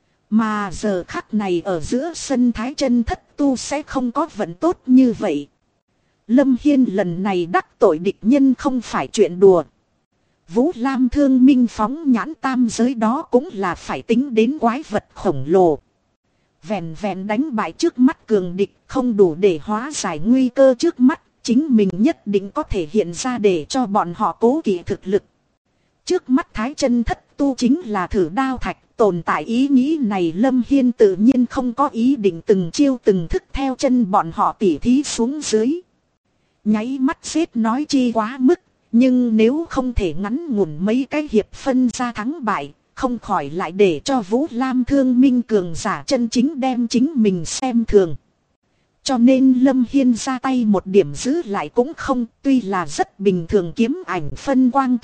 Mà giờ khắc này ở giữa sân Thái chân thất tu sẽ không có vận tốt như vậy. Lâm Hiên lần này đắc tội địch nhân không phải chuyện đùa. Vũ Lam Thương Minh phóng nhãn tam giới đó cũng là phải tính đến quái vật khổng lồ. Vẹn vẹn đánh bại trước mắt cường địch không đủ để hóa giải nguy cơ trước mắt, chính mình nhất định có thể hiện ra để cho bọn họ cố kỵ thực lực. Trước mắt Thái chân thất tu chính là thử đao thạch, tồn tại ý nghĩ này Lâm Hiên tự nhiên không có ý định từng chiêu từng thức theo chân bọn họ tỉ thí xuống dưới. Nháy mắt xếp nói chi quá mức. Nhưng nếu không thể ngắn ngủn mấy cái hiệp phân ra thắng bại, không khỏi lại để cho Vũ Lam Thương Minh cường giả chân chính đem chính mình xem thường. Cho nên Lâm Hiên ra tay một điểm giữ lại cũng không, tuy là rất bình thường kiếm ảnh phân quang thuật,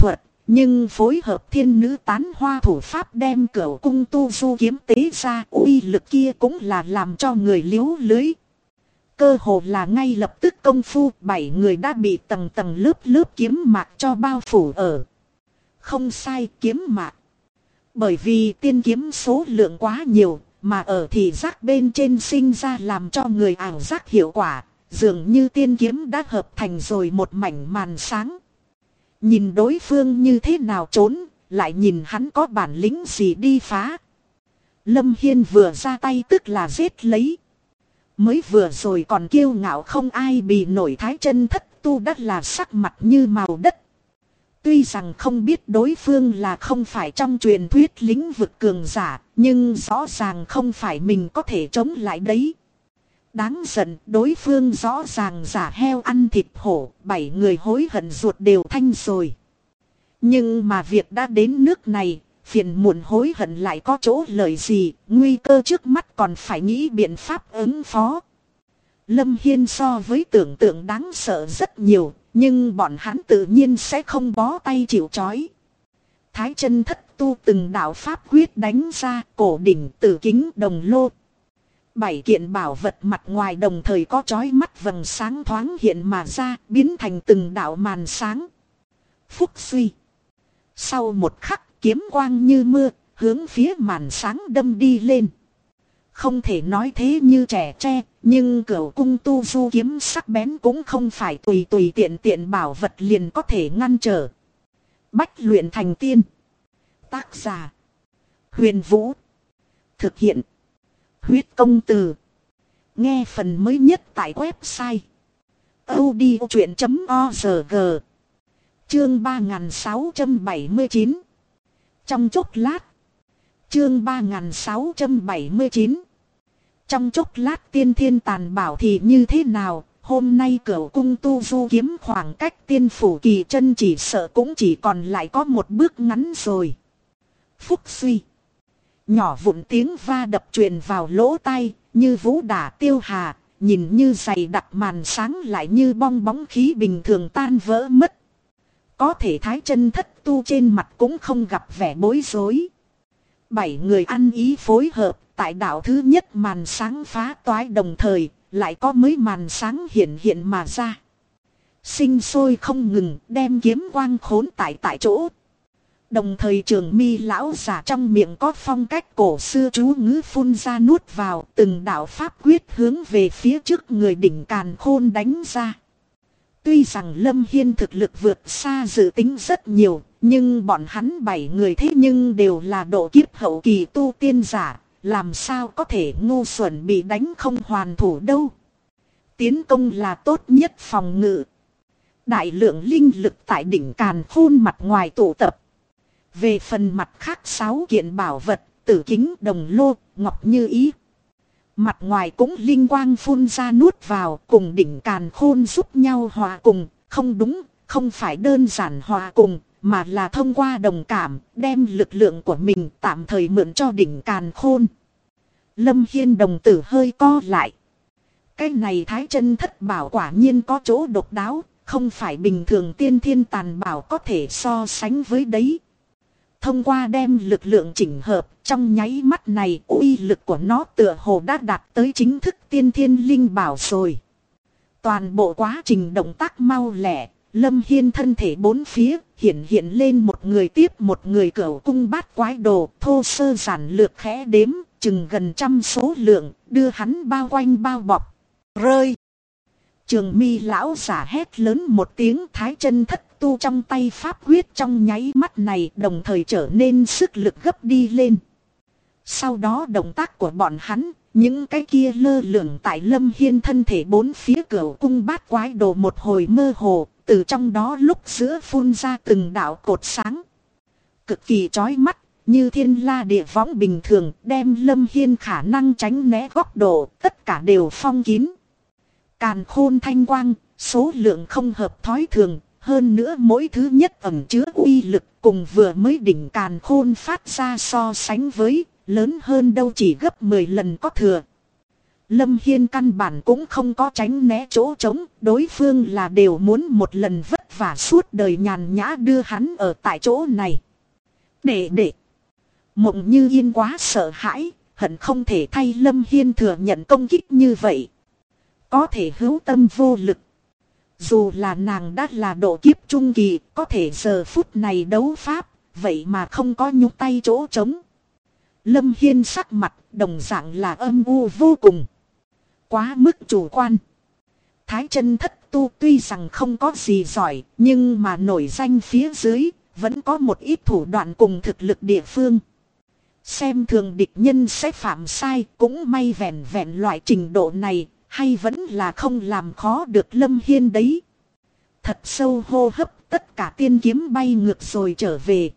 Nhưng phối hợp thiên nữ tán hoa thủ pháp đem Cửu cung tu du kiếm tế ra, uy lực kia cũng là làm cho người liếu lưới. Cơ hồ là ngay lập tức công phu 7 người đã bị tầng tầng lớp lớp kiếm mạc cho bao phủ ở. Không sai, kiếm mạc. Bởi vì tiên kiếm số lượng quá nhiều, mà ở thị giác bên trên sinh ra làm cho người ảo giác hiệu quả, dường như tiên kiếm đã hợp thành rồi một mảnh màn sáng. Nhìn đối phương như thế nào trốn, lại nhìn hắn có bản lĩnh gì đi phá. Lâm Hiên vừa ra tay tức là giết lấy. Mới vừa rồi còn kiêu ngạo không ai bị nổi Thái Chân Thất Tu đất là sắc mặt như màu đất. Tuy rằng không biết đối phương là không phải trong truyền thuyết lĩnh vực cường giả, nhưng rõ ràng không phải mình có thể chống lại đấy. Đáng giận, đối phương rõ ràng giả heo ăn thịt hổ, 7 người hối hận ruột đều thanh rồi. Nhưng mà việc đã đến nước này, phiền muộn hối hận lại có chỗ lợi gì, nguy cơ trước mắt còn phải nghĩ biện pháp ứng phó. Lâm Hiên so với tưởng tượng đáng sợ rất nhiều, nhưng bọn hắn tự nhiên sẽ không bó tay chịu trói. Thái Chân Thất Tu từng đạo pháp quyết đánh ra, cổ đỉnh, tử kính, đồng lô. 7 kiện bảo vật mặt ngoài đồng thời có chói mắt vầng sáng thoáng hiện mà ra, biến thành từng đạo màn sáng. Phúc suy. Sau một khắc, kiếm quang như mưa, hướng phía màn sáng đâm đi lên. Không thể nói thế như trẻ tre, nhưng Cửu cung tu du kiếm sắc bén cũng không phải tùy tùy tiện tiện bảo vật liền có thể ngăn trở. Bách luyện thành tiên. Tác giả: Huyền Vũ. Thực hiện: Huyết công từ. Nghe phần mới nhất tại website audiochuyện.org. Chương 3679. Trong chốc lát. Chương 3679. Trong chốc lát tiên thiên tàn bảo thì như thế nào, hôm nay Cửu cung tu du kiếm khoảng cách tiên phủ kỳ chân chỉ sợ cũng chỉ còn lại có một bước ngắn rồi. Phúc suy. Nhỏ vụn tiếng va đập truyền vào lỗ tai, như vũ đả tiêu hà, nhìn như dày đặc màn sáng lại như bong bóng khí bình thường tan vỡ mất. Có thể Thái Chân Thất Tu trên mặt cũng không gặp vẻ bối rối. 7 người ăn ý phối hợp, tại đạo thứ nhất màn sáng phá toái đồng thời, lại có mấy màn sáng hiện mà ra. Sinh sôi không ngừng, đem kiếm quang khốn tại chỗ. Đồng thời Trường Mi lão giả trong miệng có phong cách cổ xưa chú ngữ phun ra nuốt vào, từng đạo pháp quyết hướng về phía trước người đỉnh càn khôn đánh ra. Tuy rằng Lâm Hiên thực lực vượt xa dự tính rất nhiều, nhưng bọn hắn 7 người thế nhưng đều là độ kiếp hậu kỳ tu tiên giả, làm sao có thể ngu xuẩn bị đánh không hoàn thủ đâu. Tiến công là tốt nhất phòng ngự. Đại lượng linh lực tại đỉnh càn khôn mặt ngoài tụ tập. Về phần mặt khác 6 kiện bảo vật, tử kính, đồng lô, ngọc như ý. Mặt ngoài cũng linh quang phun ra nuốt vào, cùng đỉnh càn khôn giúp nhau hòa cùng. Không đúng, không phải đơn giản hòa cùng, mà là thông qua đồng cảm, đem lực lượng của mình tạm thời mượn cho đỉnh càn khôn. Lâm Hiên đồng tử hơi co lại. Cái này Thái Chân Thất bảo quả nhiên có chỗ độc đáo, không phải bình thường tiên thiên tàn bảo có thể so sánh với đấy. Thông qua đem lực lượng chỉnh hợp, trong nháy mắt này uy lực của nó tựa hồ đã đạt tới chính thức tiên thiên linh bảo rồi. Toàn bộ quá trình động tác mau lẹ, Lâm Hiên thân thể bốn phía, hiện lên một người tiếp một người Cửu cung bát quái đồ, thô sơ giản lược khẽ đếm, chừng gần trăm số lượng, đưa hắn bao quanh bao bọc. Rơi! Trường Mi lão giả hét lớn một tiếng, Thái Chân Thất Tu trong tay pháp quyết trong nháy mắt này đồng thời trở nên sức lực gấp đi lên. Sau đó động tác của bọn hắn, những cái kia lơ lửng tại Lâm Hiên thân thể bốn phía Cửu cung bát quái đồ một hồi mơ hồ, từ trong đó lúc giữa phun ra từng đạo cột sáng. Cực kỳ chói mắt, như thiên la địa võng bình thường, đem Lâm Hiên khả năng tránh né góc độ, tất cả đều phong kín. Càn khôn thanh quang, số lượng không hợp thói thường, hơn nữa mỗi thứ nhất ẩn chứa uy lực cùng vừa mới đỉnh càn khôn phát ra so sánh với, lớn hơn đâu chỉ gấp 10 lần có thừa. Lâm Hiên căn bản cũng không có tránh né chỗ trống, đối phương là đều muốn một lần vất vả suốt đời nhàn nhã đưa hắn ở tại chỗ này. Đệ. Mộng Như Yên quá sợ hãi, hận không thể thay Lâm Hiên thừa nhận công kích như vậy. Có thể hữu tâm vô lực. Dù là nàng đã là độ kiếp trung kỳ, có thể giờ phút này đấu pháp, vậy mà không có nhúc tay chỗ trống. Lâm Hiên sắc mặt đồng dạng là âm u vô cùng. Quá mức chủ quan. Thái chân thất tu tuy rằng không có gì giỏi, nhưng mà nổi danh phía dưới, vẫn có một ít thủ đoạn cùng thực lực địa phương. Xem thường địch nhân sẽ phạm sai, cũng may vẹn vẹn loại trình độ này, hay vẫn là không làm khó được Lâm Hiên đấy. Thật sâu hô hấp, tất cả tiên kiếm bay ngược rồi trở về.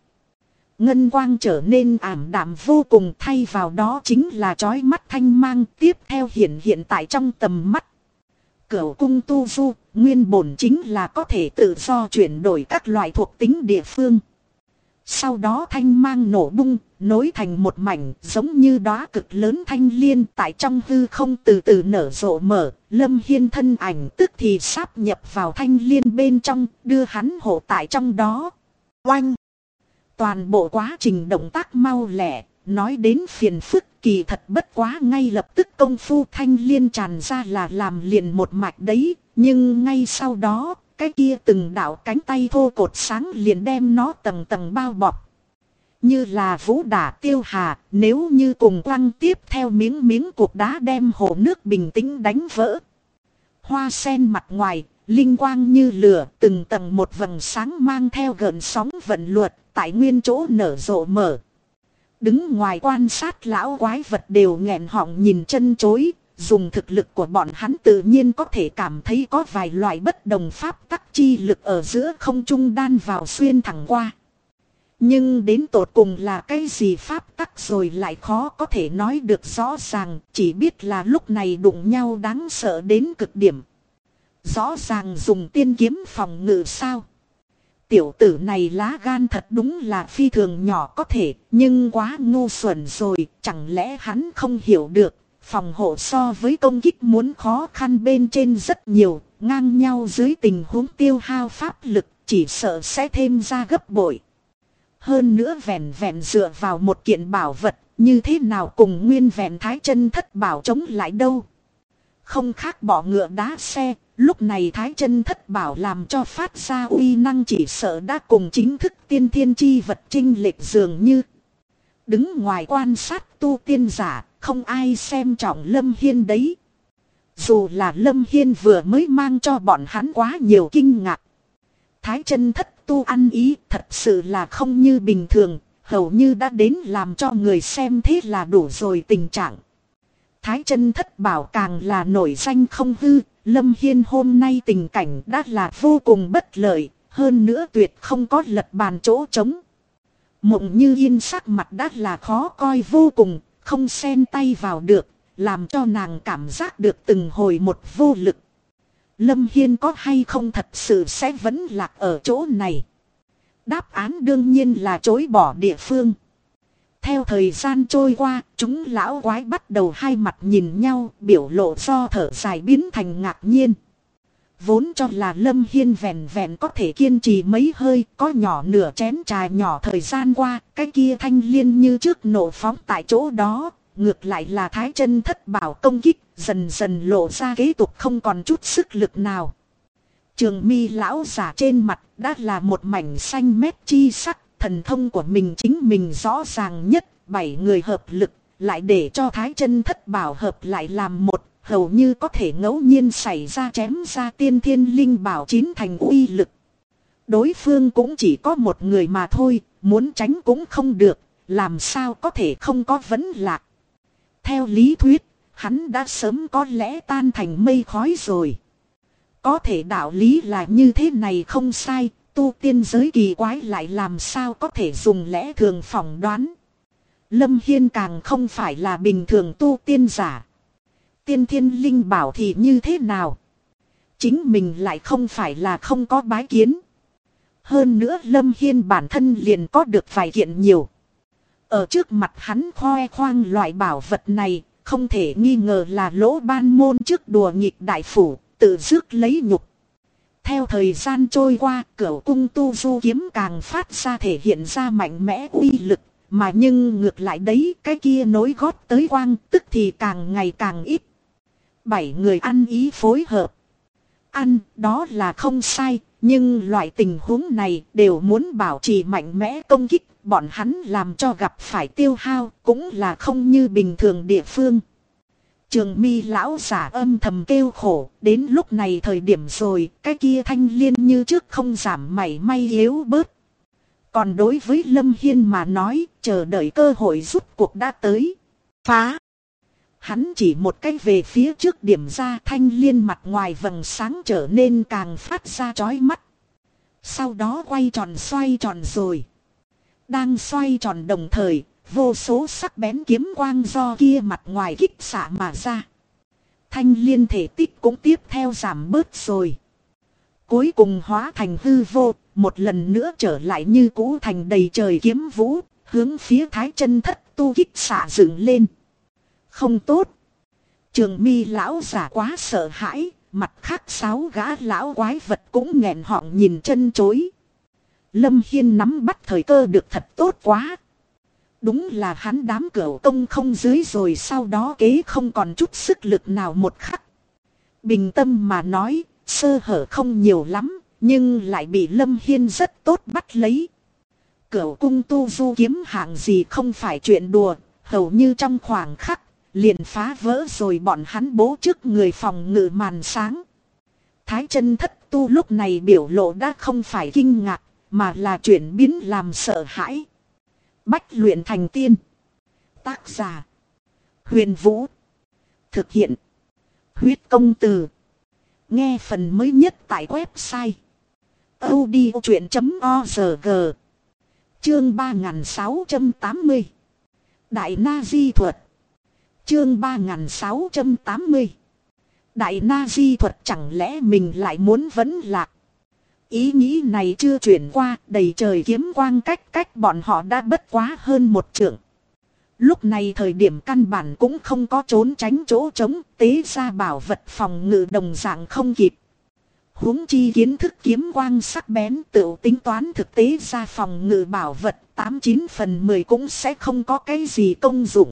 Ngân quang trở nên ảm đạm vô cùng, thay vào đó chính là chói mắt thanh mang tiếp theo hiện tại trong tầm mắt. Cửu cung tu du, nguyên bổn chính là có thể tự do chuyển đổi các loại thuộc tính địa phương. Sau đó thanh mang nổ bung, nối thành một mảnh giống như đóa cực lớn thanh liên tại trong hư không từ từ nở rộ mở. Lâm Hiên thân ảnh tức thì sáp nhập vào thanh liên bên trong, đưa hắn hộ tại trong đó. Oanh! Toàn bộ quá trình động tác mau lẹ, nói đến phiền phức kỳ thật bất quá, ngay lập tức công phu thanh liên tràn ra là làm liền một mạch đấy. Nhưng ngay sau đó, cái kia từng đạo cánh tay thô cột sáng liền đem nó tầng tầng bao bọc. Như là vũ đả tiêu hà, nếu như cùng quăng tiếp theo miếng cục đá đem hồ nước bình tĩnh đánh vỡ. Hoa sen mặt ngoài, linh quang như lửa, từng tầng một vầng sáng mang theo gợn sóng vận luật, tại nguyên chỗ nở rộ mở. Đứng ngoài quan sát lão quái vật đều nghẹn họng nhìn chân chối, dùng thực lực của bọn hắn tự nhiên có thể cảm thấy có vài loại bất đồng pháp tắc chi lực ở giữa không trung đan vào xuyên thẳng qua. Nhưng đến tột cùng là cái gì pháp tắc rồi lại khó có thể nói được rõ ràng, chỉ biết là lúc này đụng nhau đáng sợ đến cực điểm. Rõ ràng dùng tiên kiếm phòng ngự sao? Tiểu tử này lá gan thật đúng là phi thường nhỏ có thể, nhưng quá ngu xuẩn rồi, chẳng lẽ hắn không hiểu được, phòng hộ so với công kích muốn khó khăn bên trên rất nhiều, ngang nhau dưới tình huống tiêu hao pháp lực, chỉ sợ sẽ thêm ra gấp bội. Hơn nữa vẹn vẹn dựa vào một kiện bảo vật, như thế nào cùng nguyên vẹn thái chân thất bảo chống lại đâu. Không khác bỏ ngựa đá xe, lúc này thái chân thất bảo làm cho phát ra uy năng chỉ sợ đã cùng chính thức tiên thiên chi vật chênh lệch dường như. Đứng ngoài quan sát tu tiên giả, không ai xem trọng Lâm Hiên đấy. Dù là Lâm Hiên vừa mới mang cho bọn hắn quá nhiều kinh ngạc. Thái chân thất tu ăn ý thật sự là không như bình thường, hầu như đã đến làm cho người xem thế là đủ rồi tình trạng. Thái chân thất bảo càng là nổi danh không hư, Lâm Hiên hôm nay tình cảnh đã là vô cùng bất lợi, hơn nữa tuyệt không có lật bàn chỗ trống. Mộng Như Yên sắc mặt đã là khó coi vô cùng, không xen tay vào được, làm cho nàng cảm giác được từng hồi một vô lực. Lâm Hiên có hay không thật sự sẽ vẫn lạc ở chỗ này? Đáp án đương nhiên là chối bỏ địa phương. Theo thời gian trôi qua, chúng lão quái bắt đầu hai mặt nhìn nhau, biểu lộ do thở dài biến thành ngạc nhiên. Vốn cho là Lâm Hiên vẹn vẹn có thể kiên trì mấy hơi, có nhỏ nửa chén trà nhỏ thời gian qua, cái kia thanh liên như trước nổ phóng tại chỗ đó, ngược lại là thái chân thất bảo công kích, dần dần lộ ra kế tục không còn chút sức lực nào. Trường mi lão giả trên mặt đã là một mảnh xanh mét chi sắc, thần thông của mình chính mình rõ ràng nhất, 7 người hợp lực, lại để cho thái chân thất bảo hợp lại làm một, hầu như có thể ngẫu nhiên xảy ra chém ra tiên thiên linh bảo 9 thành uy lực. Đối phương cũng chỉ có một người mà thôi, muốn tránh cũng không được, làm sao có thể không có vấn lạc. Theo lý thuyết, hắn đã sớm có lẽ tan thành mây khói rồi. Có thể đạo lý là như thế này không sai, tu tiên giới kỳ quái lại làm sao có thể dùng lẽ thường phỏng đoán. Lâm Hiên càng không phải là bình thường tu tiên giả. Tiên thiên linh bảo thì như thế nào? Chính mình lại không phải là không có bái kiến. Hơn nữa Lâm Hiên bản thân liền có được vài kiện nhiều. Ở trước mặt hắn khoe khoang loại bảo vật này, không thể nghi ngờ là lỗ ban môn trước đùa nghịch đại phủ, tự rước lấy nhục. Theo thời gian trôi qua, Cửu cung tu du kiếm càng phát ra thể hiện ra mạnh mẽ uy lực. Mà nhưng ngược lại đấy, cái kia nối gót tới quang tức thì càng ngày càng ít. 7 người ăn ý phối hợp. Ăn, đó là không sai, nhưng loại tình huống này đều muốn bảo trì mạnh mẽ công kích. Bọn hắn làm cho gặp phải tiêu hao, cũng là không như bình thường địa phương. Trường Mi lão giả âm thầm kêu khổ, đến lúc này thời điểm rồi, cái kia Thanh Liên như trước không giảm mảy may yếu bớt. Còn đối với Lâm Hiên mà nói, chờ đợi cơ hội rút cuộc đã tới. Phá! Hắn chỉ một cái về phía trước điểm ra, Thanh Liên mặt ngoài vầng sáng trở nên càng phát ra chói mắt. Sau đó quay tròn xoay tròn rồi. Đang xoay tròn đồng thời, vô số sắc bén kiếm quang do kia mặt ngoài kích xạ mà ra. Thanh Liên thể tích cũng tiếp theo giảm bớt rồi. Cuối cùng hóa thành hư vô, một lần nữa trở lại như cũ thành đầy trời kiếm vũ, hướng phía Thái Chân Thất Tu kích xạ dựng lên. Không tốt. Trường Mi lão giả quá sợ hãi, mặt khác 6 gã lão quái vật cũng nghẹn họng nhìn chân chối. Lâm Hiên nắm bắt thời cơ được thật tốt quá. Đúng là hắn đám Cửu công không dưới rồi, sau đó kế không còn chút sức lực nào một khắc. Bình tâm mà nói, sơ hở không nhiều lắm, nhưng lại bị Lâm Hiên rất tốt bắt lấy. Cửu cung tu du kiếm hạng gì không phải chuyện đùa, hầu như trong khoảng khắc, liền phá vỡ rồi bọn hắn bố trước người phòng ngự màn sáng. Thái Chân Thất Tu lúc này biểu lộ đã không phải kinh ngạc, mà là chuyển biến làm sợ hãi. Bách luyện thành tiên. Tác giả: Huyền Vũ. Thực hiện: Huyết Công Từ. Nghe phần mới nhất tại website audiochuyện.org. Chương 3680. Đại Na Di Thuật. Chương 3680. Đại Na Di Thuật, chẳng lẽ mình lại muốn vẫn lạc? Ý nghĩ này chưa chuyển qua, đầy trời kiếm quang cách bọn họ đã bất quá hơn 1 trượng. Lúc này thời điểm căn bản cũng không có trốn tránh chỗ trống, tế ra bảo vật phòng ngự đồng dạng không kịp. Huống chi kiến thức kiếm quang sắc bén, tự tính toán thực tế ra phòng ngự bảo vật 89 phần 10 cũng sẽ không có cái gì công dụng.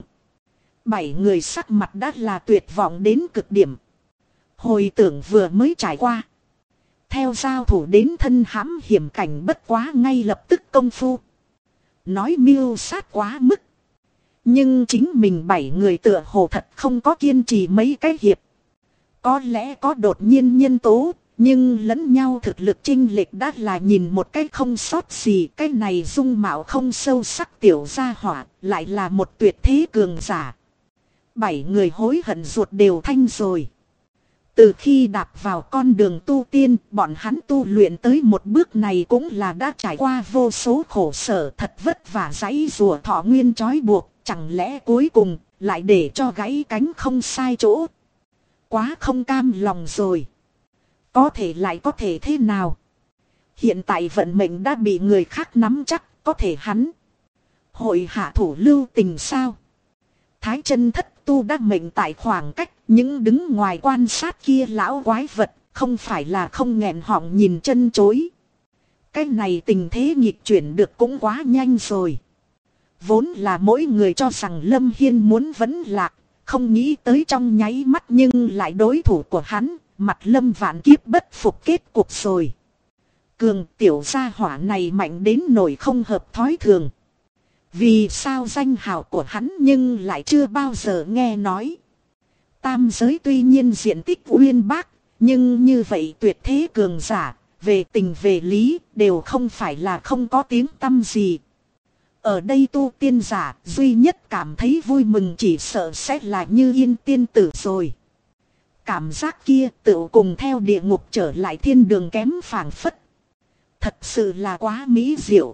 7 người sắc mặt đã là tuyệt vọng đến cực điểm. Hồi tưởng vừa mới trải qua, theo giao thủ đến thân hãm hiểm cảnh bất quá ngay lập tức công phu. Nói miêu sát quá mức. Nhưng chính mình 7 người tựa hồ thật không có kiên trì mấy cái hiệp. Có lẽ có đột nhiên nhân tố, nhưng lẫn nhau thực lực chênh lệch đã là nhìn một cái không sót gì. Cái này dung mạo không sâu sắc tiểu gia hỏa, lại là một tuyệt thế cường giả. 7 người hối hận ruột đều thanh rồi. Từ khi đạp vào con đường tu tiên, bọn hắn tu luyện tới một bước này cũng là đã trải qua vô số khổ sở, thật vất vả giãy rùa thọ nguyên trói buộc, chẳng lẽ cuối cùng lại để cho gãy cánh không sai chỗ. Quá không cam lòng rồi. Có thể lại có thể thế nào? Hiện tại vận mệnh đã bị người khác nắm chắc, có thể hắn hội hạ thủ lưu tình sao? Thái Chân Thất Tu đã mệnh tại khoảng cách, những đứng ngoài quan sát kia lão quái vật, không phải là không nghẹn họng nhìn chân chối. Cái này tình thế nghịch chuyển được cũng quá nhanh rồi. Vốn là mỗi người cho rằng Lâm Hiên muốn vẫn lạc, không nghĩ tới trong nháy mắt nhưng lại đối thủ của hắn, mặt Lâm vạn kiếp bất phục kết cục rồi. Cường tiểu gia hỏa này mạnh đến nỗi không hợp thói thường. Vì sao danh hào của hắn nhưng lại chưa bao giờ nghe nói. Tam giới tuy nhiên diện tích uyên bác, nhưng như vậy tuyệt thế cường giả, về tình về lý, đều không phải là không có tiếng tăm gì. Ở đây tu tiên giả, duy nhất cảm thấy vui mừng chỉ sợ sẽ là Như Yên tiên tử rồi. Cảm giác kia tự cùng theo địa ngục trở lại thiên đường kém phảng phất. Thật sự là quá mỹ diệu.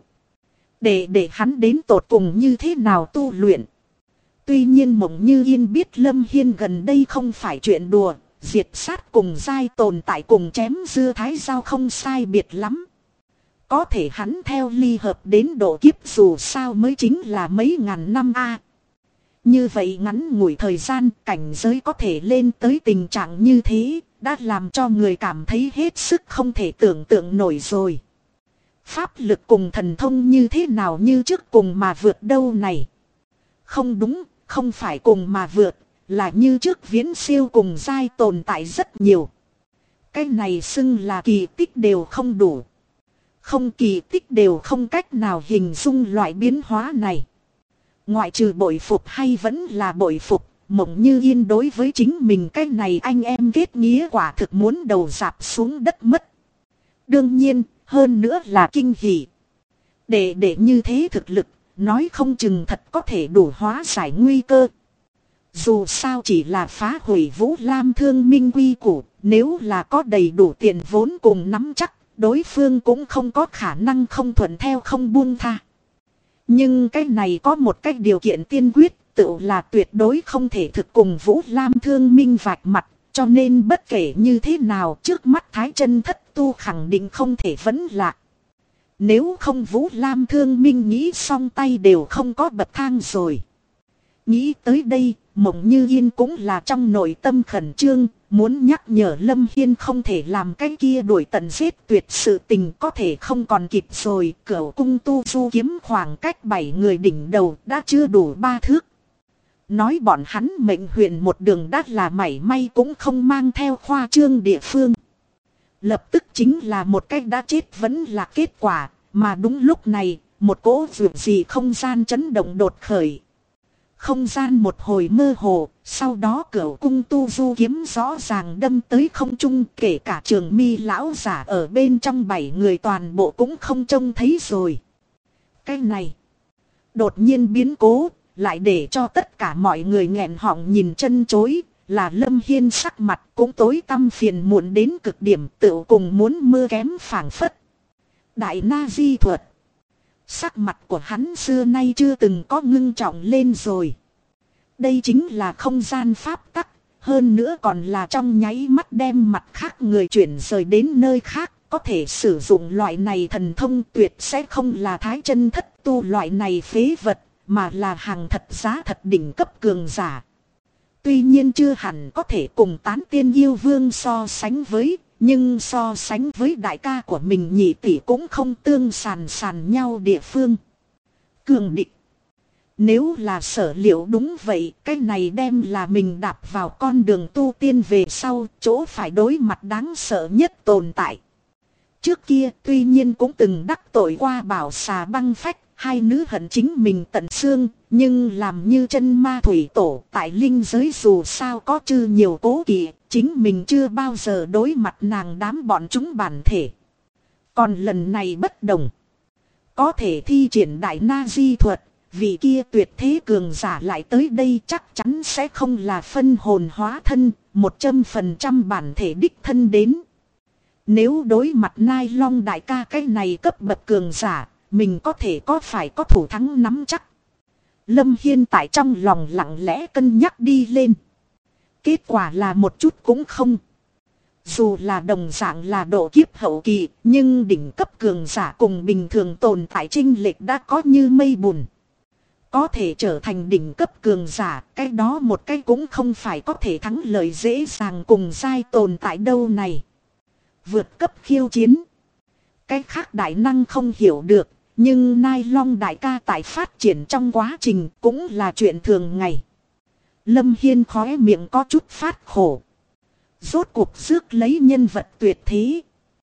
Để hắn đến tột cùng như thế nào tu luyện. Tuy nhiên Mộng Như Yên biết Lâm Hiên gần đây không phải chuyện đùa, diệt sát cùng giai tồn tại cùng chém dưa thái dao không sai biệt lắm. Có thể hắn theo ly hợp đến độ kiếp dù sao mới chính là mấy ngàn năm a. Như vậy ngắn ngủi thời gian cảnh giới có thể lên tới tình trạng như thế, đã làm cho người cảm thấy hết sức không thể tưởng tượng nổi rồi. Pháp lực cùng thần thông như thế nào như trước cùng mà vượt đâu này? Không đúng, không phải cùng mà vượt, là như trước viễn siêu cùng giai tồn tại rất nhiều. Cái này xưng là kỳ tích đều không đủ. Không kỳ tích đều không cách nào hình dung loại biến hóa này. Ngoại trừ bội phục hay vẫn là bội phục, Mộng Như Yên đối với chính mình cái này anh em kết nghĩa quả thực muốn đầu rạp xuống đất mất. Đương nhiên, hơn nữa là kinh hỉ. Để như thế thực lực, nói không chừng thật có thể đủ hóa giải nguy cơ. Dù sao chỉ là phá hủy Vũ Lam Thương Minh quy củ, nếu là có đầy đủ tiền vốn cùng nắm chắc, đối phương cũng không có khả năng không thuận theo không buông tha. Nhưng cái này có một cái điều kiện tiên quyết, tự là tuyệt đối không thể thực cùng Vũ Lam Thương Minh vạch mặt, cho nên bất kể như thế nào trước mắt Thái Chân Thất Tu khẳng định không thể vấn lạc. Nếu không Vũ Lam Thương Minh nghĩ xong tay đều không có bậc thang rồi. Nghĩ tới đây, Mộng Như Yên cũng là trong nội tâm khẩn trương, muốn nhắc nhở Lâm Hiên không thể làm cái kia đuổi tận giết tuyệt sự tình có thể không còn kịp rồi. Cửu cung tu du kiếm khoảng cách 7 người đỉnh đầu đã chưa đủ 3 thước. Nói bọn hắn mệnh huyền một đường đắt là mảy may cũng không mang theo khoa trương địa phương. Lập tức chính là một cách đã chết vẫn là kết quả, mà đúng lúc này, một cỗ vượt gì không gian chấn động đột khởi. Không gian một hồi mơ hồ, sau đó cửu cung tu du kiếm rõ ràng đâm tới không trung, kể cả Trường Mi lão giả ở bên trong 7 người toàn bộ cũng không trông thấy rồi. Cái này, đột nhiên biến cố, lại để cho tất cả mọi người nghẹn họng nhìn chân chối, là Lâm Hiên sắc mặt cũng tối tăm phiền muộn đến cực điểm, tựu cùng muốn mưa kém phảng phất. Đại na di thuật. Sắc mặt của hắn xưa nay chưa từng có ngưng trọng lên rồi. Đây chính là không gian pháp tắc, hơn nữa còn là trong nháy mắt đem mặt khác người chuyển rời đến nơi khác. Có thể sử dụng loại này thần thông tuyệt sẽ không là Thái Chân Thất Tu loại này phế vật, mà là hàng thật giá thật đỉnh cấp cường giả. Tuy nhiên chưa hẳn có thể cùng Tán Tiên Yêu Vương so sánh với, nhưng so sánh với đại ca của mình nhị tỷ cũng không tương sàn nhau địa phương. Cường địch. Nếu là sở liệu đúng vậy, cái này đem là mình đạp vào con đường tu tiên về sau, chỗ phải đối mặt đáng sợ nhất tồn tại. Trước kia tuy nhiên cũng từng đắc tội qua Bảo Xà Băng Phách, hai nữ hận chính mình tận xương, nhưng làm như chân ma thủy tổ tại linh giới dù sao có chư nhiều cố kỵ, chính mình chưa bao giờ đối mặt nàng đám bọn chúng bản thể. Còn lần này bất đồng. Có thể thi triển đại na di thuật, vị kia tuyệt thế cường giả lại tới đây chắc chắn sẽ không là phân hồn hóa thân, 100% bản thể đích thân đến. Nếu đối mặt Nai Long đại ca cái này cấp bậc cường giả, mình có thể có phải có thủ thắng nắm chắc. Lâm Hiên tại trong lòng lặng lẽ cân nhắc đi lên. Kết quả là một chút cũng không. Dù là đồng dạng là độ kiếp hậu kỳ, nhưng đỉnh cấp cường giả cùng bình thường tồn tại chênh lệch đã có như mây bùn. Có thể trở thành đỉnh cấp cường giả, cái đó một cái cũng không phải có thể thắng lợi dễ dàng cùng giai tồn tại đâu này. Vượt cấp khiêu chiến. Cái khác đại năng không hiểu được, nhưng Nai Long đại ca tại phát triển trong quá trình cũng là chuyện thường ngày. Lâm Hiên khóe miệng có chút phát khổ. Rốt cuộc rước lấy nhân vật tuyệt thế.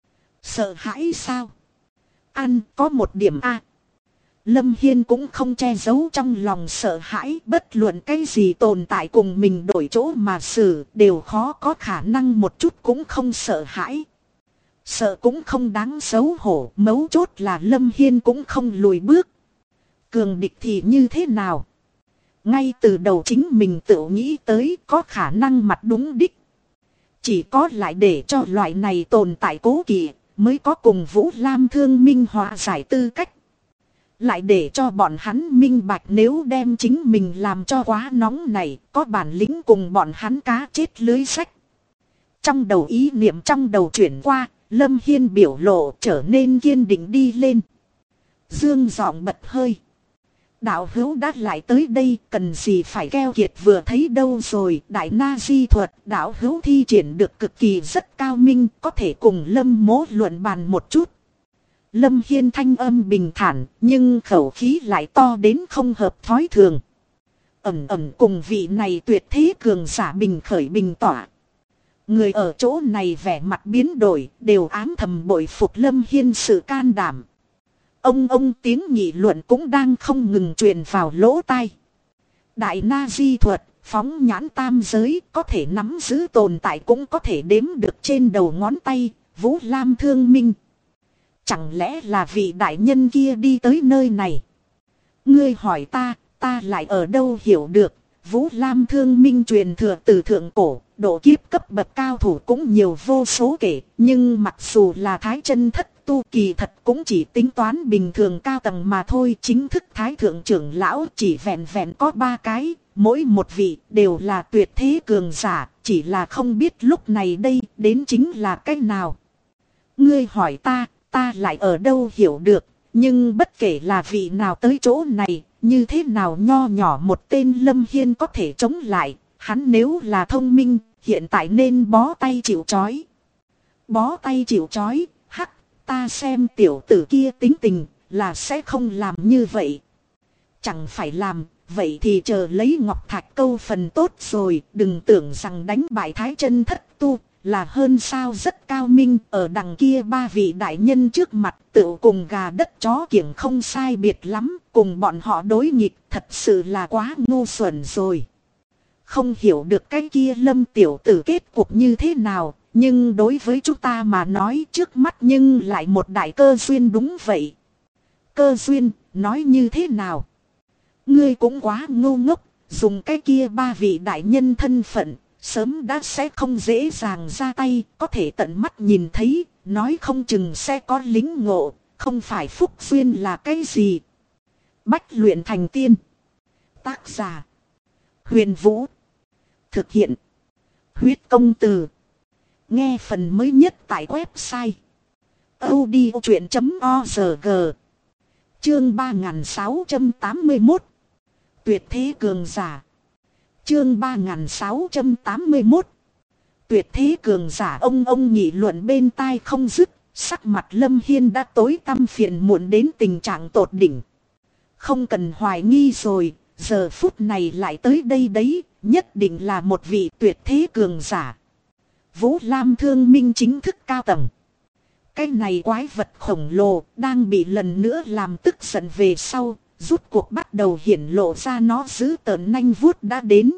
Sợ hãi sao? Ăn có một điểm A. Lâm Hiên cũng không che giấu trong lòng sợ hãi, bất luận cái gì tồn tại cùng mình đổi chỗ mà xử đều khó có khả năng một chút cũng không sợ hãi. Sợ cũng không đáng xấu hổ, mấu chốt là Lâm Hiên cũng không lùi bước. Cường địch thì như thế nào? Ngay từ đầu chính mình tự nghĩ tới có khả năng mặt đúng đích. Chỉ có lại để cho loại này tồn tại cố kỵ mới có cùng Vũ Lam Thương Minh hòa giải tư cách. Lại để cho bọn hắn minh bạch nếu đem chính mình làm cho quá nóng này, có bản lĩnh cùng bọn hắn cá chết lưới sách. Trong đầu ý niệm trong đầu chuyển qua, Lâm Hiên biểu lộ trở nên kiên định đi lên. Dương giọng bật hơi. Đạo hữu đã lại tới đây, cần gì phải keo kiệt vừa thấy đâu rồi. Đại na di thuật đạo hữu thi triển được cực kỳ rất cao minh, có thể cùng Lâm Mỗ luận bàn một chút. Lâm Hiên thanh âm bình thản, nhưng khẩu khí lại to đến không hợp thói thường. Ẩm ẩm cùng vị này tuyệt thế cường giả bình khởi bình tỏa. Người ở chỗ này vẻ mặt biến đổi, đều ám thầm bội phục Lâm Hiên sự can đảm. Ông tiếng nghị luận cũng đang không ngừng truyền vào lỗ tai. Đại na di thuật, phóng nhãn tam giới, có thể nắm giữ tồn tại cũng có thể đếm được trên đầu ngón tay, Vũ Lam Thương Minh. Chẳng lẽ là vị đại nhân kia đi tới nơi này? Ngươi hỏi ta lại ở đâu hiểu được. Vũ Lam Thương Minh truyền thừa từ thượng cổ, độ kiếp cấp bậc cao thủ cũng nhiều vô số kể. Nhưng mặc dù là thái chân thất tu, kỳ thật cũng chỉ tính toán bình thường cao tầng mà thôi. Chính thức thái thượng trưởng lão chỉ vẹn vẹn có 3 cái, mỗi một vị đều là tuyệt thế cường giả. Chỉ là không biết lúc này đây đến chính là cái nào. Ngươi hỏi ta lại ở đâu hiểu được. Nhưng bất kể là vị nào tới chỗ này, như thế nào nho nhỏ một tên Lâm Hiên có thể chống lại. Hắn nếu là thông minh, hiện tại nên bó tay chịu trói. Bó tay chịu trói, hắc, ta xem tiểu tử kia tính tình là sẽ không làm như vậy. Chẳng phải làm, vậy thì chờ lấy ngọc thạch câu phần tốt rồi. Đừng tưởng rằng đánh bại thái chân thất tu là hơn sao, rất cao minh. Ở đằng kia 3 vị đại nhân trước mặt tự cùng gà đất chó kiểng không sai biệt lắm. Cùng bọn họ đối nghịch thật sự là quá ngu xuẩn rồi. Không hiểu được cái kia Lâm tiểu tử kết cục như thế nào. Nhưng đối với chúng ta mà nói trước mắt nhưng lại một đại cơ duyên. Đúng vậy. Cơ duyên, nói như thế nào? Ngươi cũng quá ngu ngốc. Dùng cái kia 3 vị đại nhân thân phận, sớm đã sẽ không dễ dàng ra tay. Có thể tận mắt nhìn thấy, nói không chừng sẽ có lính ngộ. Không phải phúc duyên là cái gì. Bách luyện thành tiên. Tác giả: Huyền Vũ. Thực hiện: Huyết Công Từ. Nghe phần mới nhất tại website audiochuyện.org. Chương 3681. Tuyệt thế cường giả. Chương 3681. Tuyệt thế cường giả. Ông nghị luận bên tai không dứt. Sắc mặt Lâm Hiên đã tối tăm phiền muộn đến tình trạng tột đỉnh. Không cần hoài nghi rồi, giờ phút này lại tới đây đấy, nhất định là một vị tuyệt thế cường giả. Vũ Lam Thương Minh chính thức cao tầng. Cái này quái vật khổng lồ đang bị lần nữa làm tức giận về sau, rút cuộc bắt đầu hiển lộ ra nó dữ tợn nanh vuốt đã đến.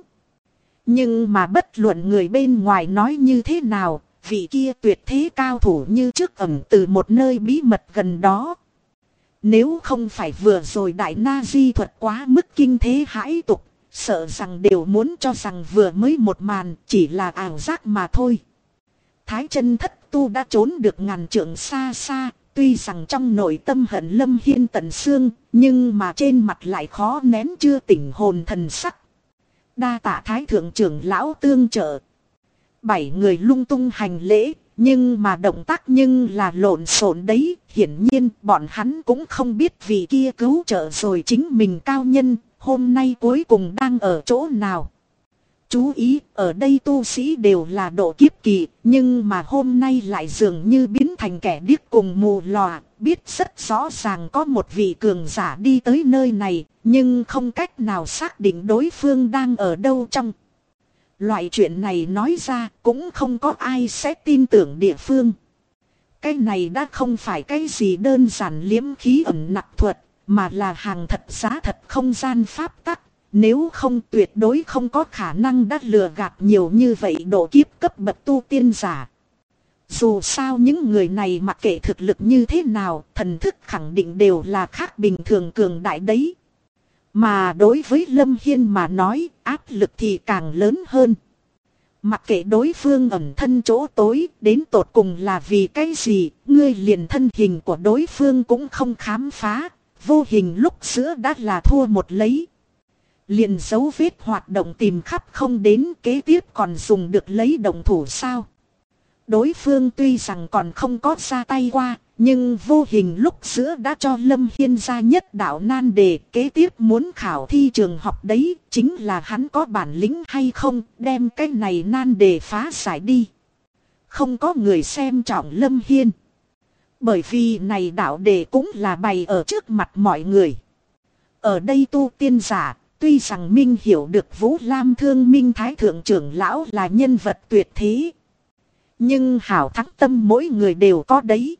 Nhưng mà bất luận người bên ngoài nói như thế nào, vị kia tuyệt thế cao thủ như trước ẩn từ một nơi bí mật gần đó. Nếu không phải vừa rồi đại na di thuật quá mức kinh thế hãi tục, sợ rằng đều muốn cho rằng vừa mới một màn chỉ là ảo giác mà thôi. Thái chân thất tu đã trốn được ngàn trượng xa xa, tuy rằng trong nội tâm hận Lâm Hiên tận xương, nhưng mà trên mặt lại khó nén chưa tỉnh hồn thần sắc. Đa tạ thái thượng trưởng lão tương trợ. 7 người lung tung hành lễ, nhưng mà động tác nhưng là lộn xộn đấy. Hiển nhiên bọn hắn cũng không biết vị kia cứu trợ rồi chính mình cao nhân, hôm nay cuối cùng đang ở chỗ nào. Chú ý, ở đây tu sĩ đều là độ kiếp kỳ, nhưng mà hôm nay lại dường như biến thành kẻ điếc cùng mù lòa. Biết rất rõ ràng có một vị cường giả đi tới nơi này, nhưng không cách nào xác định đối phương đang ở đâu trong. Loại chuyện này nói ra cũng không có ai sẽ tin tưởng địa phương. Cái này đã không phải cái gì đơn giản liếm khí ẩn nặc thuật, mà là hàng thật giá thật không gian pháp tắc. Nếu không tuyệt đối không có khả năng đã lừa gạt nhiều như vậy độ kiếp cấp bậc tu tiên giả. Dù sao những người này mặc kệ thực lực như thế nào, thần thức khẳng định đều là khác bình thường cường đại đấy. Mà đối với Lâm Hiên mà nói, áp lực thì càng lớn hơn. Mặc kệ đối phương ẩn thân chỗ tối, đến tột cùng là vì cái gì, ngươi liền thân hình của đối phương cũng không khám phá, vô hình lúc giữa đã là thua một lấy. Liền dấu vết hoạt động tìm khắp không đến, kế tiếp còn dùng được lấy động thủ sao. Đối phương tuy rằng còn không có ra tay qua, Nhưng vô hình lúc giữa đã cho Lâm Hiên ra nhất đạo nan đề, kế tiếp muốn khảo thi trường học đấy, chính là hắn có bản lĩnh hay không, đem cái này nan đề phá giải đi. Không có người xem trọng Lâm Hiên. Bởi vì này đạo đề cũng là bày ở trước mặt mọi người. Ở đây tu tiên giả, tuy rằng Minh hiểu được Vũ Lam Thương Minh Thái Thượng trưởng lão là nhân vật tuyệt thế. Nhưng hảo thắng tâm mỗi người đều có đấy.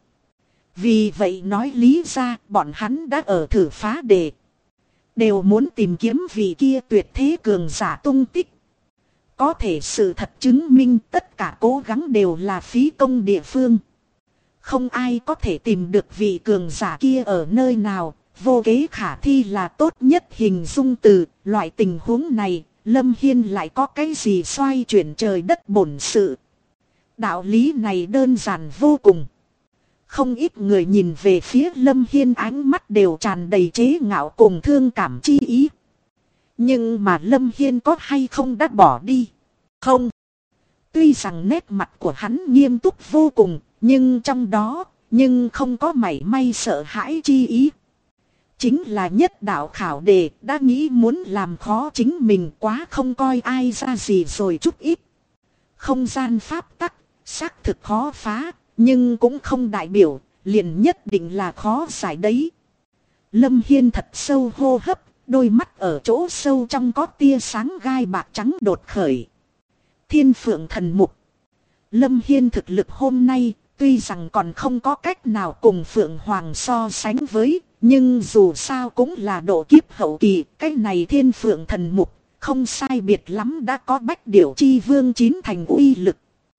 Vì vậy nói lý ra bọn hắn đã ở thử phá đề. Đều muốn tìm kiếm vị kia tuyệt thế cường giả tung tích. Có thể sự thật chứng minh tất cả cố gắng đều là phí công địa phương. Không ai có thể tìm được vị cường giả kia ở nơi nào. Vô kế khả thi là tốt nhất hình dung từ loại tình huống này. Lâm Hiên lại có cái gì xoay chuyển trời đất bổn sự. Đạo lý này đơn giản vô cùng. Không ít người nhìn về phía Lâm Hiên ánh mắt đều tràn đầy chế ngạo cùng thương cảm chi ý. Nhưng mà Lâm Hiên có hay không đã bỏ đi? Không. Tuy rằng nét mặt của hắn nghiêm túc vô cùng, nhưng trong đó, không có mảy may sợ hãi chi ý. Chính là nhất đạo khảo đề đã nghĩ muốn làm khó chính mình quá không coi ai ra gì rồi chút ít. Không gian pháp tắc, xác thực khó phá. Nhưng cũng không đại biểu, liền nhất định là khó giải đấy. Lâm Hiên thật sâu hô hấp, đôi mắt ở chỗ sâu trong có tia sáng gai bạc trắng đột khởi. Thiên Phượng Thần Mục. Lâm Hiên thực lực hôm nay, tuy rằng còn không có cách nào cùng Phượng Hoàng so sánh với, nhưng dù sao cũng là độ kiếp hậu kỳ, cái này Thiên Phượng Thần Mục, không sai biệt lắm đã có Bách Điểu Chi Vương 9 thành uy lực.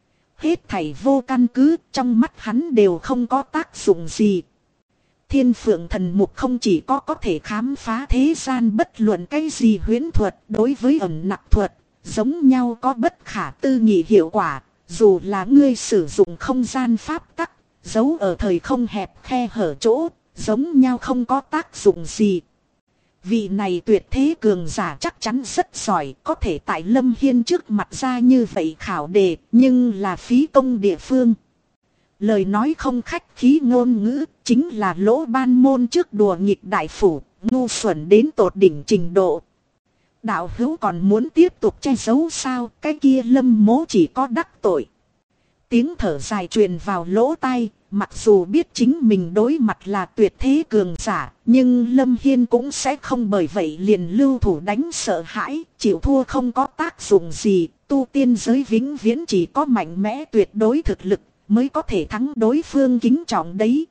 Hết thảy vô căn cứ, trong mắt hắn đều không có tác dụng gì. Thiên Phượng Thần Mục không chỉ có thể khám phá thế gian bất luận cái gì huyễn thuật, đối với ẩn nặc thuật, giống nhau có bất khả tư nghị hiệu quả. Dù là ngươi sử dụng không gian pháp tắc, giấu ở thời không hẹp khe hở chỗ, giống nhau không có tác dụng gì. Vị này tuyệt thế cường giả chắc chắn rất giỏi, có thể tại Lâm Hiên trước mặt ra như vậy khảo đề, nhưng là phí công địa phương. Lời nói không khách khí ngôn ngữ, chính là lỗ ban môn trước đùa nghịch đại phủ, ngu xuẩn đến tột đỉnh trình độ. Đạo hữu còn muốn tiếp tục che giấu sao, cái kia Lâm mố chỉ có đắc tội. Tiếng thở dài truyền vào lỗ tai. Mặc dù biết chính mình đối mặt là tuyệt thế cường giả, nhưng Lâm Hiên cũng sẽ không bởi vậy liền lưu thủ đánh sợ hãi, chịu thua không có tác dụng gì, tu tiên giới vĩnh viễn chỉ có mạnh mẽ tuyệt đối thực lực, mới có thể thắng đối phương kính trọng đấy.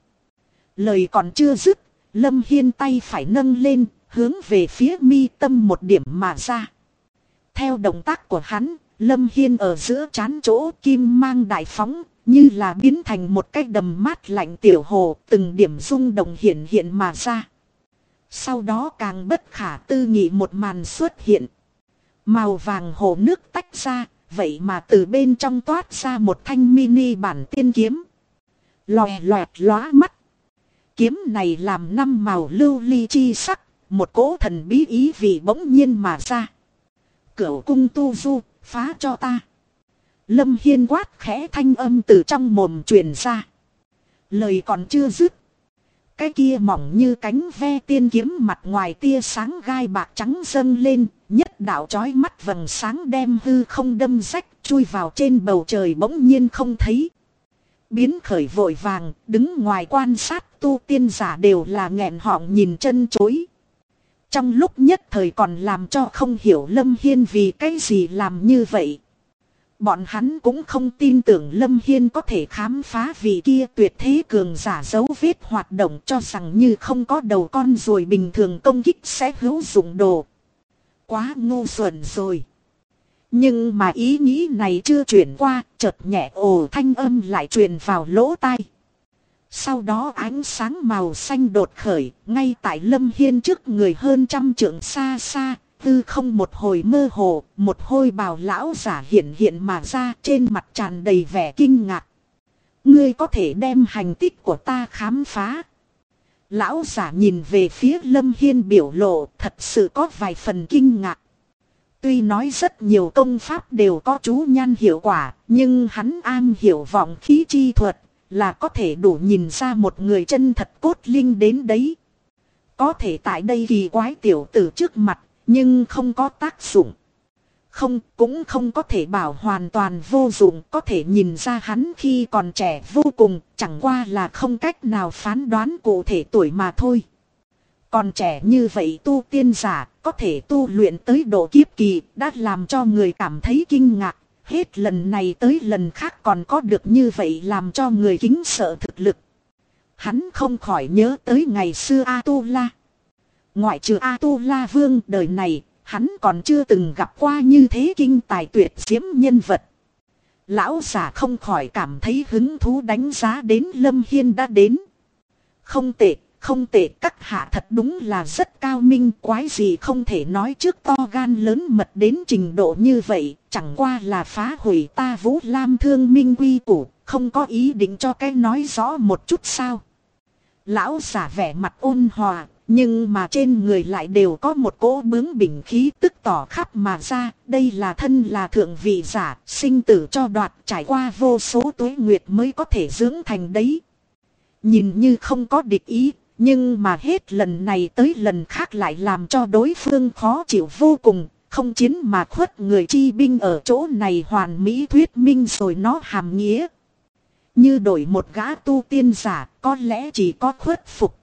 Lời còn chưa dứt, Lâm Hiên tay phải nâng lên, hướng về phía mi tâm một điểm mà ra. Theo động tác của hắn, Lâm Hiên ở giữa trán chỗ kim mang đại phóng, như là biến thành một cái đầm mát lạnh tiểu hồ, từng điểm rung động hiện hiện mà ra. Sau đó càng bất khả tư nghị một màn xuất hiện. Màu vàng hồ nước tách ra, vậy mà từ bên trong toát ra một thanh mini bản tiên kiếm. Lòe loẹt lóa mắt. Kiếm này làm 5 màu lưu ly chi sắc, một cỗ thần bí ý vị bỗng nhiên mà ra. Cửu cung tu du, phá cho ta. Lâm Hiên quát khẽ, thanh âm từ trong mồm truyền ra. Lời còn chưa dứt. Cái kia mỏng như cánh ve tiên kiếm mặt ngoài tia sáng gai bạc trắng dâng lên. Nhất đạo chói mắt vầng sáng đem hư không đâm rách, chui vào trên bầu trời bỗng nhiên không thấy. Biến khởi vội vàng, đứng ngoài quan sát tu tiên giả đều là nghẹn họng nhìn chân chối. Trong lúc nhất thời còn làm cho không hiểu Lâm Hiên vì cái gì làm như vậy. Bọn hắn cũng không tin tưởng Lâm Hiên có thể khám phá vị kia tuyệt thế cường giả dấu vết hoạt động, cho rằng như không có đầu con ruồi bình thường công kích sẽ hữu dụng đồ. Quá ngu xuẩn rồi. Nhưng mà ý nghĩ này chưa chuyển qua, chợt nhẹ ồ thanh âm lại truyền vào lỗ tai. Sau đó ánh sáng màu xanh đột khởi, ngay tại Lâm Hiên trước người hơn 100 trượng xa xa. Tư không một hồi mơ hồ, một hôi bào lão giả hiện hiện mà ra, trên mặt tràn đầy vẻ kinh ngạc. Ngươi có thể đem hành tích của ta khám phá. Lão giả nhìn về phía Lâm Hiên biểu lộ, thật sự có vài phần kinh ngạc. Tuy nói rất nhiều công pháp đều có chú nhan hiệu quả, nhưng hắn am hiểu vọng khí chi thuật, là có thể đủ nhìn ra một người chân thật cốt linh đến đấy. Có thể tại đây kỳ quái tiểu tử trước mặt, nhưng không có tác dụng. Không, cũng không có thể bảo hoàn toàn vô dụng, có thể nhìn ra hắn khi còn trẻ vô cùng, chẳng qua là không cách nào phán đoán cụ thể tuổi mà thôi. Còn trẻ như vậy tu tiên giả, có thể tu luyện tới độ kiếp kỳ, đã làm cho người cảm thấy kinh ngạc. Hết lần này tới lần khác còn có được như vậy làm cho người kính sợ thực lực. Hắn không khỏi nhớ tới ngày xưa A-tu-la. Ngoại trừ A-tu-la vương đời này, hắn còn chưa từng gặp qua như thế kinh tài tuyệt diễm nhân vật. Lão giả không khỏi cảm thấy hứng thú đánh giá đến Lâm Hiên đã đến. Không tệ, không tệ, các hạ thật đúng là rất cao minh, quái gì không thể nói trước to gan lớn mật đến trình độ như vậy, chẳng qua là phá hủy ta Vũ Lam Thương Minh quy củ, không có ý định cho cái nói rõ một chút sao. Lão giả vẻ mặt ôn hòa, nhưng mà trên người lại đều có một cỗ bướng bỉnh khí tức tỏ khắp mà ra, đây là thân là thượng vị giả, sinh tử cho đoạt, trải qua vô số tuế nguyệt mới có thể dưỡng thành đấy. Nhìn như không có địch ý, nhưng mà hết lần này tới lần khác lại làm cho đối phương khó chịu vô cùng, không chiến mà khuất người chi binh ở chỗ này hoàn mỹ thuyết minh rồi nó hàm nghĩa. Như đổi một gã tu tiên giả, có lẽ chỉ có khuất phục.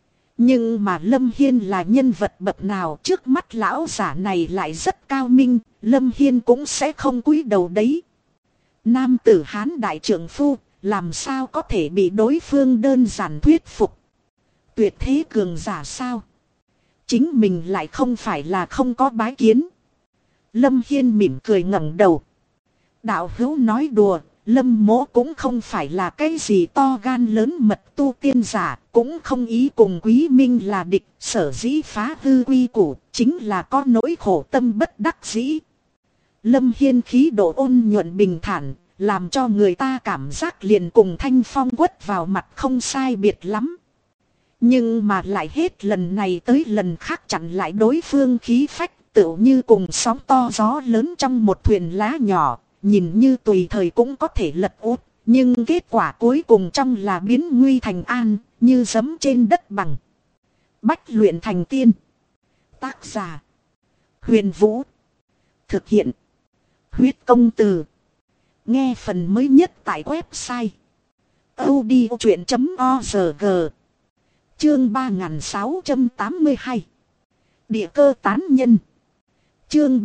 Nhưng mà Lâm Hiên là nhân vật bậc nào, trước mắt lão giả này lại rất cao minh, Lâm Hiên cũng sẽ không cúi đầu đấy. Nam tử Hán đại trưởng phu, làm sao có thể bị đối phương đơn giản thuyết phục. Tuyệt thế cường giả sao? Chính mình lại không phải là không có bái kiến. Lâm Hiên mỉm cười ngẩng đầu. Đạo hữu nói đùa, Lâm mỗ cũng không phải là cái gì to gan lớn mật tu tiên giả, cũng không ý cùng Quý Minh là địch, sở dĩ phá hư quy củ, chính là có nỗi khổ tâm bất đắc dĩ. Lâm Hiên khí độ ôn nhuận bình thản, làm cho người ta cảm giác liền cùng thanh phong quất vào mặt không sai biệt lắm. Nhưng mà lại hết lần này tới lần khác chặn lại đối phương khí phách, tựu như cùng sóng to gió lớn trong một thuyền lá nhỏ, nhìn như tùy thời cũng có thể lật úp, nhưng kết quả cuối cùng trong là biến nguy thành an, như giẫm trên đất bằng. Bách luyện thành tiên. Tác giả: Huyền Vũ. Thực hiện: Huyết Công Từ. Nghe phần mới nhất tại website audiochuyện.org. Chương 3682. Địa cơ tán nhân. Chương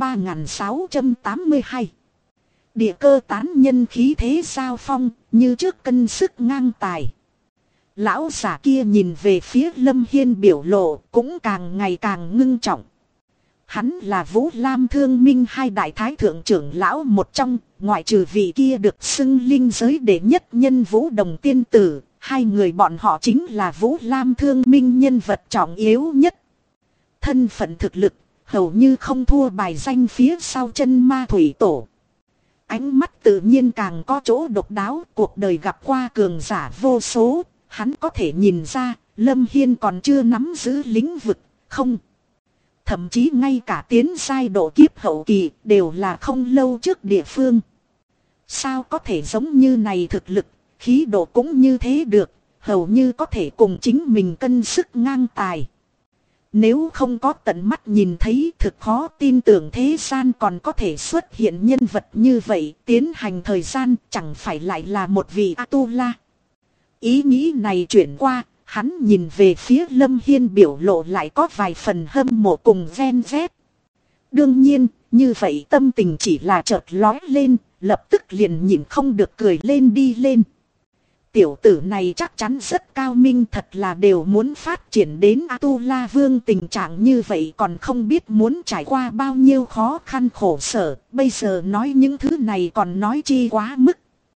3682. Địa cơ tán nhân khí thế giao phong, như trước cân sức ngang tài. Lão giả kia nhìn về phía Lâm Hiên biểu lộ cũng càng ngày càng ngưng trọng. Hắn là Vũ Lam Thương Minh hai đại thái thượng trưởng lão một trong, ngoại trừ vị kia được xưng linh giới đệ nhất nhân Vũ Đồng Tiên Tử, hai người bọn họ chính là Vũ Lam Thương Minh nhân vật trọng yếu nhất. Thân phận thực lực, hầu như không thua bài danh phía sau chân ma thủy tổ. Ánh mắt tự nhiên càng có chỗ độc đáo, cuộc đời gặp qua cường giả vô số, hắn có thể nhìn ra, Lâm Hiên còn chưa nắm giữ lĩnh vực, không. Thậm chí ngay cả tiến giai độ kiếp hậu kỳ đều là không lâu trước địa phương. Sao có thể giống như này thực lực, khí độ cũng như thế được, hầu như có thể cùng chính mình cân sức ngang tài. Nếu không có tận mắt nhìn thấy thực khó tin tưởng thế gian còn có thể xuất hiện nhân vật như vậy, tiến hành thời gian chẳng phải lại là một vị A-tu-la. Ý nghĩ này chuyển qua, hắn nhìn về phía Lâm Hiên biểu lộ lại có vài phần hâm mộ cùng ven vét. Đương nhiên, như vậy tâm tình chỉ là chợt lói lên, lập tức liền nhìn không được cười lên đi lên. Tiểu tử này chắc chắn rất cao minh, thật là đều muốn phát triển đến A-tu-la vương tình trạng như vậy, còn không biết muốn trải qua bao nhiêu khó khăn khổ sở, bây giờ nói những thứ này còn nói chi quá mức.